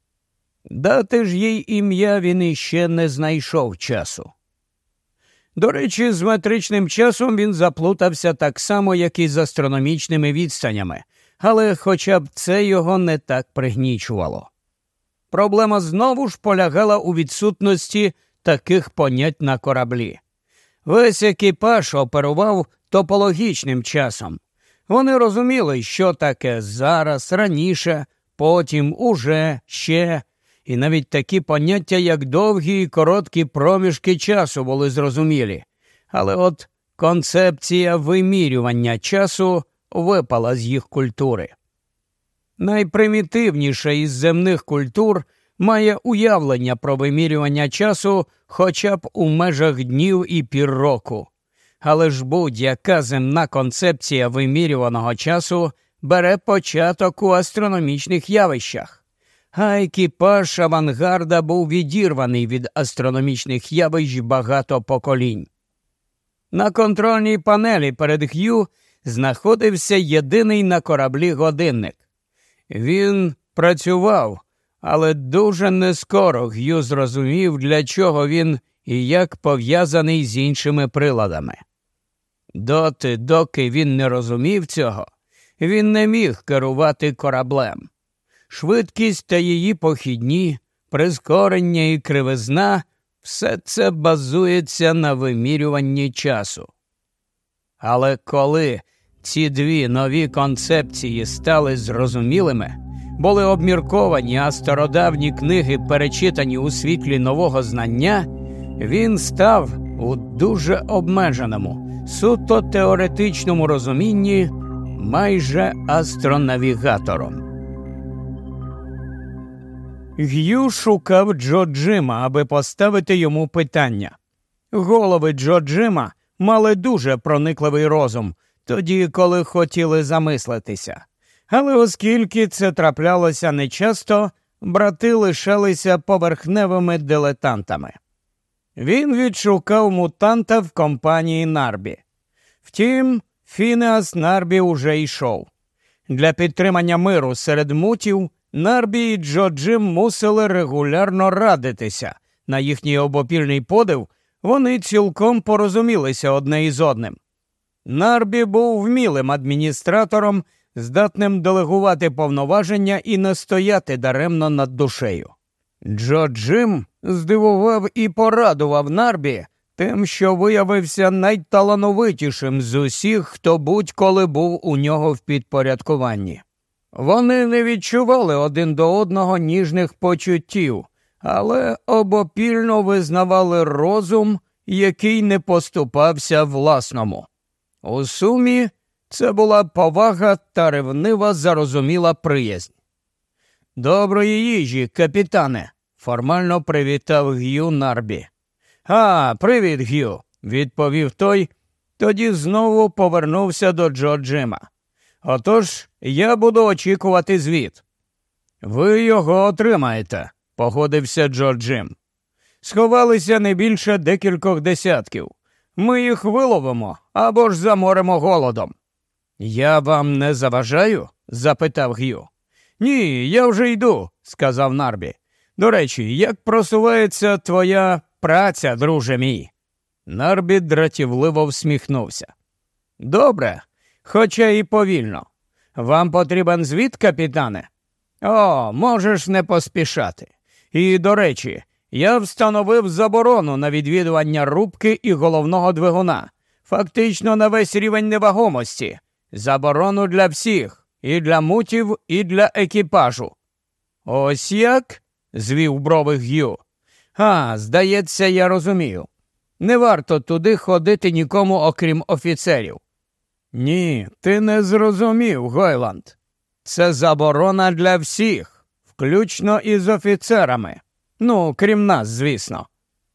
Speaker 1: Дати ж їй ім'я він іще не знайшов часу. До речі, з метричним часом він заплутався так само, як і з астрономічними відстанями, але хоча б це його не так пригнічувало. Проблема знову ж полягала у відсутності таких понять на кораблі. Весь екіпаж оперував топологічним часом. Вони розуміли, що таке зараз, раніше, потім, уже, ще. І навіть такі поняття, як довгі і короткі проміжки часу були зрозумілі. Але от концепція вимірювання часу випала з їх культури. Найпримітивніша із земних культур має уявлення про вимірювання часу хоча б у межах днів і пір року. Але ж будь-яка земна концепція вимірюваного часу бере початок у астрономічних явищах. А екіпаж авангарда був відірваний від астрономічних явищ багато поколінь. На контрольній панелі перед Г'ю знаходився єдиний на кораблі годинник. Він працював, але дуже нескоро Г'ю зрозумів, для чого він і як пов'язаний з іншими приладами. Доти, доки він не розумів цього, він не міг керувати кораблем. Швидкість та її похідні, прискорення і кривизна – все це базується на вимірюванні часу. Але коли ці дві нові концепції стали зрозумілими, були обмірковані, а стародавні книги перечитані у світлі нового знання, він став у дуже обмеженому, суто теоретичному розумінні майже астронавігатором. Г'ю шукав Джо Джима, аби поставити йому питання. Голови Джо Джима мали дуже проникливий розум, тоді, коли хотіли замислитися. Але оскільки це траплялося нечасто, брати лишалися поверхневими дилетантами. Він відшукав мутанта в компанії Нарбі. Втім, Фінеас Нарбі уже йшов. Для підтримання миру серед мутів Нарбі і Джо Джим мусили регулярно радитися. На їхній обопільний подив вони цілком порозумілися одне із одним. Нарбі був вмілим адміністратором, здатним делегувати повноваження і не стояти даремно над душею. Джо Джим здивував і порадував Нарбі тим, що виявився найталановитішим з усіх, хто будь-коли був у нього в підпорядкуванні. Вони не відчували один до одного ніжних почуттів, але обопільно визнавали розум, який не поступався власному. У сумі це була повага та ревнива зарозуміла приязнь. «Доброї їжі, капітане!» – формально привітав Г'ю Нарбі. «А, привіт, Г'ю!» – відповів той, тоді знову повернувся до Джо Джима. «Отож, я буду очікувати звіт». «Ви його отримаєте», – погодився Джо Джим. «Сховалися не більше декількох десятків. Ми їх виловимо або ж заморимо голодом». «Я вам не заважаю?» – запитав Г'ю. «Ні, я вже йду», – сказав Нарбі. «До речі, як просувається твоя праця, друже мій?» Нарбі дратівливо всміхнувся. «Добре, хоча і повільно. Вам потрібен звіт, капітане?» «О, можеш не поспішати. І, до речі, я встановив заборону на відвідування рубки і головного двигуна. Фактично на весь рівень невагомості. Заборону для всіх. І для мутів, і для екіпажу». «Ось як?» – звів брови Г'ю. «А, здається, я розумію. Не варто туди ходити нікому, окрім офіцерів». «Ні, ти не зрозумів, Гойланд. Це заборона для всіх, включно із офіцерами. Ну, крім нас, звісно».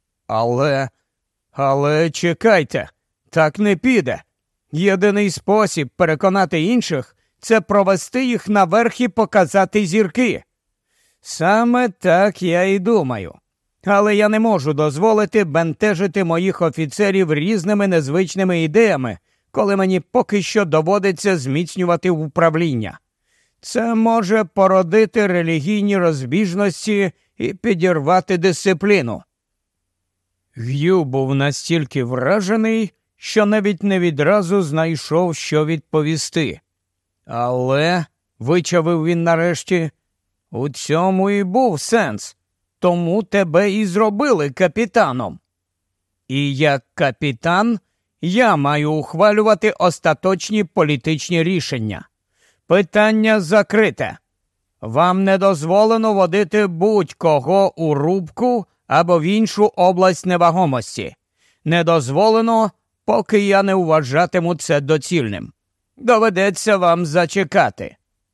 Speaker 1: Але чекайте, так не піде. Єдиний спосіб переконати інших – це провести їх наверх і показати зірки». «Саме так я і думаю. Але я не можу дозволити бентежити моїх офіцерів різними незвичними ідеями, коли мені поки що доводиться зміцнювати управління. Це може породити релігійні розбіжності і підірвати дисципліну». Г'ю був настільки вражений, що навіть не відразу знайшов, що відповісти. Але вичавив він нарешті. У цьому і був сенс. Тому тебе і зробили капітаном. І як капітан я маю ухвалювати остаточні політичні рішення. Питання закрите. Вам не дозволено водити будь-кого у рубку або в іншу область невагомості. Не дозволено, поки я не вважатиму це доцільним. Доведеться вам зачекати.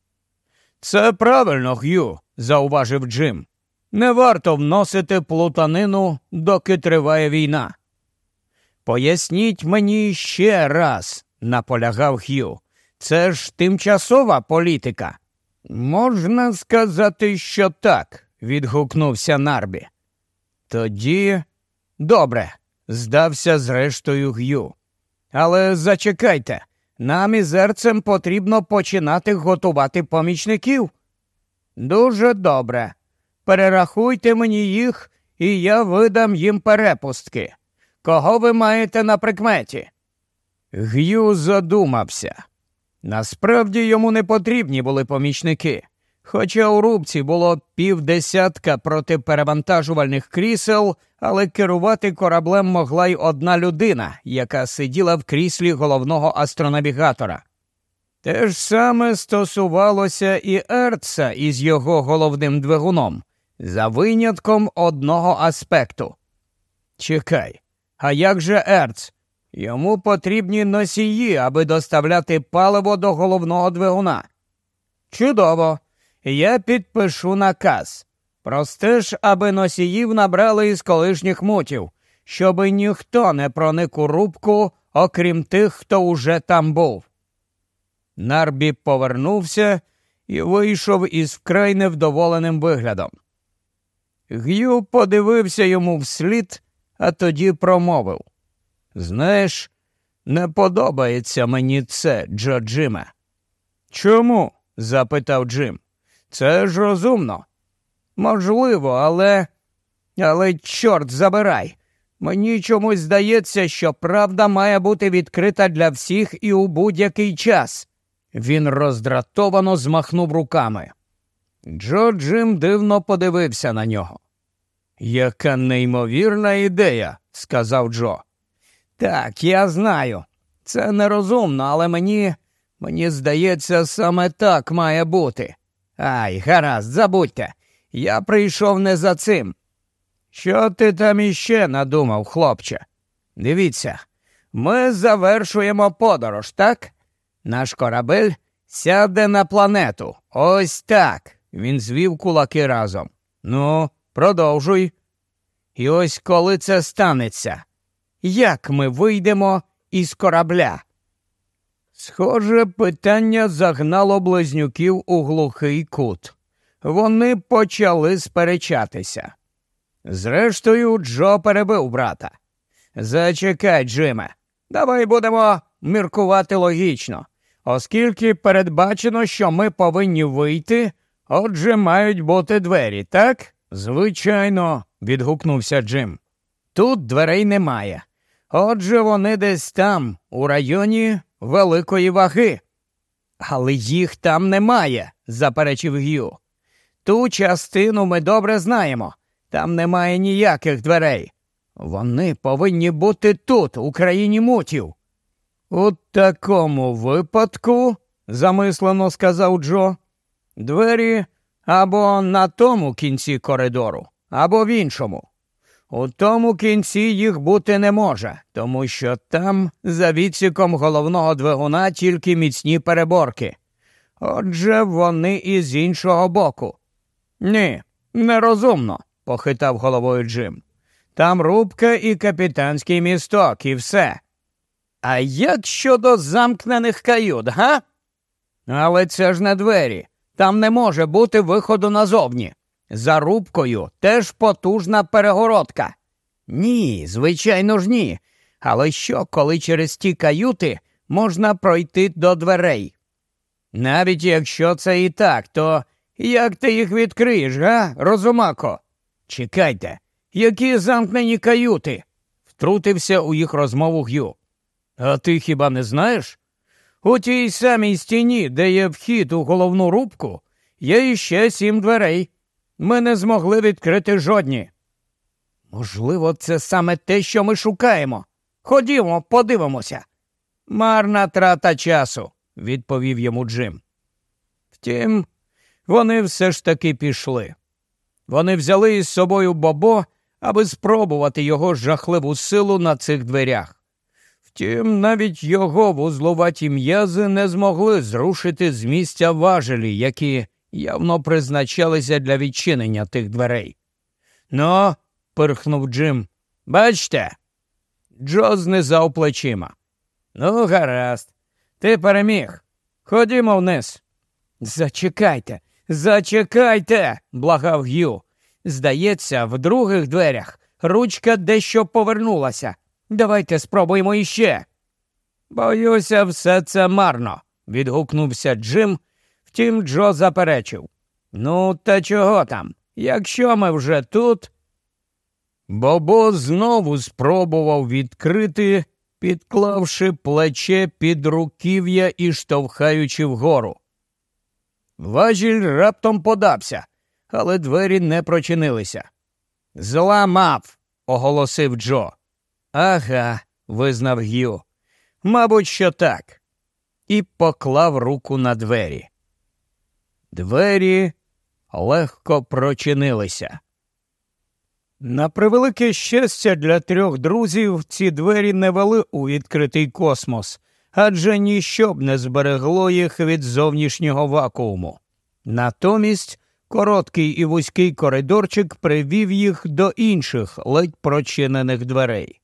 Speaker 1: Це правильно, Г'ю, зауважив Джим. Не варто вносити плутанину, доки триває війна. Поясніть мені ще раз, наполягав Г'ю. Це ж тимчасова політика. Можна сказати, що так, відгукнувся Нарбі. Тоді добре, здався зрештою Г'ю. Але зачекайте, нам із Ерцем потрібно починати готувати помічників. Дуже добре. Перерахуйте мені їх, і я видам їм перепустки. Кого ви маєте на прикметі? Г'ю задумався. Насправді йому не потрібні були помічники. Хоча у рубці було 50 протиперевантажувальних крісел, але керувати кораблем могла й одна людина, яка сиділа в кріслі головного астронавігатора. Те ж саме стосувалося і Ерца із його головним двигуном, за винятком одного аспекту. Чекай, а як же Ерц? Йому потрібні носії, аби доставляти паливо до головного двигуна. Чудово. Я підпишу наказ. Простиш, аби носіїв набрали із колишніх мутів, щоби ніхто не проник у рубку, окрім тих, хто уже там був. Нарбі повернувся і вийшов із вкрай невдоволеним виглядом. Г'ю подивився йому вслід, а тоді промовив. Знаєш, не подобається мені це, Джиме. Чому? Запитав Джим. Це ж розумно. Можливо, але чорт забирай. Мені чомусь здається, що правда має бути відкрита для всіх і у будь-який час. Він роздратовано змахнув руками. Джим дивно подивився на нього. Яка неймовірна ідея, сказав Джо. Так, я знаю. Це нерозумно, але мені здається, саме так має бути. Ай, гаразд, забудьте. Я прийшов не за цим. Що ти там іще надумав, хлопче? Дивіться, ми завершуємо подорож, так? Наш корабель сяде на планету. Ось так. Він звів кулаки разом. Ну, продовжуй. І ось коли це станеться, як ми вийдемо із корабля? Схоже, питання загнало близнюків у глухий кут. Вони почали сперечатися. Зрештою, Джо перебив брата. Зачекай, Джиме, давай будемо міркувати логічно. Оскільки передбачено, що ми повинні вийти, отже, мають бути двері, так? Звичайно, відгукнувся Джим. Тут дверей немає. Отже, вони десь там, у районі великої ваги. Але їх там немає, заперечив Г'ю. Ту частину ми добре знаємо. Там немає ніяких дверей. Вони повинні бути тут, у країні мутів. У такому випадку, замислено сказав Джо, двері або на тому кінці коридору, або в іншому. У тому кінці їх бути не може, тому що там, за відсіком головного двигуна, тільки міцні переборки. Отже, вони із іншого боку. Ні, нерозумно, похитав головою Джим. Там рубка і капітанський місток, і все. А як щодо замкнених кают, га? Але це ж не двері. Там не може бути виходу назовні. За рубкою теж потужна перегородка. Ні, звичайно ж ні. Але що, коли через ті каюти можна пройти до дверей? Навіть якщо це і так, то як ти їх відкриєш, га, розумако? Чекайте, які замкнені каюти? Втрутився у їх розмову Г'ю. А ти хіба не знаєш? У тій самій стіні, де є вхід у головну рубку, є іще 7 дверей. Ми не змогли відкрити жодні. Можливо, це саме те, що ми шукаємо. Ходімо, подивимося. Марна трата часу, відповів йому Джим. Втім, вони все ж таки пішли. Вони взяли із собою Бобо, аби спробувати його жахливу силу на цих дверях. Втім, навіть його вузлуваті м'язи не змогли зрушити з місця важелі, які явно призначалися для відчинення тих дверей. «Ну», – пирхнув Джим, – «бачте?» Джо знизав плечима. «Ну, гаразд, ти переміг. Ходімо вниз». Зачекайте, – благав Г'ю. «Здається, в других дверях ручка дещо повернулася. Давайте спробуємо іще». «Боюся, все це марно», – відгукнувся Джим. Втім, Джо заперечив. «Ну, та чого там? Якщо ми вже тут...» Бобо знову спробував відкрити, підклавши плече під руків'я і штовхаючи вгору. Важіль раптом подався, але двері не прочинилися. «Зламав», – оголосив Джо. «Ага», – визнав Г'ю. «Мабуть, що так». І поклав руку на двері. Двері легко прочинилися. На превелике щастя для 3 друзів, ці двері не вели у відкритий космос, адже ніщо б не зберегло їх від зовнішнього вакууму. Натомість короткий і вузький коридорчик привів їх до інших ледь прочинених дверей.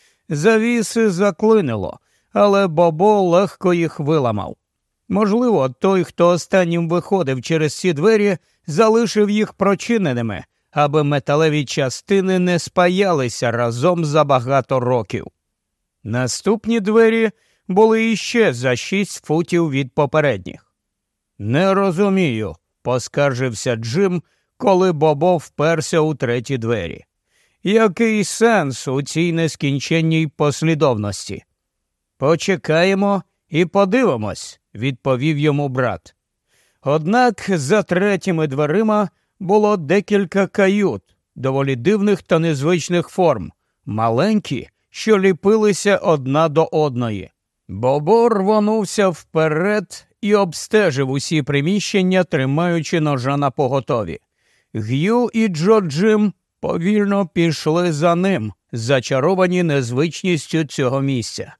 Speaker 1: Завіси заклинило, але Бобо легко їх виламав. Можливо, той, хто останнім виходив через ці двері, залишив їх прочиненими, аби металеві частини не спаялися разом за багато років. Наступні двері були іще за 6 футів від попередніх. «Не розумію», – поскаржився Джим, коли Бобо вперся у треті двері. «Який сенс у цій нескінченній послідовності?» «Почекаємо і подивимось», – відповів йому брат. Однак за третіми дверима було декілька кают, доволі дивних та незвичних форм, маленькі, що ліпилися одна до одної. Бобо рвонувся вперед і обстежив усі приміщення, тримаючи ножа напоготові. Г'ю і Джо Джим повільно пішли за ним, зачаровані незвичністю цього місця.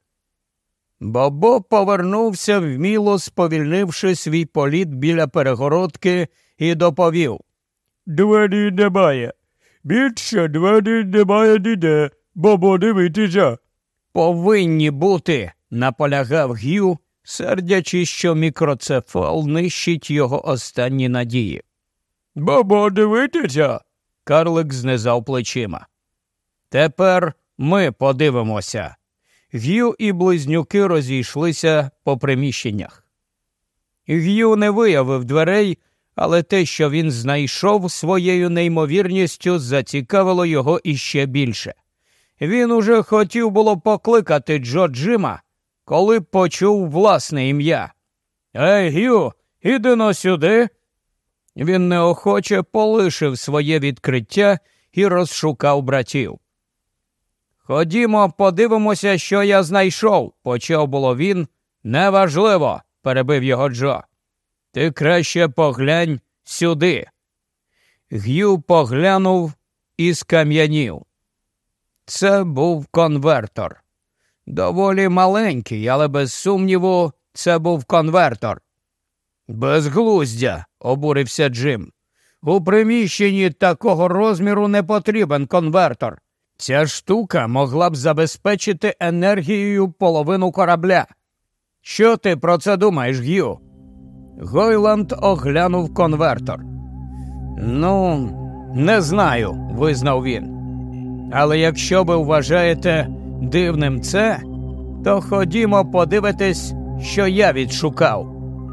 Speaker 1: Бобо повернувся, вміло сповільнивши свій політ біля перегородки, і доповів.
Speaker 2: «Двері немає. Більше двері немає ніде. Бобо, дивитися».
Speaker 1: «Повинні бути», – наполягав Г'ю, сердячись, що мікроцефал нищить його останні надії.
Speaker 2: «Бобо, дивитися».
Speaker 1: Карлик знизав плечима. «Тепер ми подивимося». Г'ю і близнюки розійшлися по приміщеннях. Г'ю не виявив дверей, але те, що він знайшов, своєю неймовірністю зацікавило його іще більше. Він уже хотів було покликати Джо Джима, коли почув власне ім'я. «Ей, Г'ю, іди-но сюди!» Він неохоче полишив своє відкриття і розшукав братів. «Ходімо, подивимося, що я знайшов», – почав було він. «Неважливо», – перебив його Джо. «Ти краще поглянь сюди». Г'ю поглянув і скам'янів. Це був конвертор. Доволі маленький, але без сумніву це був конвертор. «Безглуздя», – обурився Джим. «У приміщенні такого розміру не потрібен конвертор. Ця штука могла б забезпечити енергією половину корабля. Що ти про це думаєш, Г'ю?» Гойланд оглянув конвертор. «Ну, не знаю», – визнав він. «Але якщо ви вважаєте дивним це, то ходімо подивитись, що я відшукав».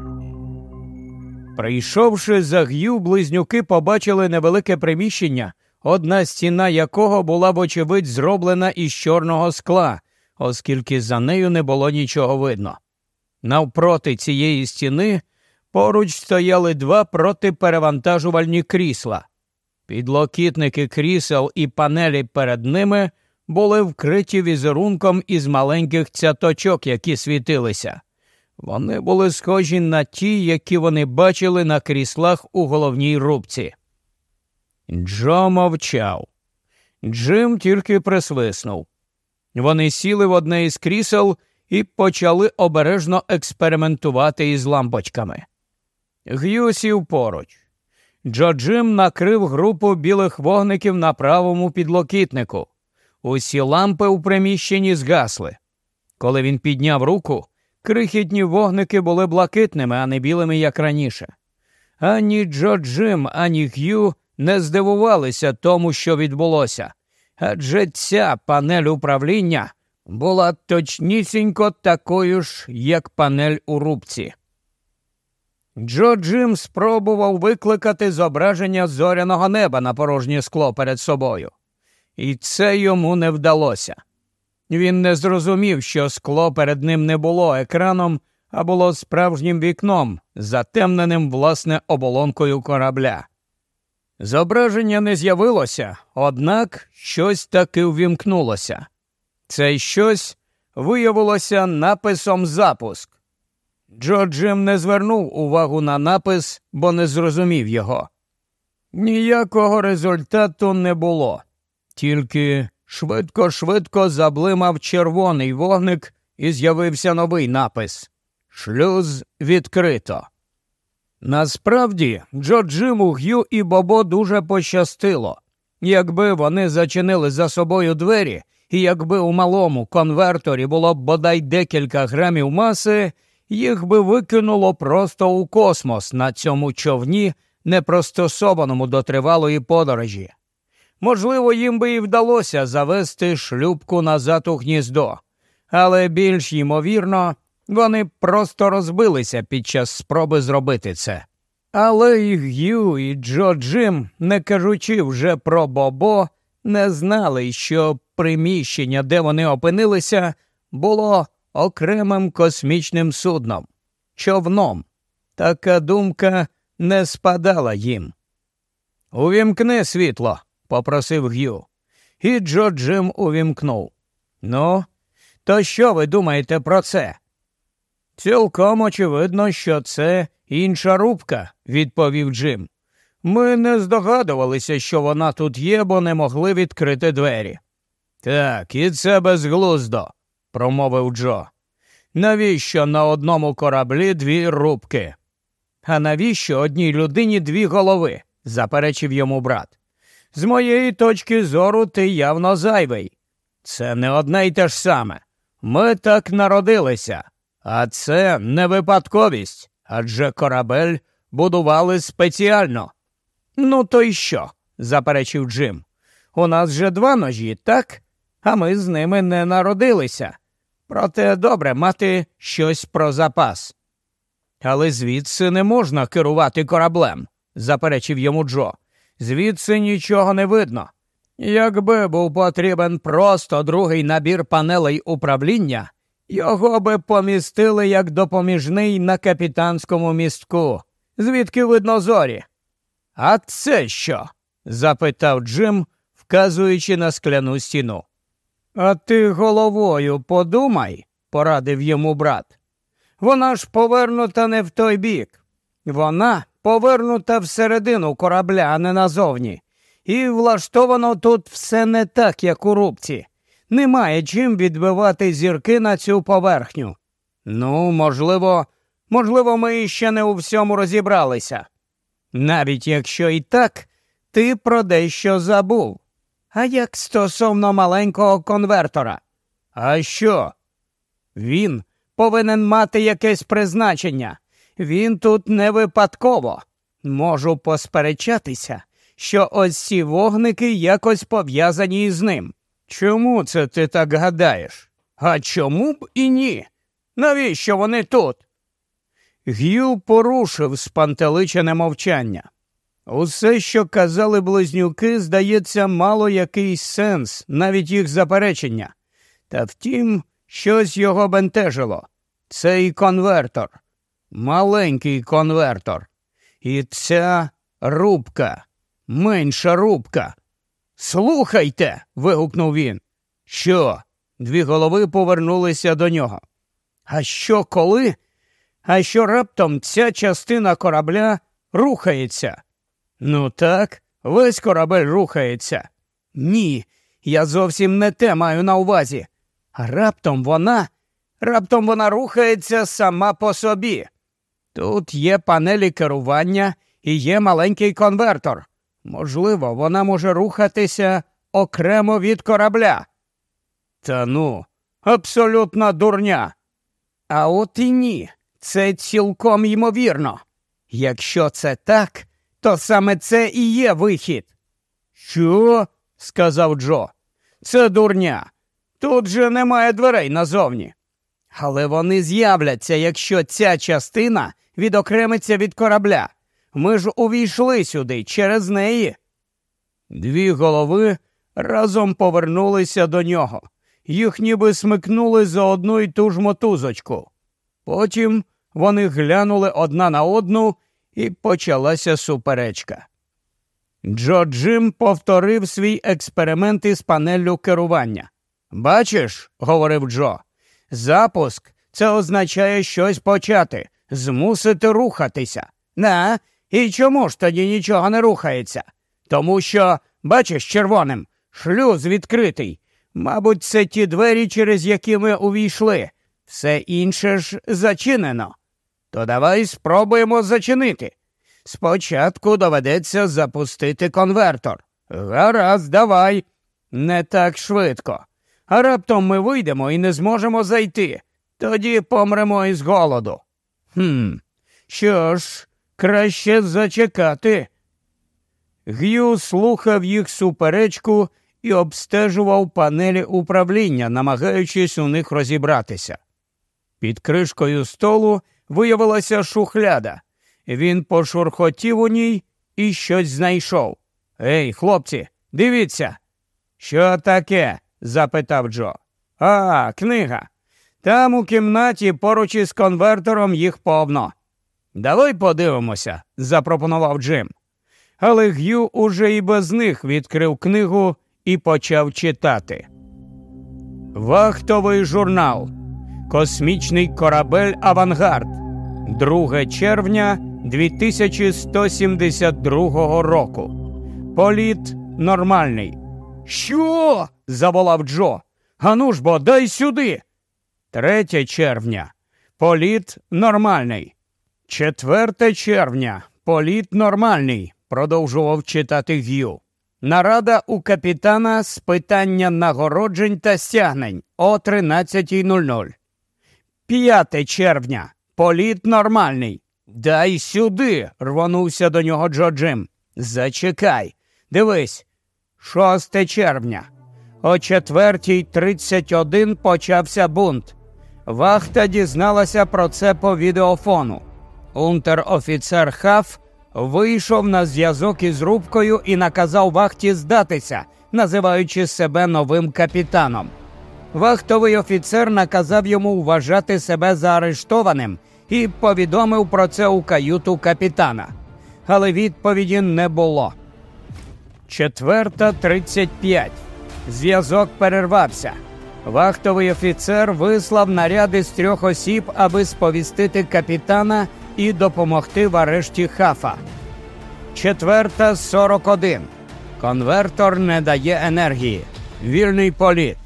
Speaker 1: Прийшовши за Г'ю, близнюки побачили невелике приміщення, одна стіна якого була, вочевидь, зроблена із чорного скла, оскільки за нею не було нічого видно. Навпроти цієї стіни поруч стояли два протиперевантажувальні крісла. Підлокітники крісел і панелі перед ними були вкриті візерунком із маленьких цяточок, які світилися. Вони були схожі на ті, які вони бачили на кріслах у головній рубці. Джо мовчав. Джим тільки присвиснув. Вони сіли в одне із крісел і почали обережно експериментувати із лампочками. Г'ю сів поруч. Джим накрив групу білих вогників на правому підлокітнику. Усі лампи у приміщенні згасли. Коли він підняв руку, крихітні вогники були блакитними, а не білими, як раніше. Ані Джим, ані Г'ю не здивувалися тому, що відбулося, адже ця панель управління була точнісінько такою ж, як панель у рубці. Джим спробував викликати зображення зоряного неба на порожнє скло перед собою. І це йому не вдалося. Він не зрозумів, що скло перед ним не було екраном, а було справжнім вікном, затемненим, власне, оболонкою корабля. Зображення не з'явилося, однак щось таки увімкнулося. Це щось виявилося написом «Запуск». Джим не звернув увагу на напис, бо не зрозумів його. Ніякого результату не було. Тільки швидко-швидко заблимав червоний вогник і з'явився новий напис «Шлюз відкрито». Насправді, Джиму, Г'ю і Бобо дуже пощастило. Якби вони зачинили за собою двері, і якби у малому конверторі було б бодай декілька грамів маси, їх би викинуло просто у космос на цьому човні, непристосованому до тривалої подорожі. Можливо, їм би і вдалося завести шлюпку назад у гніздо, але більш ймовірно, вони просто розбилися під час спроби зробити це. Але і Г'ю, і Джим, не кажучи вже про Бобо, не знали, що приміщення, де вони опинилися, було окремим космічним судном, човном. Така думка не спадала їм. «Увімкни світло», – попросив Г'ю. І Джим увімкнув. «Ну, то що ви думаєте про це?» «Цілком очевидно, що це інша рубка», – відповів Джим. «Ми не здогадувалися, що вона тут є, бо не могли відкрити двері». «Так, і це безглуздо», – промовив Джо. «Навіщо на одному кораблі дві рубки?» «А навіщо одній людині дві голови?» – заперечив йому брат. «З моєї точки зору ти явно зайвий. Це не одне й те ж саме. Ми так народилися. А це не випадковість, адже корабель будували спеціально». «Ну то й що?» – заперечив Джим. «У нас же два ножі, так? А ми з ними не народилися. Проте добре мати щось про запас». «Але звідси не можна керувати кораблем», – заперечив йому Джо. «Звідси нічого не видно. Якби був потрібен просто другий набір панелей управління, його би помістили як допоміжний на капітанському містку, звідки видно зорі». «А це що?» – запитав Джим, вказуючи на скляну стіну. «А ти головою подумай», – порадив йому брат. «Вона ж повернута не в той бік. Вона повернута всередину корабля, а не назовні. І влаштовано тут все не так, як у рубці. Немає чим відбивати зірки на цю поверхню». «Ну, можливо, ми ще не у всьому розібралися. Навіть якщо і так, ти про дещо забув. А як стосовно маленького конвертора?» «А що?» «Він повинен мати якесь призначення. Він тут не випадково. Можу посперечатися, що ось ці вогники якось пов'язані із ним». «Чому це ти так гадаєш?» «А чому б і ні? Навіщо вони тут?» Г'ю порушив спантеличене мовчання. Усе, що казали близнюки, здається, мало якийсь сенс, навіть їх заперечення. Та втім, щось його бентежило. Цей конвертор. Маленький конвертор. І ця рубка. Менша рубка. «Слухайте!» – вигукнув він. «Що?» – дві голови повернулися до нього. «А що коли? А що раптом ця частина корабля рухається?» «Ну так, весь корабель рухається». «Ні, я зовсім не те маю на увазі. А раптом вона рухається сама по собі. Тут є панелі керування і є маленький конвертор. Можливо, вона може рухатися окремо від корабля». «Та ну, абсолютна дурня». «А от і ні, це цілком ймовірно. Якщо це так, то саме це і є вихід». «Що?» – сказав Джо. «Це дурня. Тут же немає дверей назовні». «Але вони з'являться, якщо ця частина відокремиться від корабля. Ми ж увійшли сюди через неї». Дві голови разом повернулися до нього. Їх ніби смикнули за одну й ту ж мотузочку. Потім вони глянули одна на одну, і почалася суперечка. Джо Джим повторив свій експеримент із панеллю керування. «Бачиш, – говорив Джо, – запуск – це означає щось почати, змусити рухатися. І чому ж тоді нічого не рухається? Тому що, бачиш, червоним, шлюз відкритий. Мабуть, це ті двері, через які ми увійшли. Все інше ж зачинено. То давай спробуємо зачинити. Спочатку доведеться запустити конвертор». «Гаразд, давай». «Не так швидко. А раптом ми вийдемо і не зможемо зайти. Тоді помремо із голоду». Що ж, краще зачекати». Г'ю слухав їх суперечку і обстежував панелі управління, намагаючись у них розібратися. Під кришкою столу виявилася шухляда. Він пошурхотів у ній і щось знайшов. «Ей, хлопці, дивіться!» «Що таке?» – запитав Джо. «А, книга. Там у кімнаті поруч із конвертором їх повно». «Давай подивимося», – запропонував Джим. Але Г'ю уже і без них відкрив книгу і почав читати. Вахтовий журнал. Космічний корабель «Авангард». 2 червня 2172 року. Політ нормальний. «Що?» – заволав Джо. «Ану ж бо, дай сюди!» 3 червня. Політ нормальний. 4 червня. Політ нормальний, продовжував читати Г'ю. Нарада у капітана з питання нагороджень та стягнень о 13:00. 5 червня. Політ нормальний. «Дай сюди!» – рвонувся до нього Джо Джим. «Зачекай. Дивись. 6 червня. О 4:31 почався бунт. Вахта дізналася про це по відеофону. Унтер-офіцер Хаф вийшов на зв'язок із рубкою і наказав вахті здатися, називаючи себе новим капітаном. Вахтовий офіцер наказав йому вважати себе заарештованим і повідомив про це у каюту капітана. Але відповіді не було. 4:35. Зв'язок перервався. Вахтовий офіцер вислав наряди з 3 осіб, аби сповістити капітана і допомогти в арешті Хафа. 4:41. Конвертор не дає енергії. Вільний політ.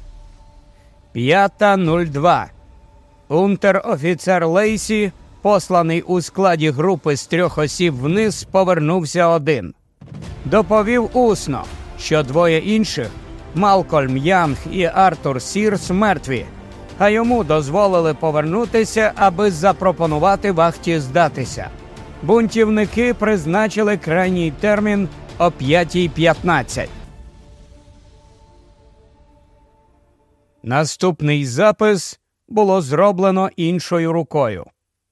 Speaker 1: 5:02. Унтер-офіцер Лейсі, посланий у складі групи з 3 осіб вниз, повернувся один. Доповів усно, що 2 інших, Малкольм Янг і Артур Сірс, мертві, а йому дозволили повернутися, аби запропонувати вахті здатися. Бунтівники призначили крайній термін о 5:15. Наступний запис було зроблено іншою рукою.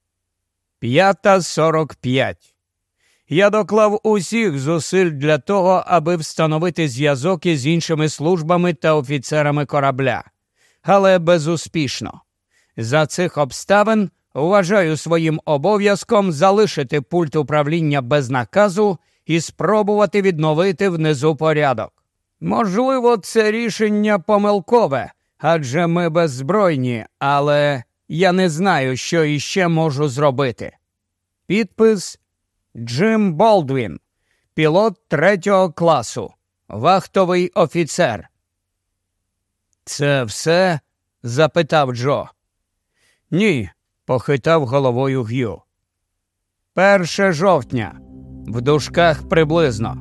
Speaker 1: 5:45. Я доклав усіх зусиль для того, аби встановити зв'язок із іншими службами та офіцерами корабля. Але безуспішно. За цих обставин вважаю своїм обов'язком залишити пульт управління без наказу і спробувати відновити внизу порядок. Можливо, це рішення помилкове, адже ми беззбройні, але я не знаю, що іще можу зробити. Підпис Джим Болдвін, пілот 3-го класу, вахтовий офіцер. «Це все?» – запитав Джо. «Ні», – похитав головою Г'ю. 1 жовтня. В дужках приблизно.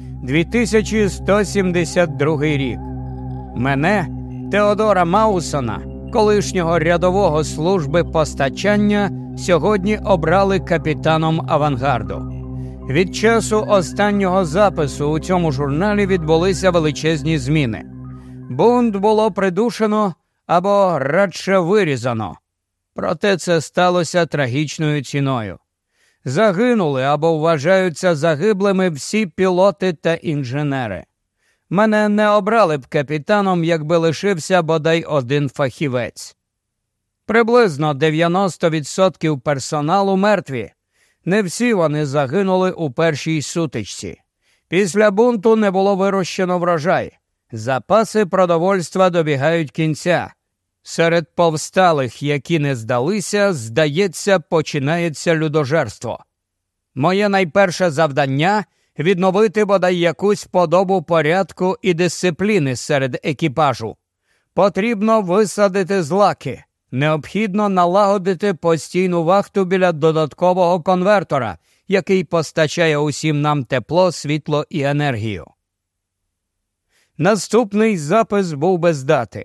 Speaker 1: 2172 рік. Мене, Теодора Маусона, колишнього рядового служби постачання, сьогодні обрали капітаном авангарду. Від часу останнього запису у цьому журналі відбулися величезні зміни. Бунт було придушено або радше вирізано. Проте це сталося трагічною ціною. Загинули або вважаються загиблими всі пілоти та інженери. Мене не обрали б капітаном, якби лишився бодай один фахівець. Приблизно 90% персоналу мертві. Не всі вони загинули у першій сутичці. Після бунту не було вирощено врожай. Запаси продовольства добігають кінця. Серед повсталих, які не здалися, здається, починається людожерство. Моє найперше завдання – відновити бодай якусь подобу порядку і дисципліни серед екіпажу. Потрібно висадити злаки. Необхідно налагодити постійну вахту біля додаткового конвертора, який постачає усім нам тепло, світло і енергію. Наступний запис був без дати.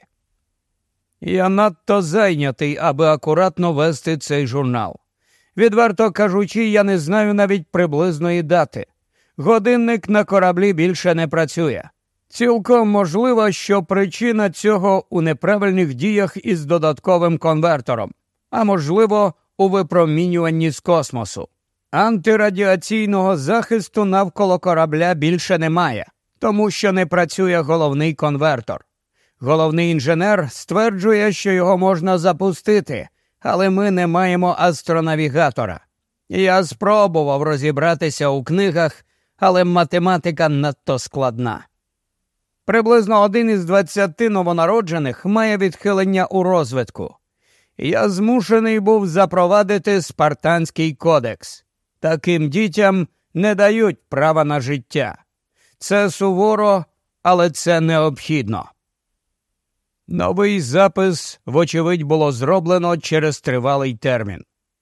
Speaker 1: Я надто зайнятий, аби акуратно вести цей журнал. Відверто кажучи, я не знаю навіть приблизної дати. Годинник на кораблі більше не працює. Цілком можливо, що причина цього у неправильних діях із додатковим конвертором, а можливо, у випромінюванні з космосу. Антирадіаційного захисту навколо корабля більше немає, тому що не працює головний конвертор. Головний інженер стверджує, що його можна запустити, але ми не маємо астронавігатора. Я спробував розібратися у книгах, але математика надто складна. Приблизно 1 із 20 новонароджених має відхилення у розвитку. Я змушений був запровадити спартанський кодекс. Таким дітям не дають права на життя. Це суворо, але це необхідно. Новий запис, вочевидь, було зроблено через тривалий термін.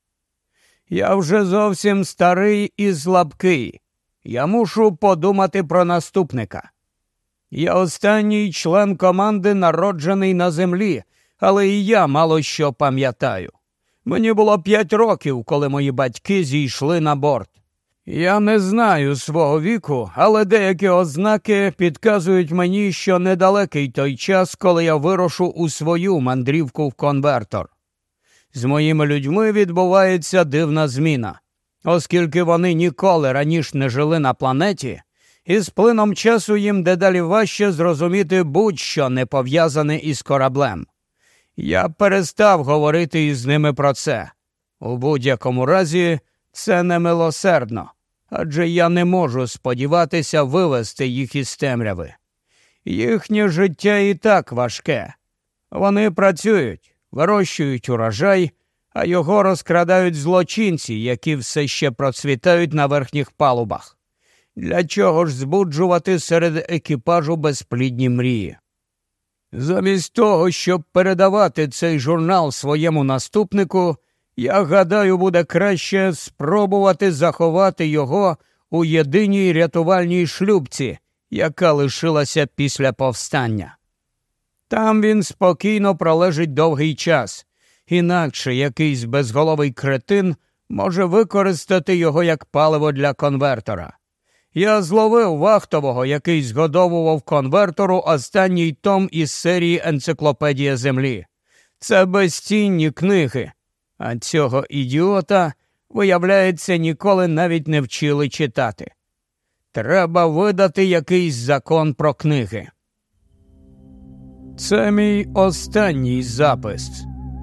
Speaker 1: Я вже зовсім старий і слабкий. Я мушу подумати про наступника. Я останній член команди, народжений на землі, але і я мало що пам'ятаю. Мені було 5 років, коли мої батьки зійшли на борт. Я не знаю свого віку, але деякі ознаки підказують мені, що недалекий той час, коли я вирушу у свою мандрівку в конвертор. З моїми людьми відбувається дивна зміна. Оскільки вони ніколи раніше не жили на планеті, і з плином часу їм дедалі важче зрозуміти будь-що не пов'язане із кораблем. Я перестав говорити із ними про це. У будь-якому разі, це немилосердно, адже я не можу сподіватися вивести їх із темряви. Їхнє життя і так важке. Вони працюють, вирощують урожай, а його розкрадають злочинці, які все ще процвітають на верхніх палубах. Для чого ж збуджувати серед екіпажу безплідні мрії? Замість того, щоб передавати цей журнал своєму наступнику, я гадаю, буде краще спробувати заховати його у єдиній рятувальній шлюпці, яка лишилася після повстання. Там він спокійно пролежить довгий час, інакше якийсь безголовий кретин може використати його як паливо для конвертора. Я зловив вахтового, який згодовував конвертору останній том із серії «Енциклопедія Землі». Це безцінні книги, а цього ідіота, виявляється, ніколи навіть не вчили читати. Треба видати якийсь закон про книги. Це мій останній запис.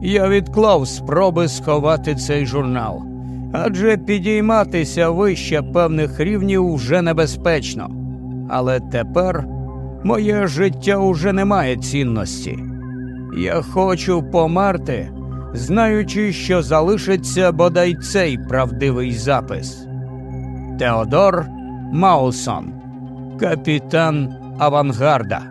Speaker 1: Я відклав спроби сховати цей журнал, адже підійматися вище певних рівнів вже небезпечно. Але тепер моє життя уже не має цінності. Я хочу померти, знаючи, що залишиться бодай цей правдивий запис. Теодор Маусон, капітан Авангарда.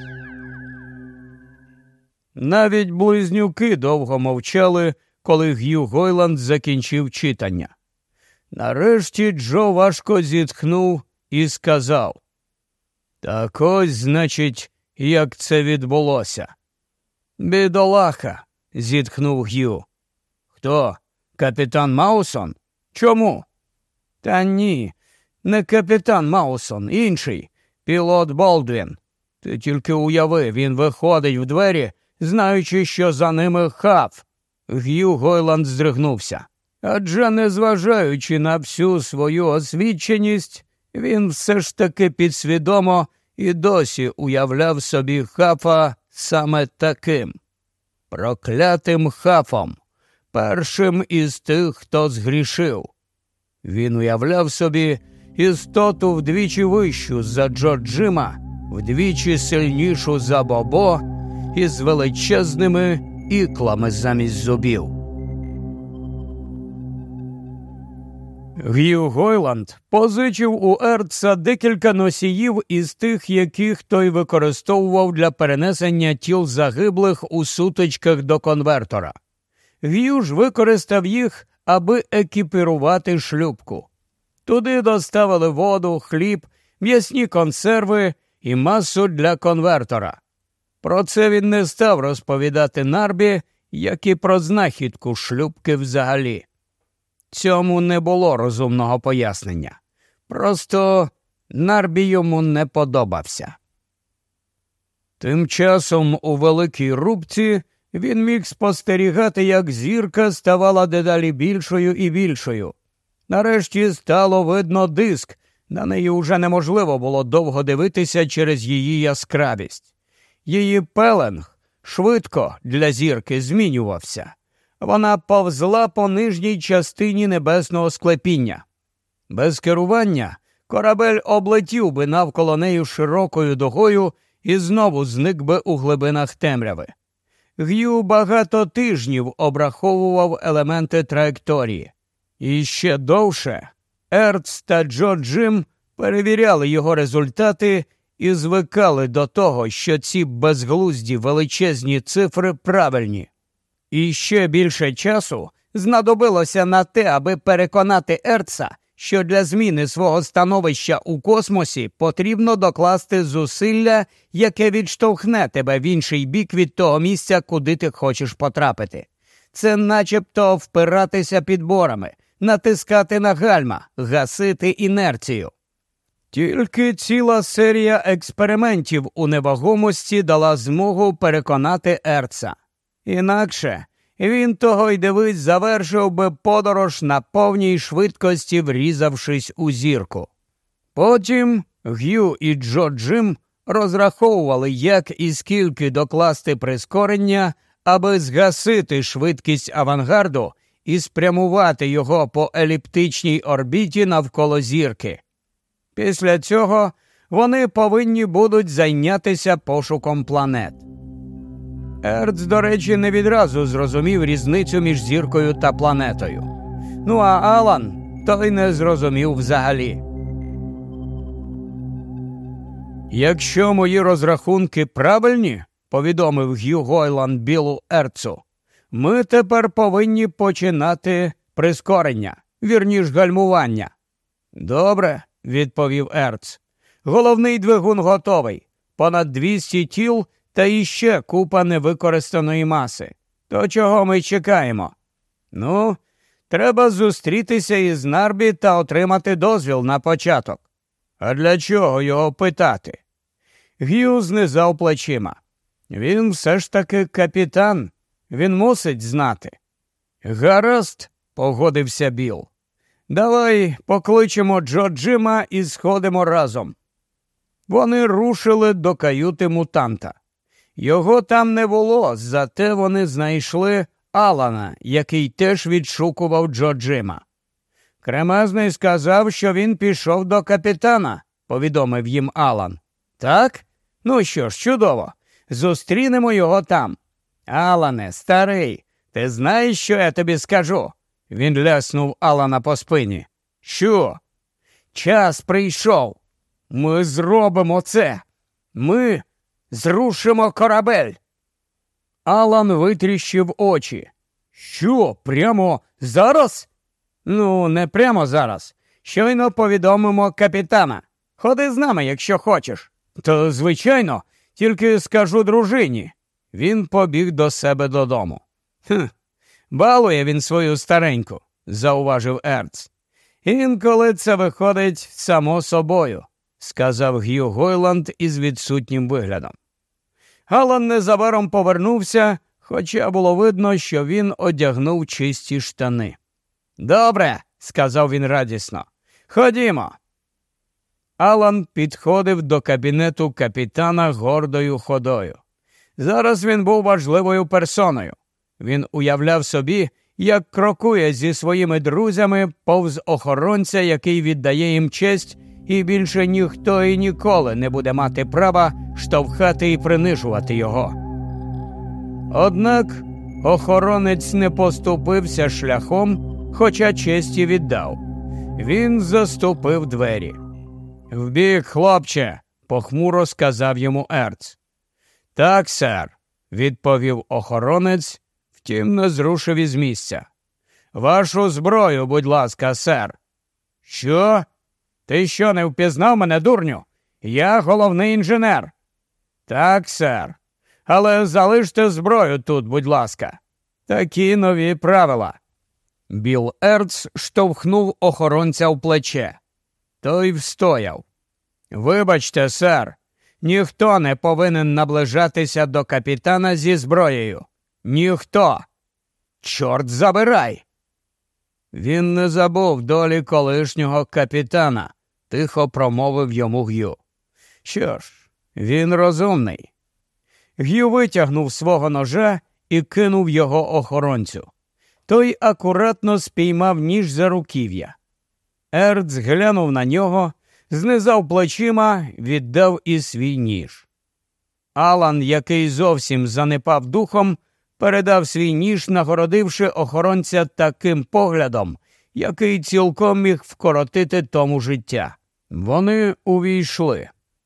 Speaker 1: Навіть близнюки довго мовчали, коли Г'ю Гойланд закінчив читання. Нарешті Джо важко зітхнув і сказав: «Так ось, значить, як це відбулося». «Бідолаха», – зітхнув Г'ю. «Хто? Капітан Маусон? Чому?» «Та ні, не капітан Маусон, інший, пілот Болдвін. Ти тільки уяви, він виходить в двері, знаючи, що за ними Хаф». Г'ю Гойланд здригнувся. Адже, незважаючи на всю свою освіченість, він все ж таки підсвідомо і досі уявляв собі Хафа саме таким. Проклятим Хафом, першим із тих, хто згрішив. Він уявляв собі істоту вдвічі вищу за Джо Джима, вдвічі сильнішу за Бобо і з величезними іклами замість зубів. Г'ю Гойланд позичив у Ертса декілька носіїв із тих, яких той використовував для перенесення тіл загиблих у сутичках до конвертора. Г'ю ж використав їх, аби екіпірувати шлюпку. Туди доставили воду, хліб, м'ясні консерви і масу для конвертора. Про це він не став розповідати Нарбі, як і про знахідку шлюпки взагалі. Цьому не було розумного пояснення. Просто Нарбі йому не подобався. Тим часом у великій рубці він міг спостерігати, як зірка ставала дедалі більшою і більшою. Нарешті стало видно диск, на неї уже неможливо було довго дивитися через її яскравість. Її пеленг швидко для зірки змінювався. Вона повзла по нижній частині небесного склепіння. Без керування корабель облетів би навколо неї широкою дугою і знову зник би у глибинах темряви. Г'ю багато тижнів обраховував елементи траєкторії. І ще довше Ертс та Джо Джим перевіряли його результати і звикали до того, що ці безглузді величезні цифри правильні. І ще більше часу знадобилося на те, аби переконати Ертса, що для зміни свого становища у космосі потрібно докласти зусилля, яке відштовхне тебе в інший бік від того місця, куди ти хочеш потрапити. Це начебто впиратися підборами, натискати на гальма, гасити інерцію. Тільки ціла серія експериментів у невагомості дала змогу переконати Ертса. Інакше він того й дивись завершив би подорож на повній швидкості, врізавшись у зірку. Потім Г'ю і Джо Джим розраховували, як і скільки докласти прискорення, аби згасити швидкість авангарду і спрямувати його по еліптичній орбіті навколо зірки. Після цього вони повинні будуть зайнятися пошуком планет. Ертс, до речі, не відразу зрозумів різницю між зіркою та планетою. Ну а Алан той не зрозумів взагалі. «Якщо мої розрахунки правильні, – повідомив Г'ю Гойланд Білу Ертсу, – ми тепер повинні починати прискорення, вірніш гальмування». «Добре», – відповів Ертс. «Головний двигун готовий, понад 200 тіл та іще купа невикористаної маси. То чого ми чекаємо? Ну, треба зустрітися із Нарбі та отримати дозвіл на початок». «А для чого його питати?» Г'ю знизав плечима. «Він все ж таки капітан. Він мусить знати». «Гаразд», – погодився Біл. «Давай покличемо Джо Джима і сходимо разом». Вони рушили до каюти мутанта. Його там не було, зате вони знайшли Алана, який теж відшукував Джо Джима. «Кремезний сказав, що він пішов до капітана», – повідомив їм Алан. «Так? Ну що ж, чудово. Зустрінемо його там». «Алане, старий, ти знаєш, що я тобі скажу?» Він ляснув Алана по спині. «Що?» «Час прийшов. Ми зробимо це. Ми зрушимо корабель». Алан витріщив очі. «Що, прямо зараз?» «Ну, не прямо зараз. Щойно повідомимо капітана. Ходи з нами, якщо хочеш». «То, звичайно, тільки скажу дружині». Він побіг до себе додому. «Балує він свою стареньку», – зауважив Ерц. «Інколи це виходить само собою», – сказав Г'ю Гойланд із відсутнім виглядом. Алан незабаром повернувся, хоча було видно, що він одягнув чисті штани. «Добре», – сказав він радісно, – «ходімо». Алан підходив до кабінету капітана гордою ходою. Зараз він був важливою персоною. Він уявляв собі, як крокує зі своїми друзями повз охоронця, який віддає їм честь, і більше ніхто і ніколи не буде мати права штовхати і принижувати його. Однак охоронець не поступився шляхом, хоча честі віддав. Він заступив двері. «Вбік, хлопче!» – похмуро сказав йому Ерц. «Так, сер», – відповів охоронець, втім не зрушив із місця. «Вашу зброю, будь ласка, сер». «Що? Ти що, не впізнав мене, дурню? Я головний інженер». «Так, сер. Але залиште зброю тут, будь ласка. Такі нові правила». Білл Ерц штовхнув охоронця в плече. Той встояв. «Вибачте, сер, ніхто не повинен наближатися до капітана зі зброєю. Ніхто. Чорт забирай!» «Він не забув долі колишнього капітана», – тихо промовив йому Г'ю. «Що ж, він розумний». Г'ю витягнув свого ножа і кинув його охоронцю. Той акуратно спіймав ніж за руків'я. Ерц глянув на нього, знизав плечима, віддав і свій ніж. Алан, який зовсім занепав духом, передав свій ніж, нагородивши охоронця таким поглядом, який цілком міг вкоротити тому життя. Вони увійшли.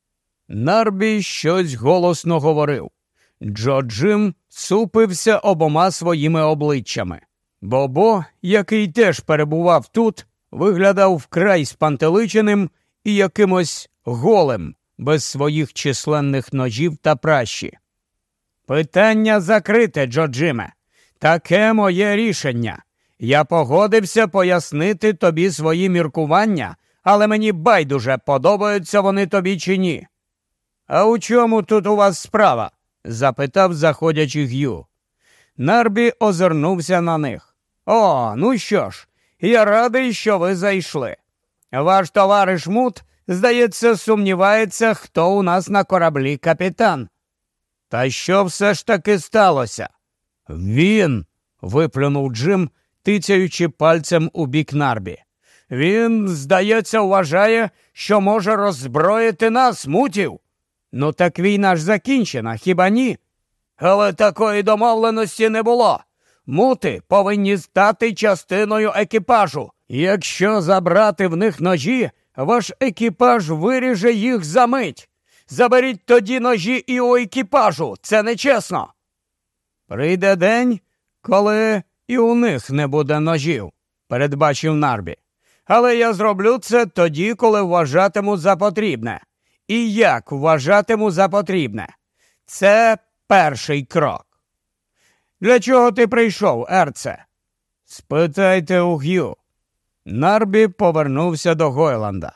Speaker 1: Нарбі щось голосно говорив. Джо Джим супився обома своїми обличчями. Бобо, який теж перебував тут, виглядав вкрай спантеличеним і якимось голим, без своїх численних ножів та пращі. «Питання закрите, Джо Джиме. Таке моє рішення. Я погодився пояснити тобі свої міркування, але мені байдуже, подобаються вони тобі чи ні». «А у чому тут у вас справа?» – запитав заходячи Г'ю. Нарбі озирнувся на них. «О, ну що ж, я радий, що ви зайшли. Ваш товариш Мут, здається, сумнівається, хто у нас на кораблі капітан». «Та що все ж таки сталося?» «Він!» – виплюнув Джим, тицяючи пальцем у бік Нарбі. «Він, здається, вважає, що може роззброїти нас, Мутів». «Ну так війна ж закінчена, хіба ні?» «Але такої домовленості не було. Мути повинні стати частиною екіпажу. Якщо забрати в них ножі, ваш екіпаж виріже їх за мить. Заберіть тоді ножі і у екіпажу, це нечесно». «Прийде день, коли і у них не буде ножів», – передбачив Нарбі. «Але я зроблю це тоді, коли вважатиму за потрібне. І як вважатиму за потрібне. Це перший крок». «Для чого ти прийшов, Ерце?» «Спитайте у Г'ю». Нарбі повернувся до Гойланда.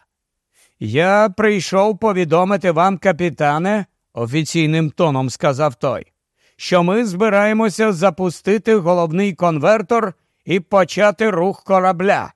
Speaker 1: «Я прийшов повідомити вам, капітане», – офіційним тоном сказав той, «що ми збираємося запустити головний конвертор і почати рух корабля».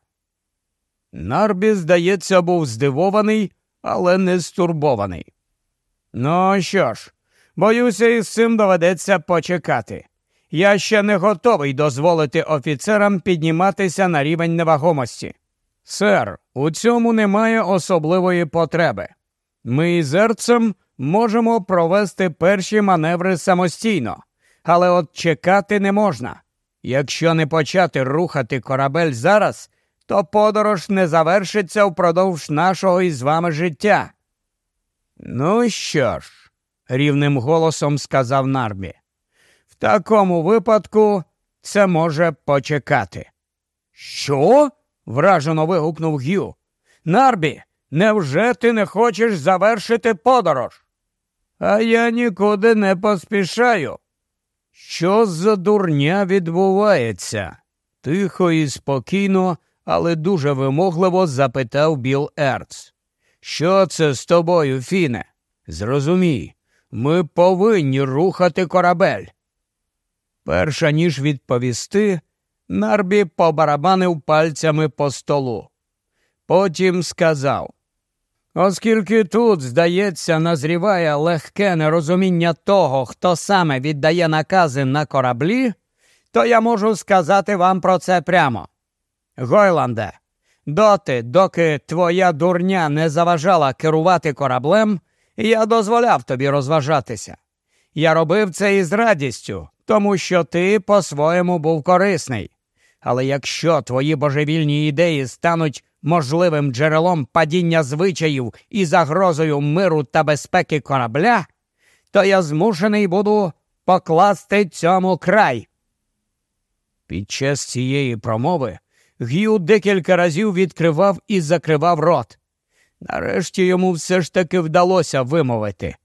Speaker 1: Нарбі, здається, був здивований, але не стурбований. «Ну що ж, боюся, із цим доведеться почекати. Я ще не готовий дозволити офіцерам підніматися на рівень невагомості. Сер, у цьому немає особливої потреби. Ми із Ерцем можемо провести перші маневри самостійно, але от чекати не можна. Якщо не почати рухати корабель зараз, то подорож не завершиться впродовж нашого із вами життя. Ну що ж, рівним голосом сказав Нарбі, в такому випадку це може почекати. Що? Вражено вигукнув Г'ю. Нарбі, невже ти не хочеш завершити подорож? А я нікуди не поспішаю. Що за дурня відбувається? Тихо і спокійно, але дуже вимогливо запитав Білл Ерц. Що це з тобою, Фіне? Зрозумій, ми повинні рухати корабель. Перша ніж відповісти, Нарбі побарабанив пальцями по столу. Потім сказав, оскільки тут, здається, назріває легке нерозуміння того, хто саме віддає накази на кораблі, то я можу сказати вам про це прямо. Гойланде, доки твоя дурня не заважала керувати кораблем, я дозволяв тобі розважатися. Я робив це із радістю, тому що ти по-своєму був корисний. Але якщо твої божевільні ідеї стануть можливим джерелом падіння звичаїв і загрозою миру та безпеки корабля, то я змушений буду покласти цьому край. Під час цієї промови Г'ю декілька разів відкривав і закривав рот. Нарешті йому все ж таки вдалося вимовити.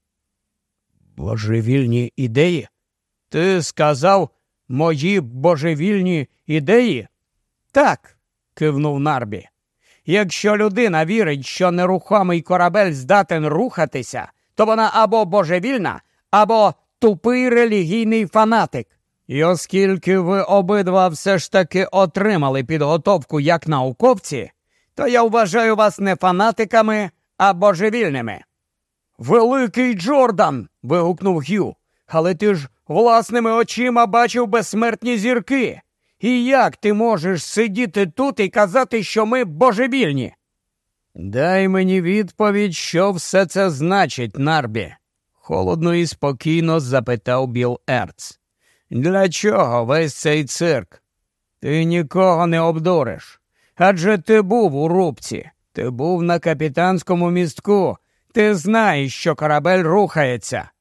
Speaker 1: Божевільні ідеї? Ти сказав, мої божевільні ідеї? Так, кивнув Нарбі. Якщо людина вірить, що нерухомий корабель здатен рухатися, то вона або божевільна, або тупий релігійний фанатик. І оскільки ви обидва все ж таки отримали підготовку як науковці, то я вважаю вас не фанатиками, а божевільними. «Великий Джордан!» – вигукнув Г'ю. «Але ти ж власними очима бачив безсмертні зірки. І як ти можеш сидіти тут і казати, що ми божевільні?» «Дай мені відповідь, що все це значить, Нарбі», – холодно і спокійно запитав Білл Ерц. «Для чого весь цей цирк? Ти нікого не обдуриш. Адже ти був у рубці, ти був на капітанському містку, ти знаєш, що корабель рухається».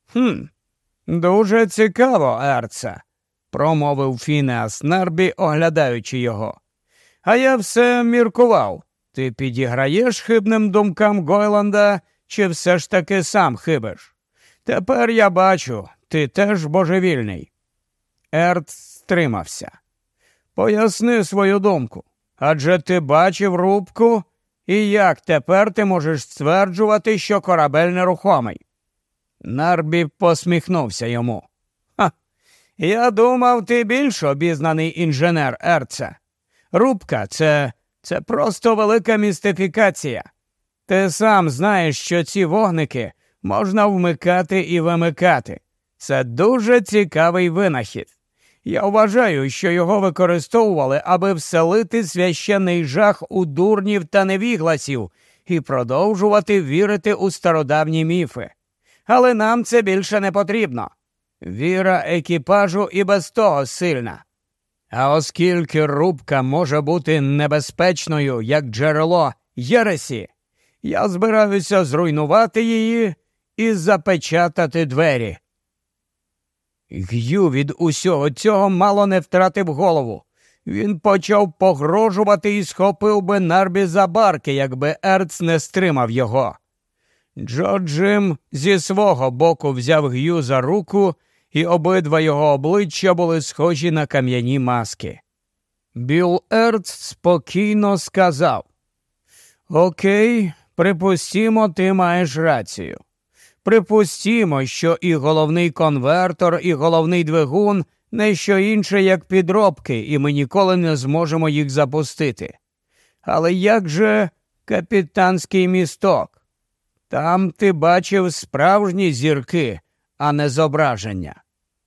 Speaker 1: «Дуже цікаво, Ерце», – промовив Фінеас Нарбі, оглядаючи його. «А я все міркував. Ти підіграєш хибним думкам Гойланда, чи все ж таки сам хибиш? Тепер я бачу, ти теж божевільний». Ерц стримався. «Поясни свою думку. Адже ти бачив рубку, і як тепер ти можеш стверджувати, що корабель нерухомий?» Нарбі посміхнувся йому. Я думав, ти більш обізнаний інженер, Ерце. Рубка – це просто велика містифікація. Ти сам знаєш, що ці вогники можна вмикати і вимикати. Це дуже цікавий винахід. Я вважаю, що його використовували, аби вселити священний жах у дурнів та невігласів і продовжувати вірити у стародавні міфи. Але нам це більше не потрібно. Віра екіпажу і без того сильна. А оскільки рубка може бути небезпечною, як джерело єресі, я збираюся зруйнувати її і запечатати двері. Г'ю від усього цього мало не втратив голову. Він почав погрожувати і схопив би Нарбі за барки, якби Ерц не стримав його. Джо Джим зі свого боку взяв Г'ю за руку, і обидва його обличчя були схожі на кам'яні маски. Білл Ерц спокійно сказав: «Окей, припустімо, ти маєш рацію. Припустімо, що і головний конвертор, і головний двигун – не що інше, як підробки, і ми ніколи не зможемо їх запустити. Але як же капітанський місток? Там ти бачив справжні зірки, а не зображення».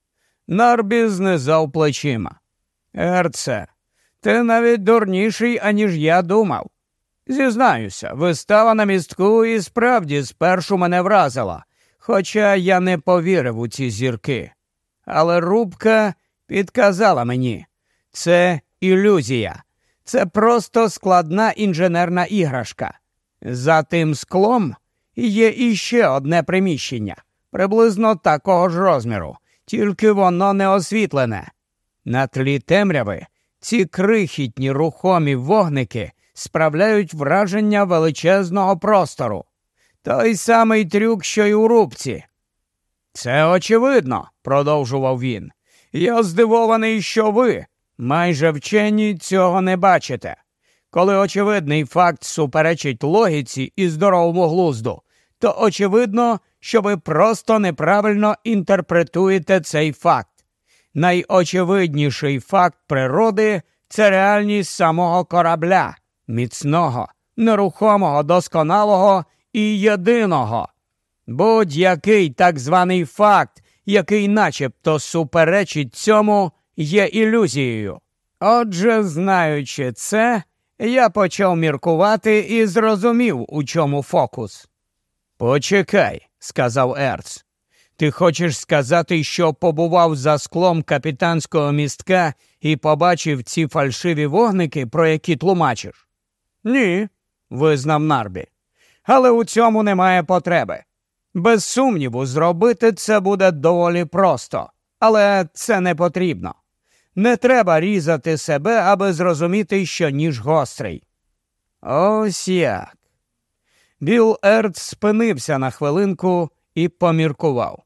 Speaker 1: Нарбі знизав плечима. Ерце, ти навіть дурніший, аніж я думав. Зізнаюся, вистава на містку і справді спершу мене вразила, хоча я не повірив у ці зірки. Але рубка підказала мені. Це ілюзія. Це просто складна інженерна іграшка. За тим склом є іще одне приміщення, приблизно такого ж розміру, тільки воно не освітлене. На тлі темряви ці крихітні рухомі вогники справляють враження величезного простору. Той самий трюк, що й у рубці. «Це очевидно», – продовжував він. «Я здивований, що ви, майже вчені, цього не бачите. Коли очевидний факт суперечить логіці і здоровому глузду, то очевидно, що ви просто неправильно інтерпретуєте цей факт. Найочевидніший факт природи – це реальність самого корабля, міцного, нерухомого, досконалого і єдиного. Будь-який так званий факт, який начебто суперечить цьому, є ілюзією. Отже, знаючи це, я почав міркувати і зрозумів, у чому фокус». «Почекай», – сказав Ерц. «Ти хочеш сказати, що побував за склом капітанського містка і побачив ці фальшиві вогники, про які тлумачиш?» «Ні», – визнав Нарбі. «Але у цьому немає потреби. Без сумніву, зробити це буде доволі просто, але це не потрібно. Не треба різати себе, аби зрозуміти, що ніж гострий». «Ось як». Білл Ерц спинився на хвилинку і поміркував.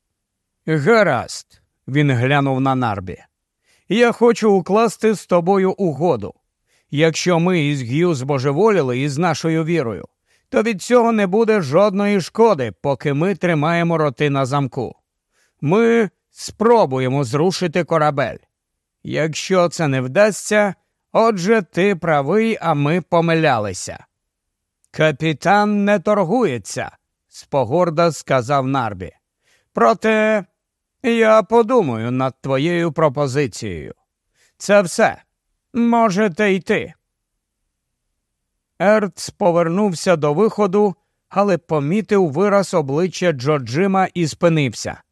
Speaker 1: «Гаразд», – він глянув на Нарбі. «Я хочу укласти з тобою угоду. Якщо ми із Г'ю збожеволіли із нашою вірою, то від цього не буде жодної шкоди, поки ми тримаємо роти на замку. Ми спробуємо зрушити корабель. Якщо це не вдасться, отже, ти правий, а ми помилялися». «Капітан не торгується», – спогорда сказав Нарбі. «Проте я подумаю над твоєю пропозицією. Це все. Можете йти». Ерц повернувся до виходу, але помітив вираз обличчя Джо-Джима і спинився.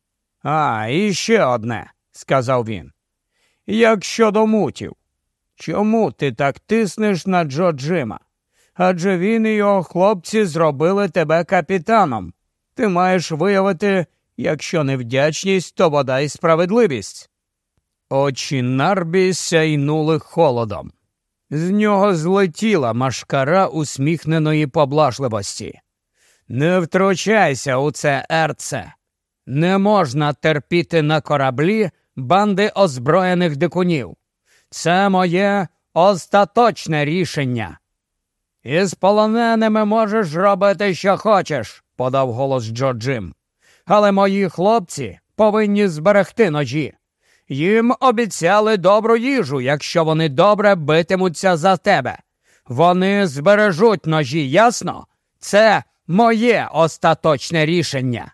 Speaker 1: І ще одне», – сказав він. «Як щодо мутів? Чому ти так тиснеш на Джо-Джима? Адже він і його хлопці зробили тебе капітаном. Ти маєш виявити, якщо не вдячність, то бодай справедливість». Очі Нарбі сяйнули холодом. З нього злетіла машкара усміхненої поблажливості. «Не втручайся у це, Ерце. Не можна терпіти на кораблі банди озброєних дикунів. Це моє остаточне рішення». «Із полоненими можеш робити, що хочеш», – подав голос Джо-Джим. «Але мої хлопці повинні зберегти ножі. Їм обіцяли добру їжу, якщо вони добре битимуться за тебе. Вони збережуть ножі, ясно? Це моє остаточне рішення».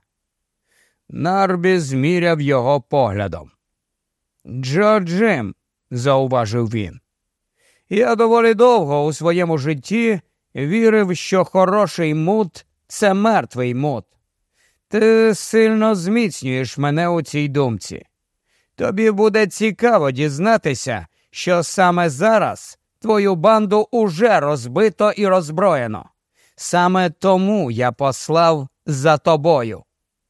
Speaker 1: Нарбі зміряв його поглядом. «Джо-Джим», – зауважив він, – «я доволі довго у своєму житті вірив, що хороший мут – це мертвий мут. Ти сильно зміцнюєш мене у цій думці. Тобі буде цікаво дізнатися, що саме зараз твою банду уже розбито і роззброєно. Саме тому я послав за тобою».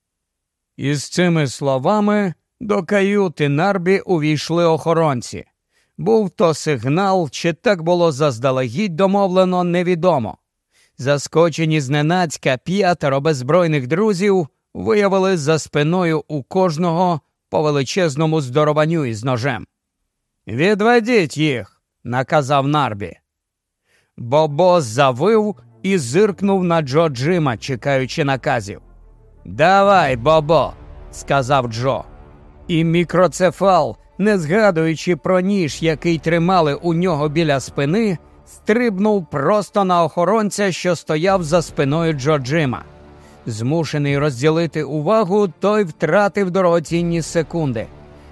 Speaker 1: Із цими словами до каюти Нарбі увійшли охоронці. Був то сигнал, чи так було заздалегідь домовлено, невідомо. Заскочені зненацька 5 беззбройних друзів виявили за спиною у кожного по величезному здорованню із ножем. «Відведіть їх», – наказав Нарбі. Бобо завив і зиркнув на Джо-Джима, чекаючи наказів. «Давай, Бобо», – сказав Джо. І мікроцефал, не згадуючи про ніж, який тримали у нього біля спини, стрибнув просто на охоронця, що стояв за спиною Джо-Джима. Змушений розділити увагу, той втратив дорогоцінні секунди.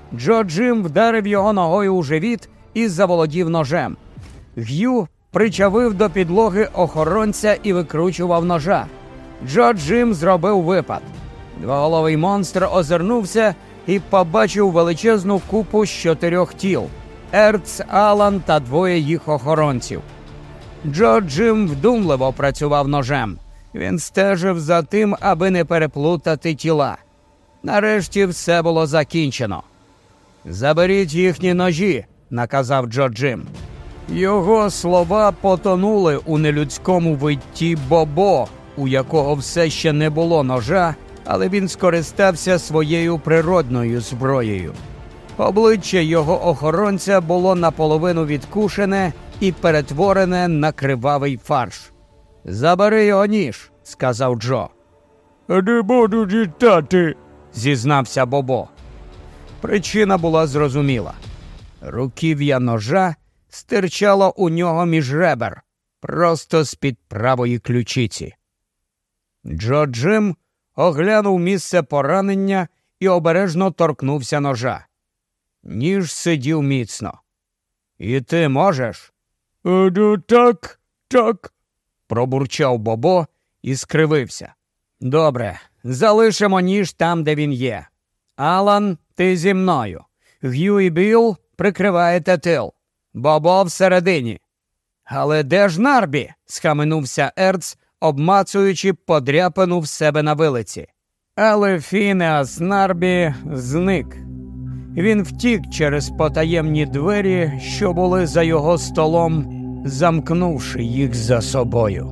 Speaker 1: Джо Джим вдарив його ногою у живіт і заволодів ножем. Г'ю причавив до підлоги охоронця і викручував ножа. Джо Джим зробив випад. Двоголовий монстр озирнувся і побачив величезну купу з 4 тіл – Ерц, Алан та 2 їх охоронців. Джо Джим вдумливо працював ножем. Він стежив за тим, аби не переплутати тіла. Нарешті все було закінчено. «Заберіть їхні ножі», – наказав Джо Джим. Його слова потонули у нелюдському витті Бобо, у якого все ще не було ножа, але він скористався своєю природною зброєю. Обличчя його охоронця було наполовину відкушене і перетворене на кривавий фарш. «Забери його ніж», – сказав Джо.
Speaker 2: «Не буду дістати»,
Speaker 1: – зізнався Бобо. Причина була зрозуміла. Руків'я ножа стирчало у нього між ребер, просто з-під правої ключиці. Джо Джим оглянув місце поранення і обережно торкнувся ножа. Ніж сидів міцно. «І ти можеш?»
Speaker 2: «Ну так, так»,
Speaker 1: – пробурчав Бобо і скривився. «Добре, залишимо ніж там, де він є. Алан, ти зі мною. Г'ю і Білл прикриваєте тил. Бобо всередині». «Але де ж Нарбі?» – схаменувся Ерц, обмацуючи подряпину в себе на вилиці. Але Фінеас Нарбі зник. Він втік через потаємні двері, що були за його столом, замкнувши їх за собою.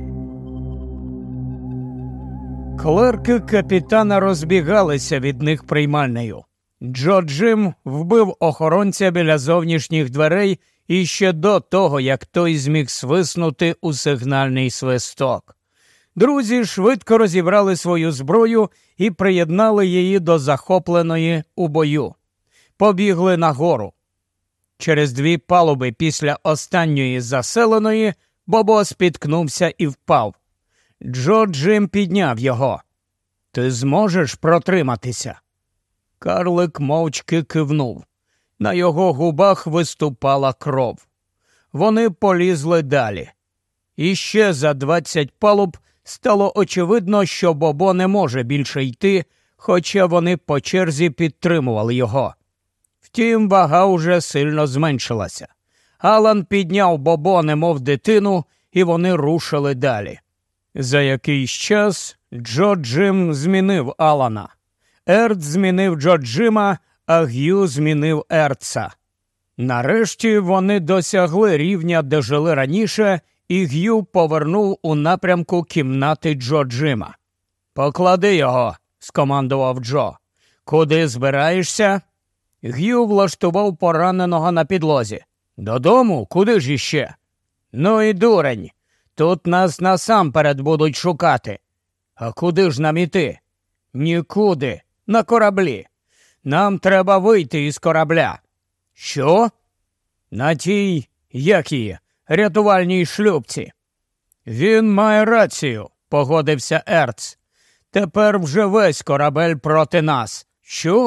Speaker 1: Клерки капітана розбігалися від них приймальнею. Джо Джим вбив охоронця біля зовнішніх дверей іще до того, як той зміг свиснути у сигнальний свисток. Друзі швидко розібрали свою зброю і приєднали її до захопленої у бою. Побігли нагору. Через 2 палуби після останньої заселеної Бобо спіткнувся і впав. Джо Джим підняв його. «Ти зможеш протриматися?» Карлик мовчки кивнув. На його губах виступала кров. Вони полізли далі. І ще за 20 палуб стало очевидно, що Бобо не може більше йти, хоча вони по черзі підтримували його. Втім, вага уже сильно зменшилася. Алан підняв Бобо, немов дитину, і вони рушили далі. За якийсь час Джо Джим змінив Алана. Ерц змінив Джо Джима, а Г'ю змінив Ерца. Нарешті вони досягли рівня, де жили раніше, і Г'ю повернув у напрямку кімнати Джо Джима. «Поклади його», – скомандував Джо. «Куди збираєшся?» Г'ю влаштував пораненого на підлозі. «Додому? Куди ж іще?» «Ну і дурень. Тут нас насамперед будуть шукати». «А куди ж нам іти?» «Нікуди. На кораблі. Нам треба вийти із корабля». «Що?» «На тій, як її, рятувальній шлюпці». «Він має рацію», – погодився Ерц. «Тепер вже весь корабель проти нас». «Що?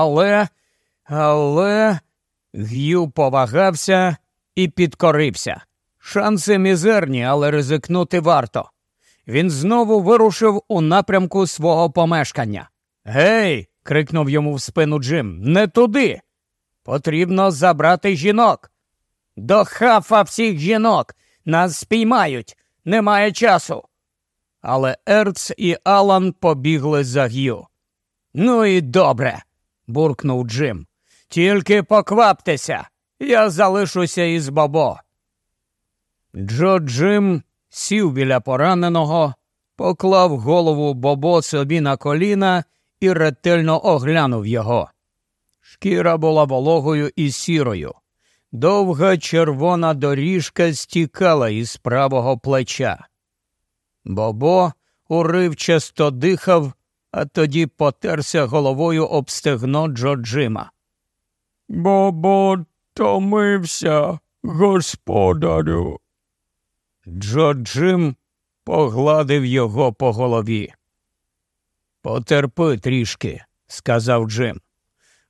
Speaker 1: Але...» Г'ю повагався і підкорився. Шанси мізерні, але ризикнути варто. Він знову вирушив у напрямку свого помешкання. «Гей!» – крикнув йому в спину Джим. «Не туди! Потрібно забрати жінок!» «До хафа всіх жінок! Нас спіймають! Немає часу!» Але Ерц і Алан побігли за Г'ю. «Ну і добре!» – буркнув Джим. «Тільки покваптеся! Я залишуся із Бобо!» Джо Джим сів біля пораненого, поклав голову Бобо собі на коліна і ретельно оглянув його. Шкіра була вологою і сірою. Довга червона доріжка стікала із правого плеча. Бобо уривчасто дихав, а тоді потерся головою об стегно Джо Джима.
Speaker 2: «Бобо томився, господарю».
Speaker 1: Джо Джим погладив його по голові. «Потерпи трішки», – сказав Джим.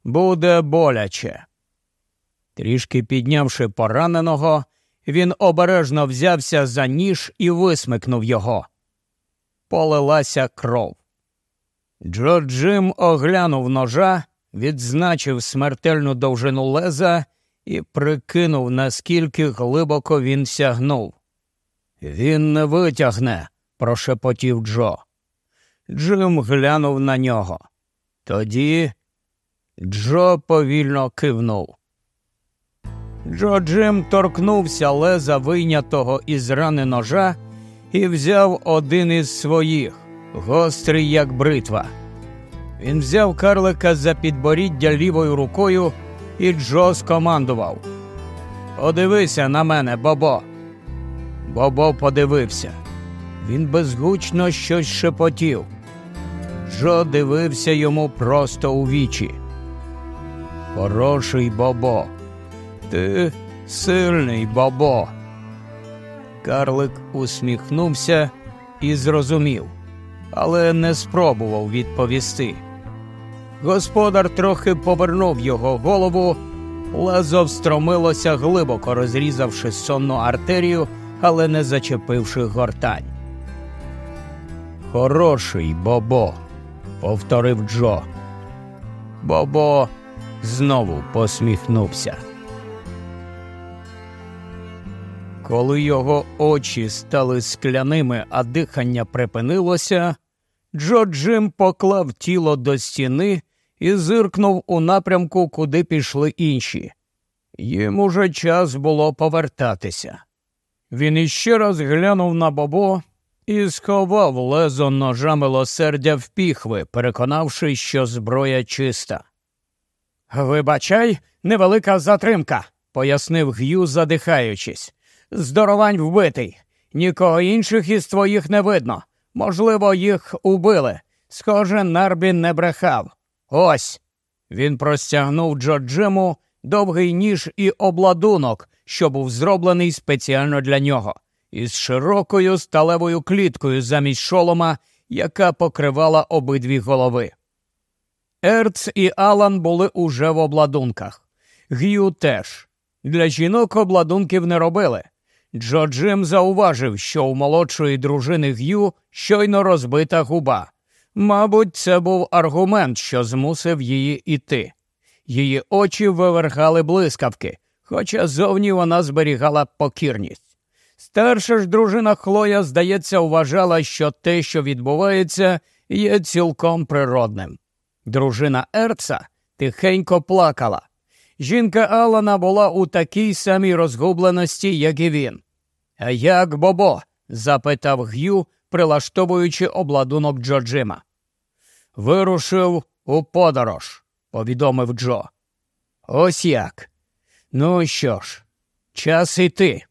Speaker 1: Буде боляче. Трішки піднявши пораненого, він обережно взявся за ніж і висмикнув його. Полилася кров. Джо Джим оглянув ножа, відзначив смертельну довжину леза і прикинув, наскільки глибоко він сягнув. «Він не витягне», – прошепотів Джо. Джим глянув на нього. Тоді Джо повільно кивнув. Джо Джим торкнувся леза вийнятого із рани ножа і взяв один із своїх, гострий як бритва. Він взяв карлика за підборіддя лівою рукою, і Джо скомандував: «Подивися на мене, Бобо!» Бобо подивився. Він безгучно щось шепотів. Джо дивився йому просто у вічі. «Хороший Бобо! Ти сильний, Бобо!» Карлик усміхнувся і зрозумів, але не спробував відповісти. Господар трохи повернув його голову, лезо встромилося глибоко, розрізавши сонну артерію, але не зачепивши гортань. «Хороший Бобо», – повторив Джо. Бобо знову посміхнувся. Коли його очі стали скляними, а дихання припинилося, Джо Джим поклав тіло до стіни і зиркнув у напрямку, куди пішли інші. Їм уже час було повертатися. Він іще раз глянув на Бобо і сховав лезо ножа милосердя в піхви, переконавшись, що зброя чиста. «Вибачай, невелика затримка», – пояснив Г'ю, задихаючись. «Здоровань вбитий. Нікого інших із твоїх не видно. Можливо, їх убили. Схоже, Нарбін не брехав. Ось!» Він простягнув Джо Джиму довгий ніж і обладунок, що був зроблений спеціально для нього, із широкою сталевою кліткою замість шолома, яка покривала обидві голови. Ерц і Алан були уже в обладунках. Г'ю теж. Для жінок обладунків не робили. Джо Джим зауважив, що у молодшої дружини Г'ю щойно розбита губа. Мабуть, це був аргумент, що змусив її іти. Її очі вивергали блискавки, хоча зовні вона зберігала покірність. Старша ж дружина Хлоя, здається, вважала, що те, що відбувається, є цілком природним. Дружина Ерца тихенько плакала. Жінка Алана була у такій самій розгубленості, як і він. «А як Бобо?» – запитав Г'ю, прилаштовуючи обладунок Джо Джима. «Вирушив у подорож», – повідомив Джо. «Ось як. Ну що ж, час іти».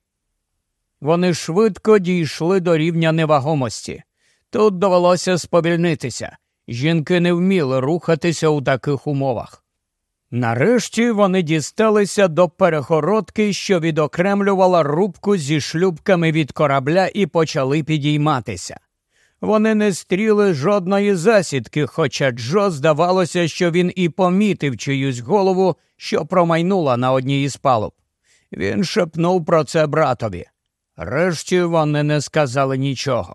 Speaker 1: Вони швидко дійшли до рівня невагомості. Тут довелося сповільнитися. Жінки не вміли рухатися у таких умовах. Нарешті вони дісталися до перегородки, що відокремлювала рубку зі шлюпками від корабля, і почали підійматися. Вони не стріли жодної засідки, хоча Джо здавалося, що він і помітив чиюсь голову, що промайнула на одній із палуб. Він шепнув про це братові. Решті вони не сказали нічого.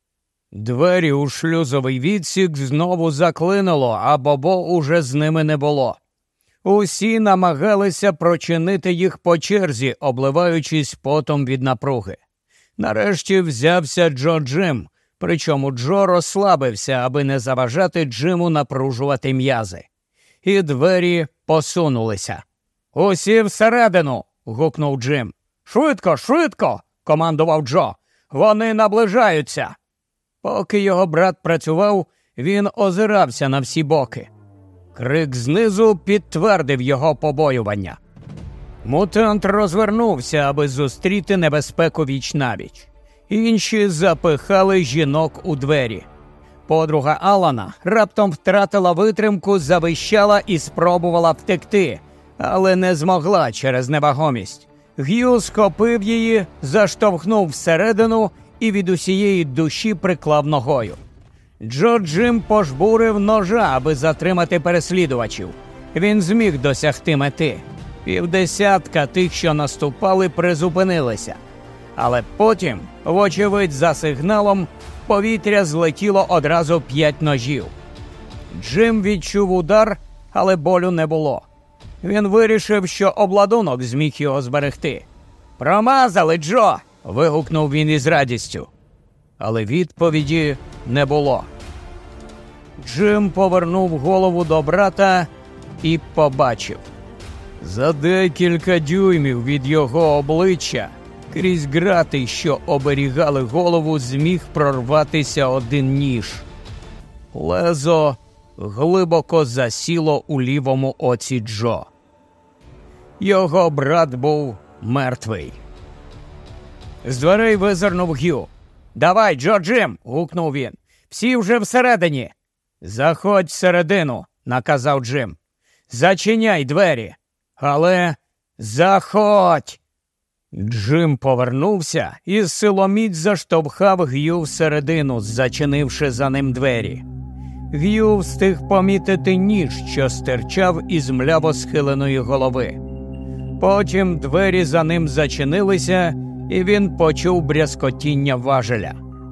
Speaker 1: Двері у шлюзовий відсік знову заклинило, а Бобо уже з ними не було. Усі намагалися прочинити їх по черзі, обливаючись потом від напруги. Нарешті взявся Джо Джим, причому Джо розслабився, аби не заважати Джиму напружувати м'язи. І двері посунулися. «Усі всередину!» – гукнув Джим. «Швидко, швидко!» – командував Джо. «Вони наближаються!» Поки його брат працював, він озирався на всі боки. Крик знизу підтвердив його побоювання. Мутант розвернувся, аби зустріти небезпеку віч-навіч. Інші запихали жінок у двері. Подруга Алана раптом втратила витримку, завищала і спробувала втекти, але не змогла через невагомість. Г'ю схопив її, заштовхнув всередину і від усієї душі приклав ногою. Джо Джим пожбурив ножа, аби затримати переслідувачів. Він зміг досягти мети. 50 тих, що наступали, призупинилися. Але потім, вочевидь за сигналом, в повітря злетіло одразу 5 ножів. Джим відчув удар, але болю не було. Він вирішив, що обладунок зміг його зберегти. «Промазали, Джо!» – вигукнув він із радістю. Але відповіді не було. Джим повернув голову до брата і побачив. За декілька дюймів від його обличчя крізь грати, що оберігали голову, зміг прорватися один ніж. Лезо глибоко засіло у лівому оці Джо. Його брат був мертвий. З дверей визирнув Г'ю. «Давай, Джо, Джим!» – гукнув він. «Всі вже всередині!» «Заходь всередину!» – наказав Джим. «Зачиняй двері!» «Але заходь!» Джим повернувся і силоміць заштовхав Г'ю всередину, зачинивши за ним двері. Г'ю встиг помітити ніж, що стирчав із мляво схиленої голови. Потім двері за ним зачинилися, і він почув брязкотіння важеля.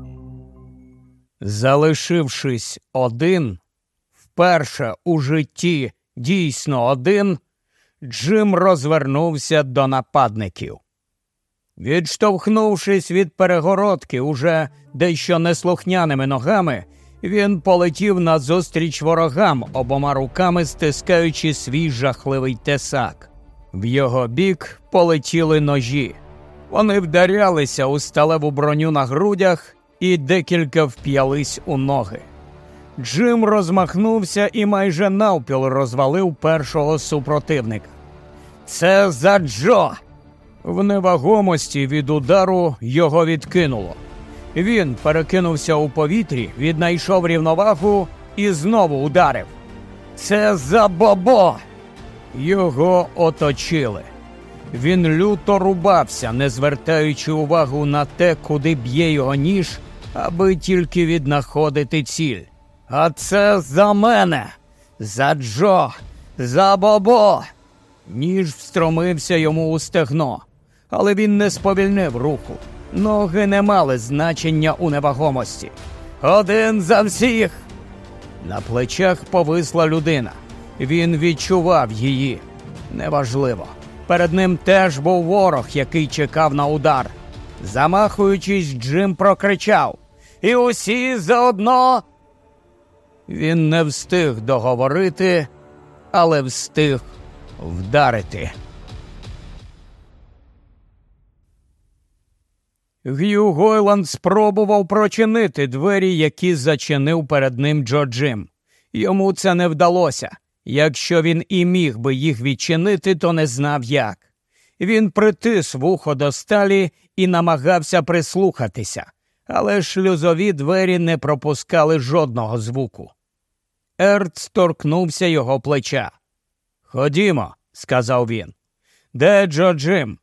Speaker 1: Залишившись один, вперше у житті дійсно один, Джим розвернувся до нападників. Відштовхнувшись від перегородки уже дещо неслухняними ногами, він полетів назустріч ворогам, обома руками стискаючи свій жахливий тесак. В його бік полетіли ножі. Вони вдарялися у сталеву броню на грудях і декілька вп'ялись у ноги. Джим розмахнувся і майже навпіл розвалив першого супротивника. «Це за Джо!» В невагомості від удару його відкинуло. Він перекинувся у повітрі, віднайшов рівновагу і знову ударив. «Це за Бобо!» Його оточили. Він люто рубався, не звертаючи увагу на те, куди б'є його ніж, аби тільки віднаходити ціль. «А це за мене! За Джо! За Бобо!» Ніж встромився йому у стегно, але він не сповільнив руху. Ноги не мали значення у невагомості. «Один за всіх!» На плечах повисла людина. Він відчував її. Неважливо. Перед ним теж був ворог, який чекав на удар. Замахуючись, Джим прокричав: «І усі заодно!» Він не встиг договорити, але встиг вдарити. Г'ю Гойланд спробував прочинити двері, які зачинив перед ним Джо Джим. Йому це не вдалося. Якщо він і міг би їх відчинити, то не знав як. Він притис вухо до сталі і намагався прислухатися, але шлюзові двері не пропускали жодного звуку. Ерц торкнувся його плеча. «Ходімо», – сказав він. «Де Джо Джим?»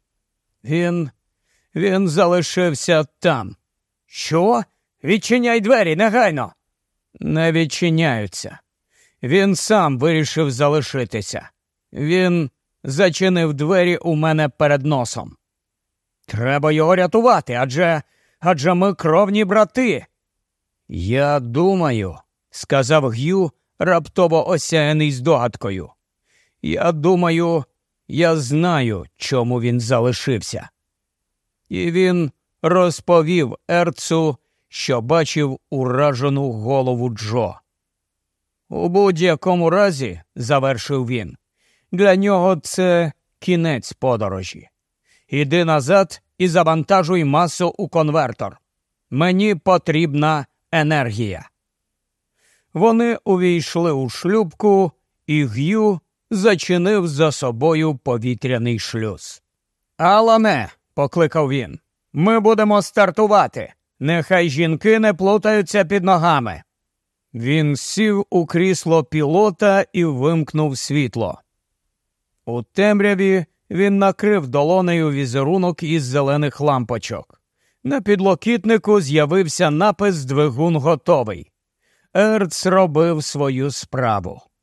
Speaker 1: Він залишився там». «Що? Відчиняй двері, негайно!» «Не відчиняються. Він сам вирішив залишитися. Він зачинив двері у мене перед носом». «Треба його рятувати, адже ми кровні брати». «Я думаю», – сказав Г'ю, раптово осяяний здогадкою. «Я думаю, я знаю, чому він залишився». І він розповів Ерцу, що бачив уражену голову Джо. «У будь-якому разі», – завершив він, – «для нього це кінець подорожі. Іди назад і завантажуй масу у конвертор. Мені потрібна енергія». Вони увійшли у шлюпку, і Г'ю зачинив за собою повітряний шлюз. «Алане», – покликав він, – «ми будемо стартувати. Нехай жінки не плутаються під ногами». Він сів у крісло пілота і вимкнув світло. У темряві він накрив долонею візерунок із зелених лампочок. На підлокітнику з'явився напис «Двигун готовий». Ерц робив свою справу.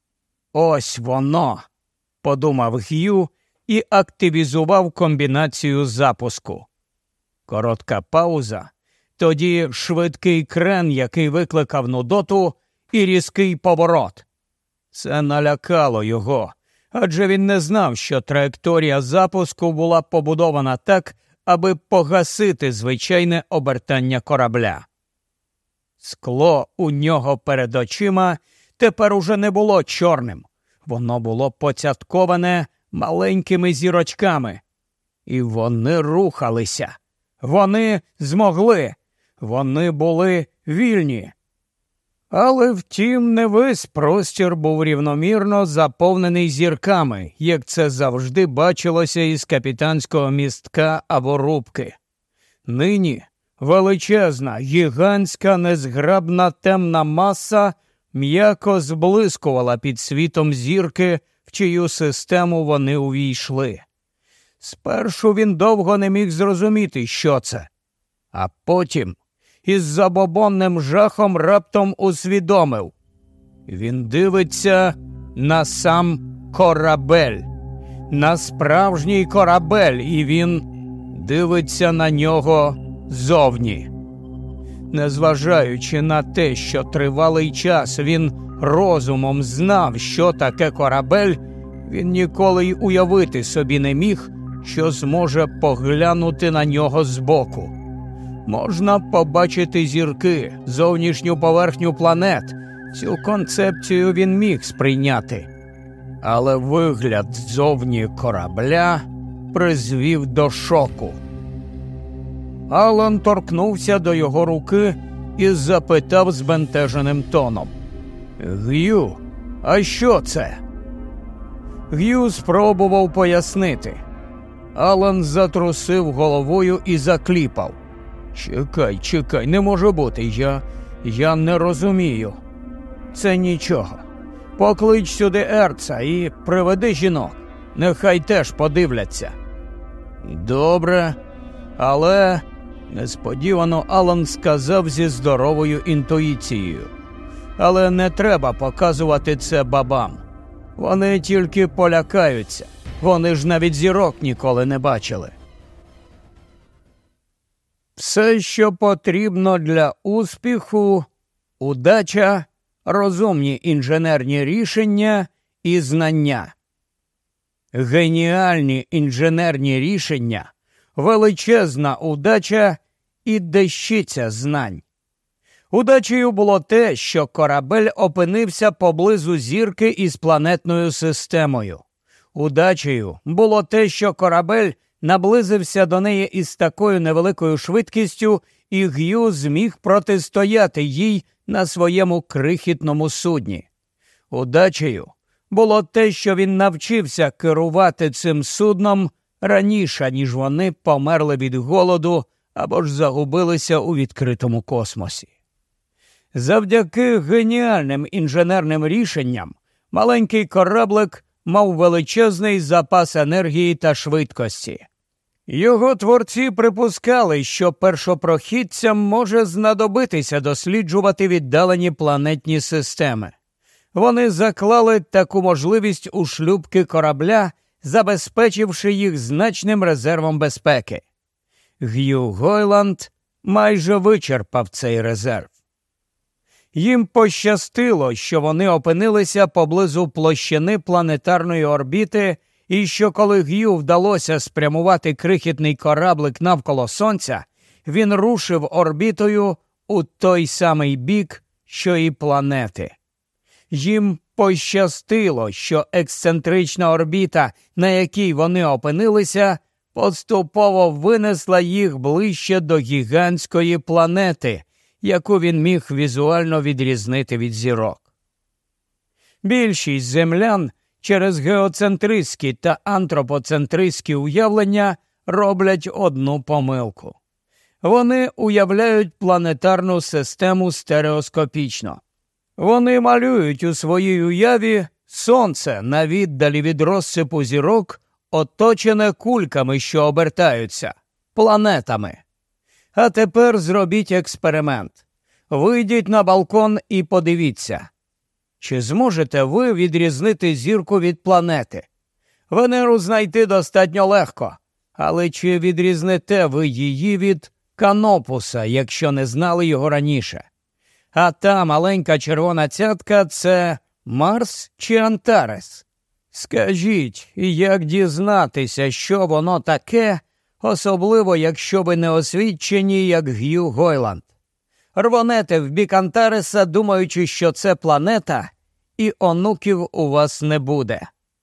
Speaker 1: Ось воно, подумав Г'ю і активізував комбінацію запуску. Коротка пауза, тоді швидкий крен, який викликав нудоту, і різкий поворот. Це налякало його, адже він не знав, що траєкторія запуску була побудована так, аби погасити звичайне обертання корабля. Скло у нього перед очима тепер уже не було чорним. Воно було поцятковане маленькими зірочками. І вони рухалися. Вони змогли. Вони були вільні. Але втім, не весь простір був рівномірно заповнений зірками, як це завжди бачилося із капітанського містка або рубки. Нині величезна, гігантська, незграбна темна маса м'яко зблискувала під світом зірки, в чию систему вони увійшли. Спершу він довго не міг зрозуміти, що це. А потім із забобонним жахом раптом усвідомив. Він дивиться на сам корабель. На справжній корабель, і він дивиться на нього зовні. Незважаючи на те, що тривалий час він розумом знав, що таке корабель, він ніколи й уявити собі не міг, що зможе поглянути на нього збоку. Можна побачити зірки, зовнішню поверхню планет. Цю концепцію він міг сприйняти. Але вигляд ззовні корабля призвів до шоку. Алан торкнувся до його руки і запитав збентеженим тоном. «Г'ю, а що це?» Г'ю спробував пояснити. Алан затрусив головою і закліпав. Чекай, не може бути, я не розумію. Це нічого. Поклич сюди Ерца і приведи жінок. Нехай теж подивляться. Добре, але... Несподівано Алан сказав зі здоровою інтуїцією. Але не треба показувати це бабам. Вони тільки полякаються. Вони ж навіть зірок ніколи не бачили. Все, що потрібно для успіху – удача, розумні інженерні рішення і знання. Геніальні інженерні рішення, величезна удача і дещиця знань. Удачею було те, що корабель опинився поблизу зірки із планетною системою. Удачею було те, що корабель наблизився до неї із такою невеликою швидкістю, і Г'ю зміг протистояти їй на своєму крихітному судні. Удачею було те, що він навчився керувати цим судном раніше, ніж вони померли від голоду або ж загубилися у відкритому космосі. Завдяки геніальним інженерним рішенням маленький кораблик мав величезний запас енергії та швидкості. Його творці припускали, що першопрохідцям може знадобитися досліджувати віддалені планетні системи. Вони заклали таку можливість у шлюпки корабля, забезпечивши їх значним резервом безпеки. Г'ю Гойланд майже вичерпав цей резерв. Їм пощастило, що вони опинилися поблизу площини планетарної орбіти, і що коли Г'ю вдалося спрямувати крихітний кораблик навколо Сонця, він рушив орбітою у той самий бік, що і планети. Їм пощастило, що ексцентрична орбіта, на якій вони опинилися, поступово винесла їх ближче до гігантської планети, яку він міг візуально відрізнити від зірок. Більшість землян через геоцентристські та антропоцентристські уявлення роблять одну помилку. Вони уявляють планетарну систему стереоскопічно. Вони малюють у своїй уяві Сонце на віддалі від розсипу зірок, оточене кульками, що обертаються, планетами. А тепер зробіть експеримент. Вийдіть на балкон і подивіться. Чи зможете ви відрізнити зірку від планети? Венеру знайти достатньо легко, але чи відрізните ви її від Канопуса, якщо не знали його раніше? А та маленька червона цятка – це Марс чи Антарес? Скажіть, як дізнатися, що воно таке, особливо, якщо ви не освічені, як Г'ю Гойланд? Рвонете в бік Антареса, думаючи, що це планета, і онуків у вас не буде.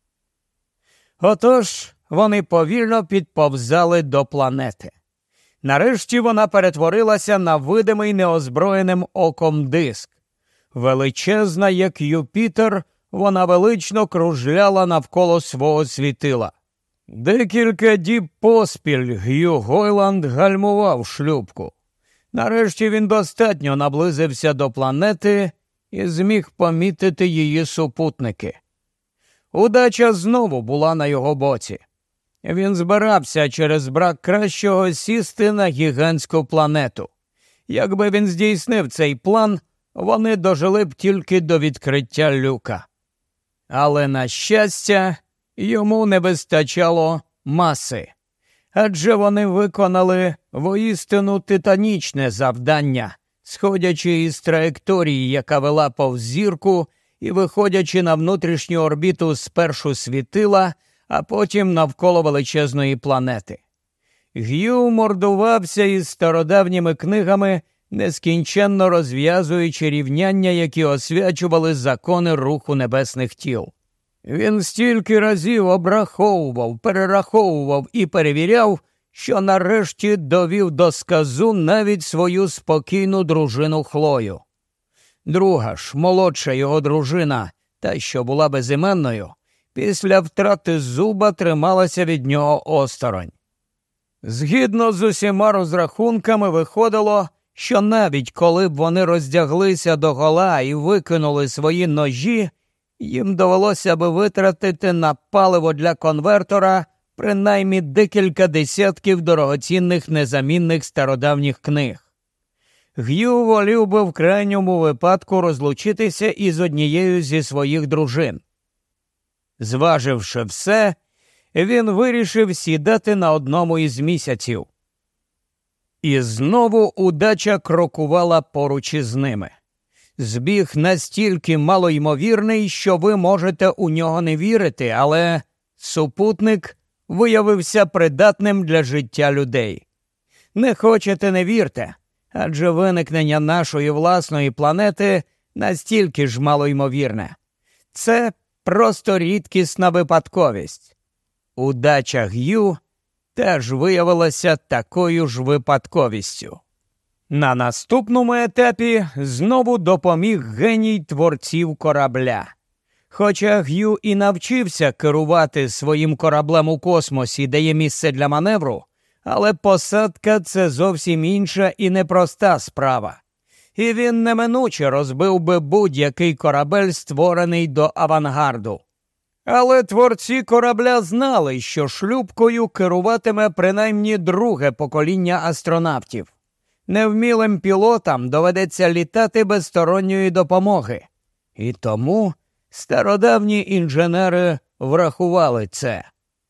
Speaker 1: Отож, вони повільно підповзали до планети. Нарешті вона перетворилася на видимий неозброєним оком диск. Величезна, як Юпітер, вона велично кружляла навколо свого світила. Декілька діб поспіль Г'ю Гойланд гальмував шлюпку. Нарешті він достатньо наблизився до планети і зміг помітити її супутники. Удача знову була на його боці. Він збирався через брак кращого сісти на гігантську планету. Якби він здійснив цей план, вони дожили б тільки до відкриття люка. Але, на щастя, йому не вистачало маси. Адже вони виконали воістину титанічне завдання, сходячи із траєкторії, яка вела повз зірку, і виходячи на внутрішню орбіту спершу світила, а потім навколо величезної планети. Г'ю мордувався із стародавніми книгами, нескінченно розв'язуючи рівняння, які освячували закони руху небесних тіл. Він стільки разів обраховував, перераховував і перевіряв, що нарешті довів до сказу навіть свою спокійну дружину Хлою. Друга ж, молодша його дружина, та що була безіменною, після втрати зуба трималася від нього осторонь. Згідно з усіма розрахунками виходило, що навіть коли б вони роздяглися догола і викинули свої ножі, їм довелося би витратити на паливо для конвертора принаймні декілька десятків дорогоцінних незамінних стародавніх книг. Г'ю волів би в крайньому випадку розлучитися із однією зі своїх дружин. Зваживши все, він вирішив сідати на одному із місяців. І знову удача крокувала поруч із ними. Збіг настільки малоймовірний, що ви можете у нього не вірити, але супутник виявився придатним для життя людей. Не хочете – не вірте, адже виникнення нашої власної планети настільки ж малоймовірне. Це просто рідкісна випадковість. Удача Г'ю теж виявилася такою ж випадковістю. На наступному етапі знову допоміг геній творців корабля. Хоча Г'ю і навчився керувати своїм кораблем у космосі, де є місце для маневру, але посадка – це зовсім інша і непроста справа. І він неминуче розбив би будь-який корабель, створений до авангарду. Але творці корабля знали, що шлюпкою керуватиме принаймні друге покоління астронавтів. Невмілим пілотам доведеться літати без сторонньої допомоги. І тому стародавні інженери врахували це.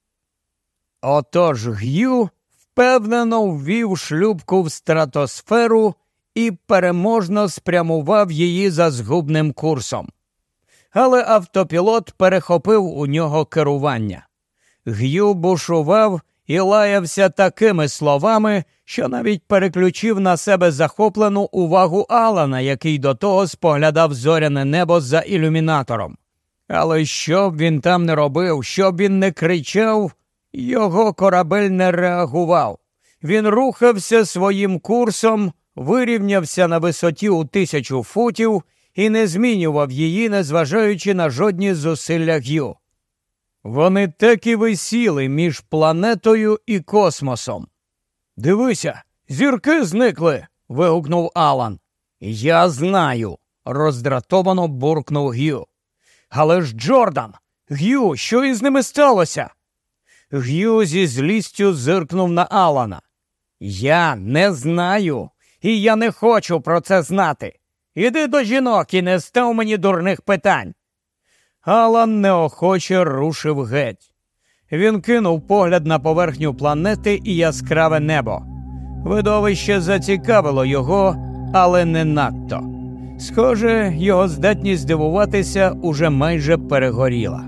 Speaker 1: Отож Г'ю впевнено ввів шлюпку в стратосферу і переможно спрямував її за згубним курсом. Але автопілот перехопив у нього керування. Г'ю бушував і лаявся такими словами, що навіть переключив на себе захоплену увагу Алана, який до того споглядав зоряне небо за ілюмінатором. Але що б він там не робив, що б він не кричав, його корабель не реагував. Він рухався своїм курсом, вирівнявся на висоті у 1000 футів і не змінював її, незважаючи на жодні зусилля Г'ю. Вони так і висіли між планетою і космосом. «Дивися, зірки зникли!» – вигукнув Алан. «Я знаю!» – роздратовано буркнув Г'ю. «Але ж Джордан! Г'ю, що із ними сталося?» Г'ю зі злістю зиркнув на Алана. «Я не знаю, і я не хочу про це знати. Іди до жінок і не став мені дурних питань. Алан неохоче рушив геть. Він кинув погляд на поверхню планети і яскраве небо. Видовище зацікавило його, але не надто. Схоже, його здатність дивуватися уже майже перегоріла.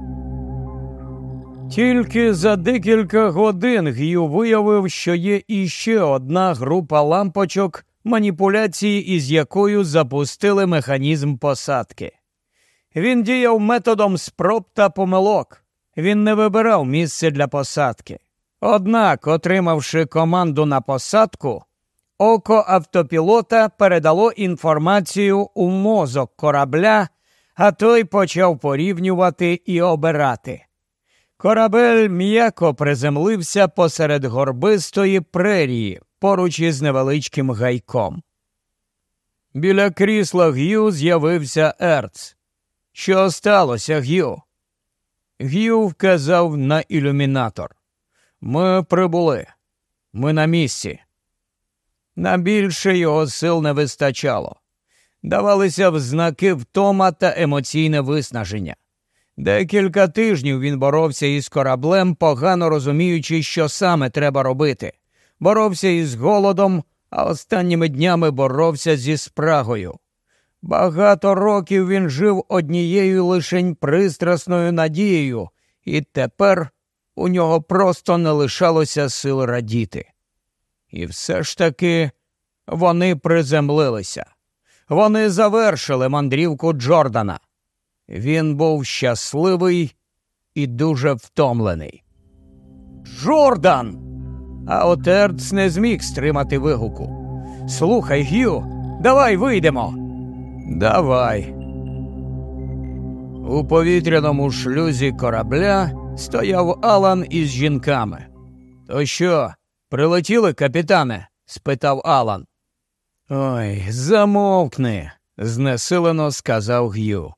Speaker 1: Тільки за декілька годин Г'ю виявив, що є іще одна група лампочок, маніпуляції із якою запустили механізм посадки. Він діяв методом спроб та помилок. Він не вибирав місце для посадки. Однак, отримавши команду на посадку, око автопілота передало інформацію у мозок корабля, а той почав порівнювати і обирати. Корабель м'яко приземлився посеред горбистої прерії, поруч із невеличким гайком. Біля крісла Г'ю з'явився Ерц. «Що сталося, Г'ю?» Г'ю вказав на ілюмінатор. «Ми прибули. Ми на місці». На більше його сил не вистачало. Давалися взнаки втома та емоційне виснаження. Декілька тижнів він боровся із кораблем, погано розуміючи, що саме треба робити. Боровся із голодом, а останніми днями боровся зі спрагою. Багато років він жив однією лишень пристрасною надією, і тепер у нього просто не лишалося сил радіти. І все ж таки вони приземлилися. Вони завершили мандрівку Джордана. Він був щасливий і дуже втомлений. «Джордан!» А от Ерц не зміг стримати вигуку. «Слухай, Г'ю, давай вийдемо!» «Давай!» У повітряному шлюзі корабля стояв Алан із жінками. «То що, прилетіли, капітане?» – спитав Алан. «Ой, замовкни!» – знесилено сказав Г'ю.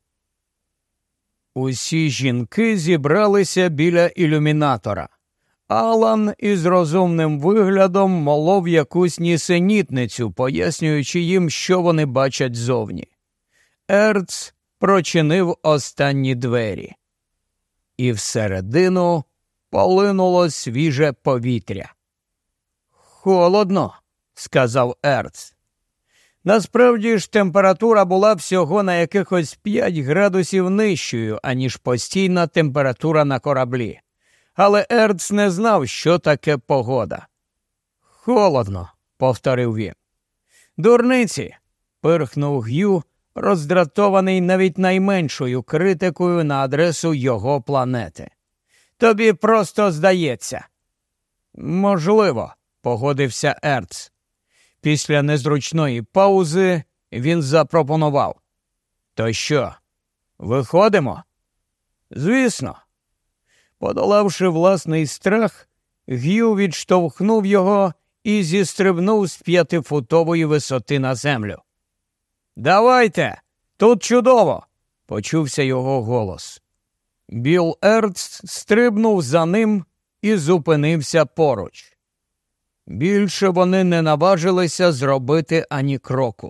Speaker 1: Усі жінки зібралися біля ілюмінатора. Алан із розумним виглядом молов якусь нісенітницю, пояснюючи їм, що вони бачать зовні. Ерц прочинив останні двері. І всередину полинуло свіже повітря. «Холодно», – сказав Ерц. Насправді ж температура була всього на якихось 5 градусів нижчою, аніж постійна температура на кораблі. Але Ерц не знав, що таке погода. «Холодно», – повторив він. «Дурниці», – пирхнув Г'ю, роздратований навіть найменшою критикою на адресу його планети. «Тобі просто здається». «Можливо», – погодився Ерц. Після незручної паузи він запропонував. «То що, виходимо?» «Звісно». Подолавши власний страх, Г'ю відштовхнув його і зістрибнув з 5-футової висоти на землю. «Давайте! Тут чудово!» – почувся його голос. Білл Ерц стрибнув за ним і зупинився поруч. Більше вони не наважилися зробити ані кроку.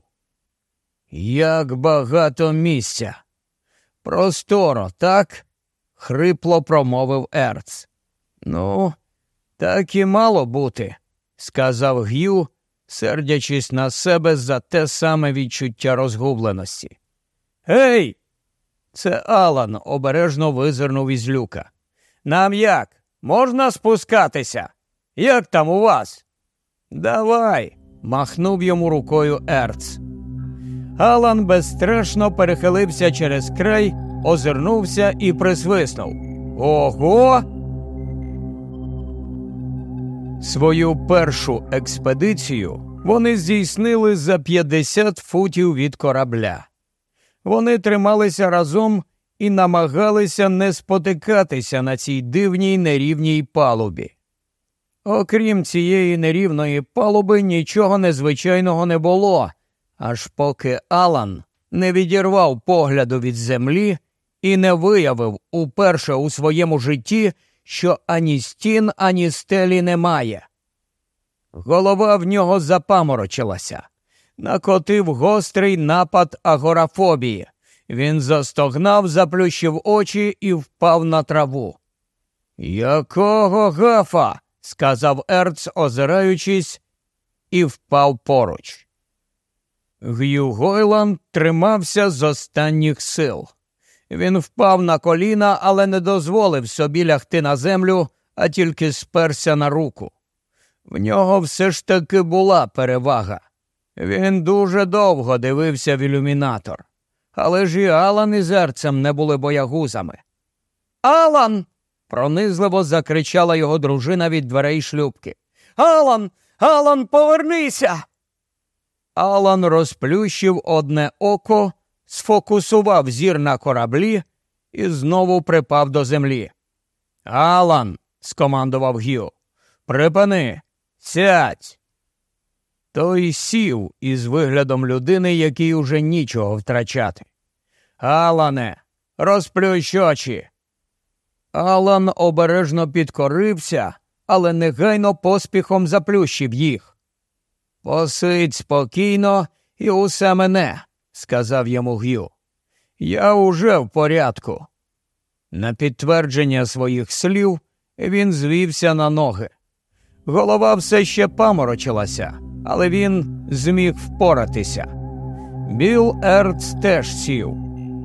Speaker 1: «Як багато місця! Просторо, так?» – хрипло промовив Ерц. «Ну, так і мало бути», – сказав Г'ю, сердячись на себе за те саме відчуття розгубленості. «Гей!» – це Алан обережно визирнув із люка. «Нам як? Можна спускатися? Як там у вас?» «Давай!» – махнув йому рукою Ерц. Алан безстрашно перехилився через край, озирнувся і присвиснув. «Ого!» Свою першу експедицію вони здійснили за 50 футів від корабля. Вони трималися разом і намагалися не спотикатися на цій дивній нерівній палубі. Окрім цієї нерівної палуби, нічого незвичайного не було, аж поки Алан не відірвав погляду від землі і не виявив уперше у своєму житті, що ані стін, ані стелі немає. Голова в нього запаморочилася. накотив гострий напад агорафобії. Він застогнав, заплющив очі і впав на траву. «Якого гафа?» – сказав Ерц, озираючись, і впав поруч. Г'ю Гойланд тримався з останніх сил. Він впав на коліна, але не дозволив собі лягти на землю, а тільки сперся на руку. В нього все ж таки була перевага. Він дуже довго дивився в ілюмінатор. Але ж і Алан із Ерцем не були боягузами. «Алан!» – пронизливо закричала його дружина від дверей шлюпки. «Алан! Алан, повернися!» Алан розплющив одне око, сфокусував зір на кораблі і знову припав до землі. «Алан!» – скомандував Г'ю. «Припини! Сядь!» Той сів із виглядом людини, якій уже нічого втрачати. «Алане, розплющ очі!» Алан обережно підкорився, але негайно поспіхом заплющив їх. «Посидь спокійно і усе мене», – сказав йому Г'ю. «Я уже в порядку». На підтвердження своїх слів він звівся на ноги. Голова все ще паморочилася, але він зміг впоратися. Білл Ерц теж сів.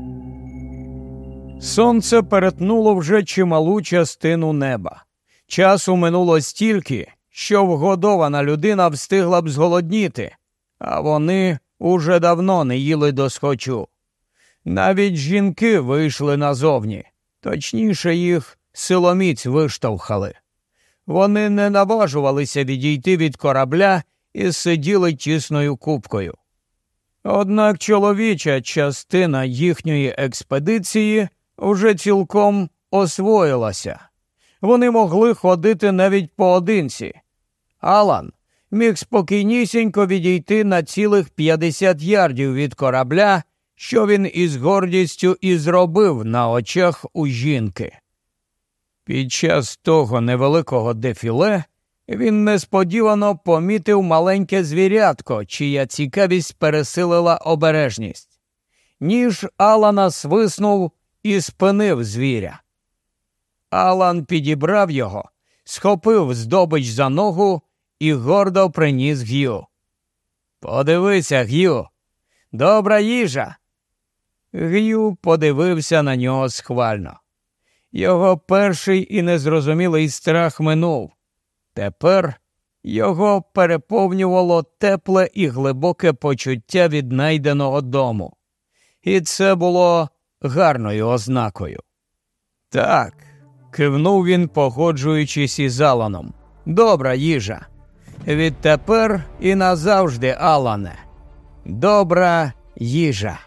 Speaker 1: Сонце перетнуло вже чималу частину неба. Часу минуло стільки, що вгодована людина встигла б зголодніти, а вони уже давно не їли досхочу. Навіть жінки вийшли назовні, точніше їх силоміць виштовхали. Вони не наважувалися відійти від корабля і сиділи тісною купкою. Однак чоловіча частина їхньої експедиції вже цілком освоїлася. Вони могли ходити навіть поодинці. Алан міг спокійнісінько відійти на цілих 50 ярдів від корабля, що він із гордістю і зробив на очах у жінки. Під час того невеликого дефіле він несподівано помітив маленьке звірятко, чия цікавість пересилила обережність. Ніж Алана свиснув і спинив звіря. Алан підібрав його, схопив здобич за ногу і гордо приніс Г'ю. «Подивися, Г'ю, добра їжа!» Г'ю подивився на нього схвально. Його перший і незрозумілий страх минув. Тепер його переповнювало тепле і глибоке почуття віднайденого дому. І це було гарною ознакою. «Так», – кивнув він, погоджуючись із Аланом, – «добра їжа. Відтепер і назавжди, Алане. Добра їжа».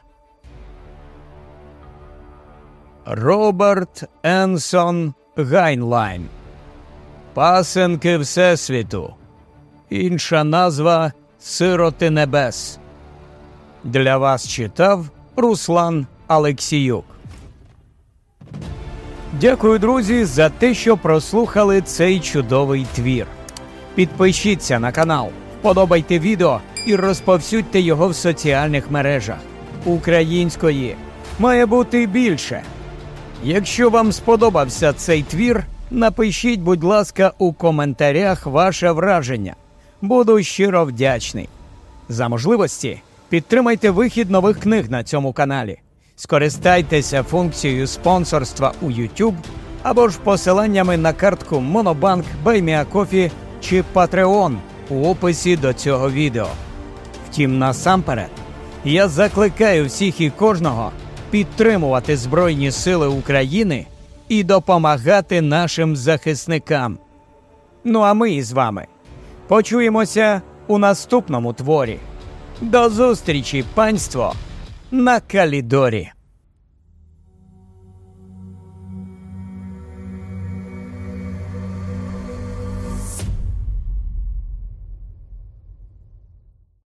Speaker 1: Роберт Енсон Гайнлайн. «Пасенки Всесвіту». Інша назва «Сироти небес». Для вас читав Руслан Алексіюк. Дякую, друзі, за те, що прослухали цей чудовий твір. Підпишіться на канал, вподобайте відео і розповсюдьте його в соціальних мережах. Української має бути більше. Якщо вам сподобався цей твір, напишіть, будь ласка, у коментарях ваше враження. Буду щиро вдячний. За можливості підтримайте вихід нових книг на цьому каналі. Скористайтеся функцією спонсорства у YouTube або ж посиланнями на картку Monobank, BuyMeACoffee чи Patreon у описі до цього відео. Втім, насамперед, я закликаю всіх і кожного підтримувати Збройні Сили України і допомагати нашим захисникам. Ну а ми із вами почуємося у наступному творі. До зустрічі, панство, на Калідорі!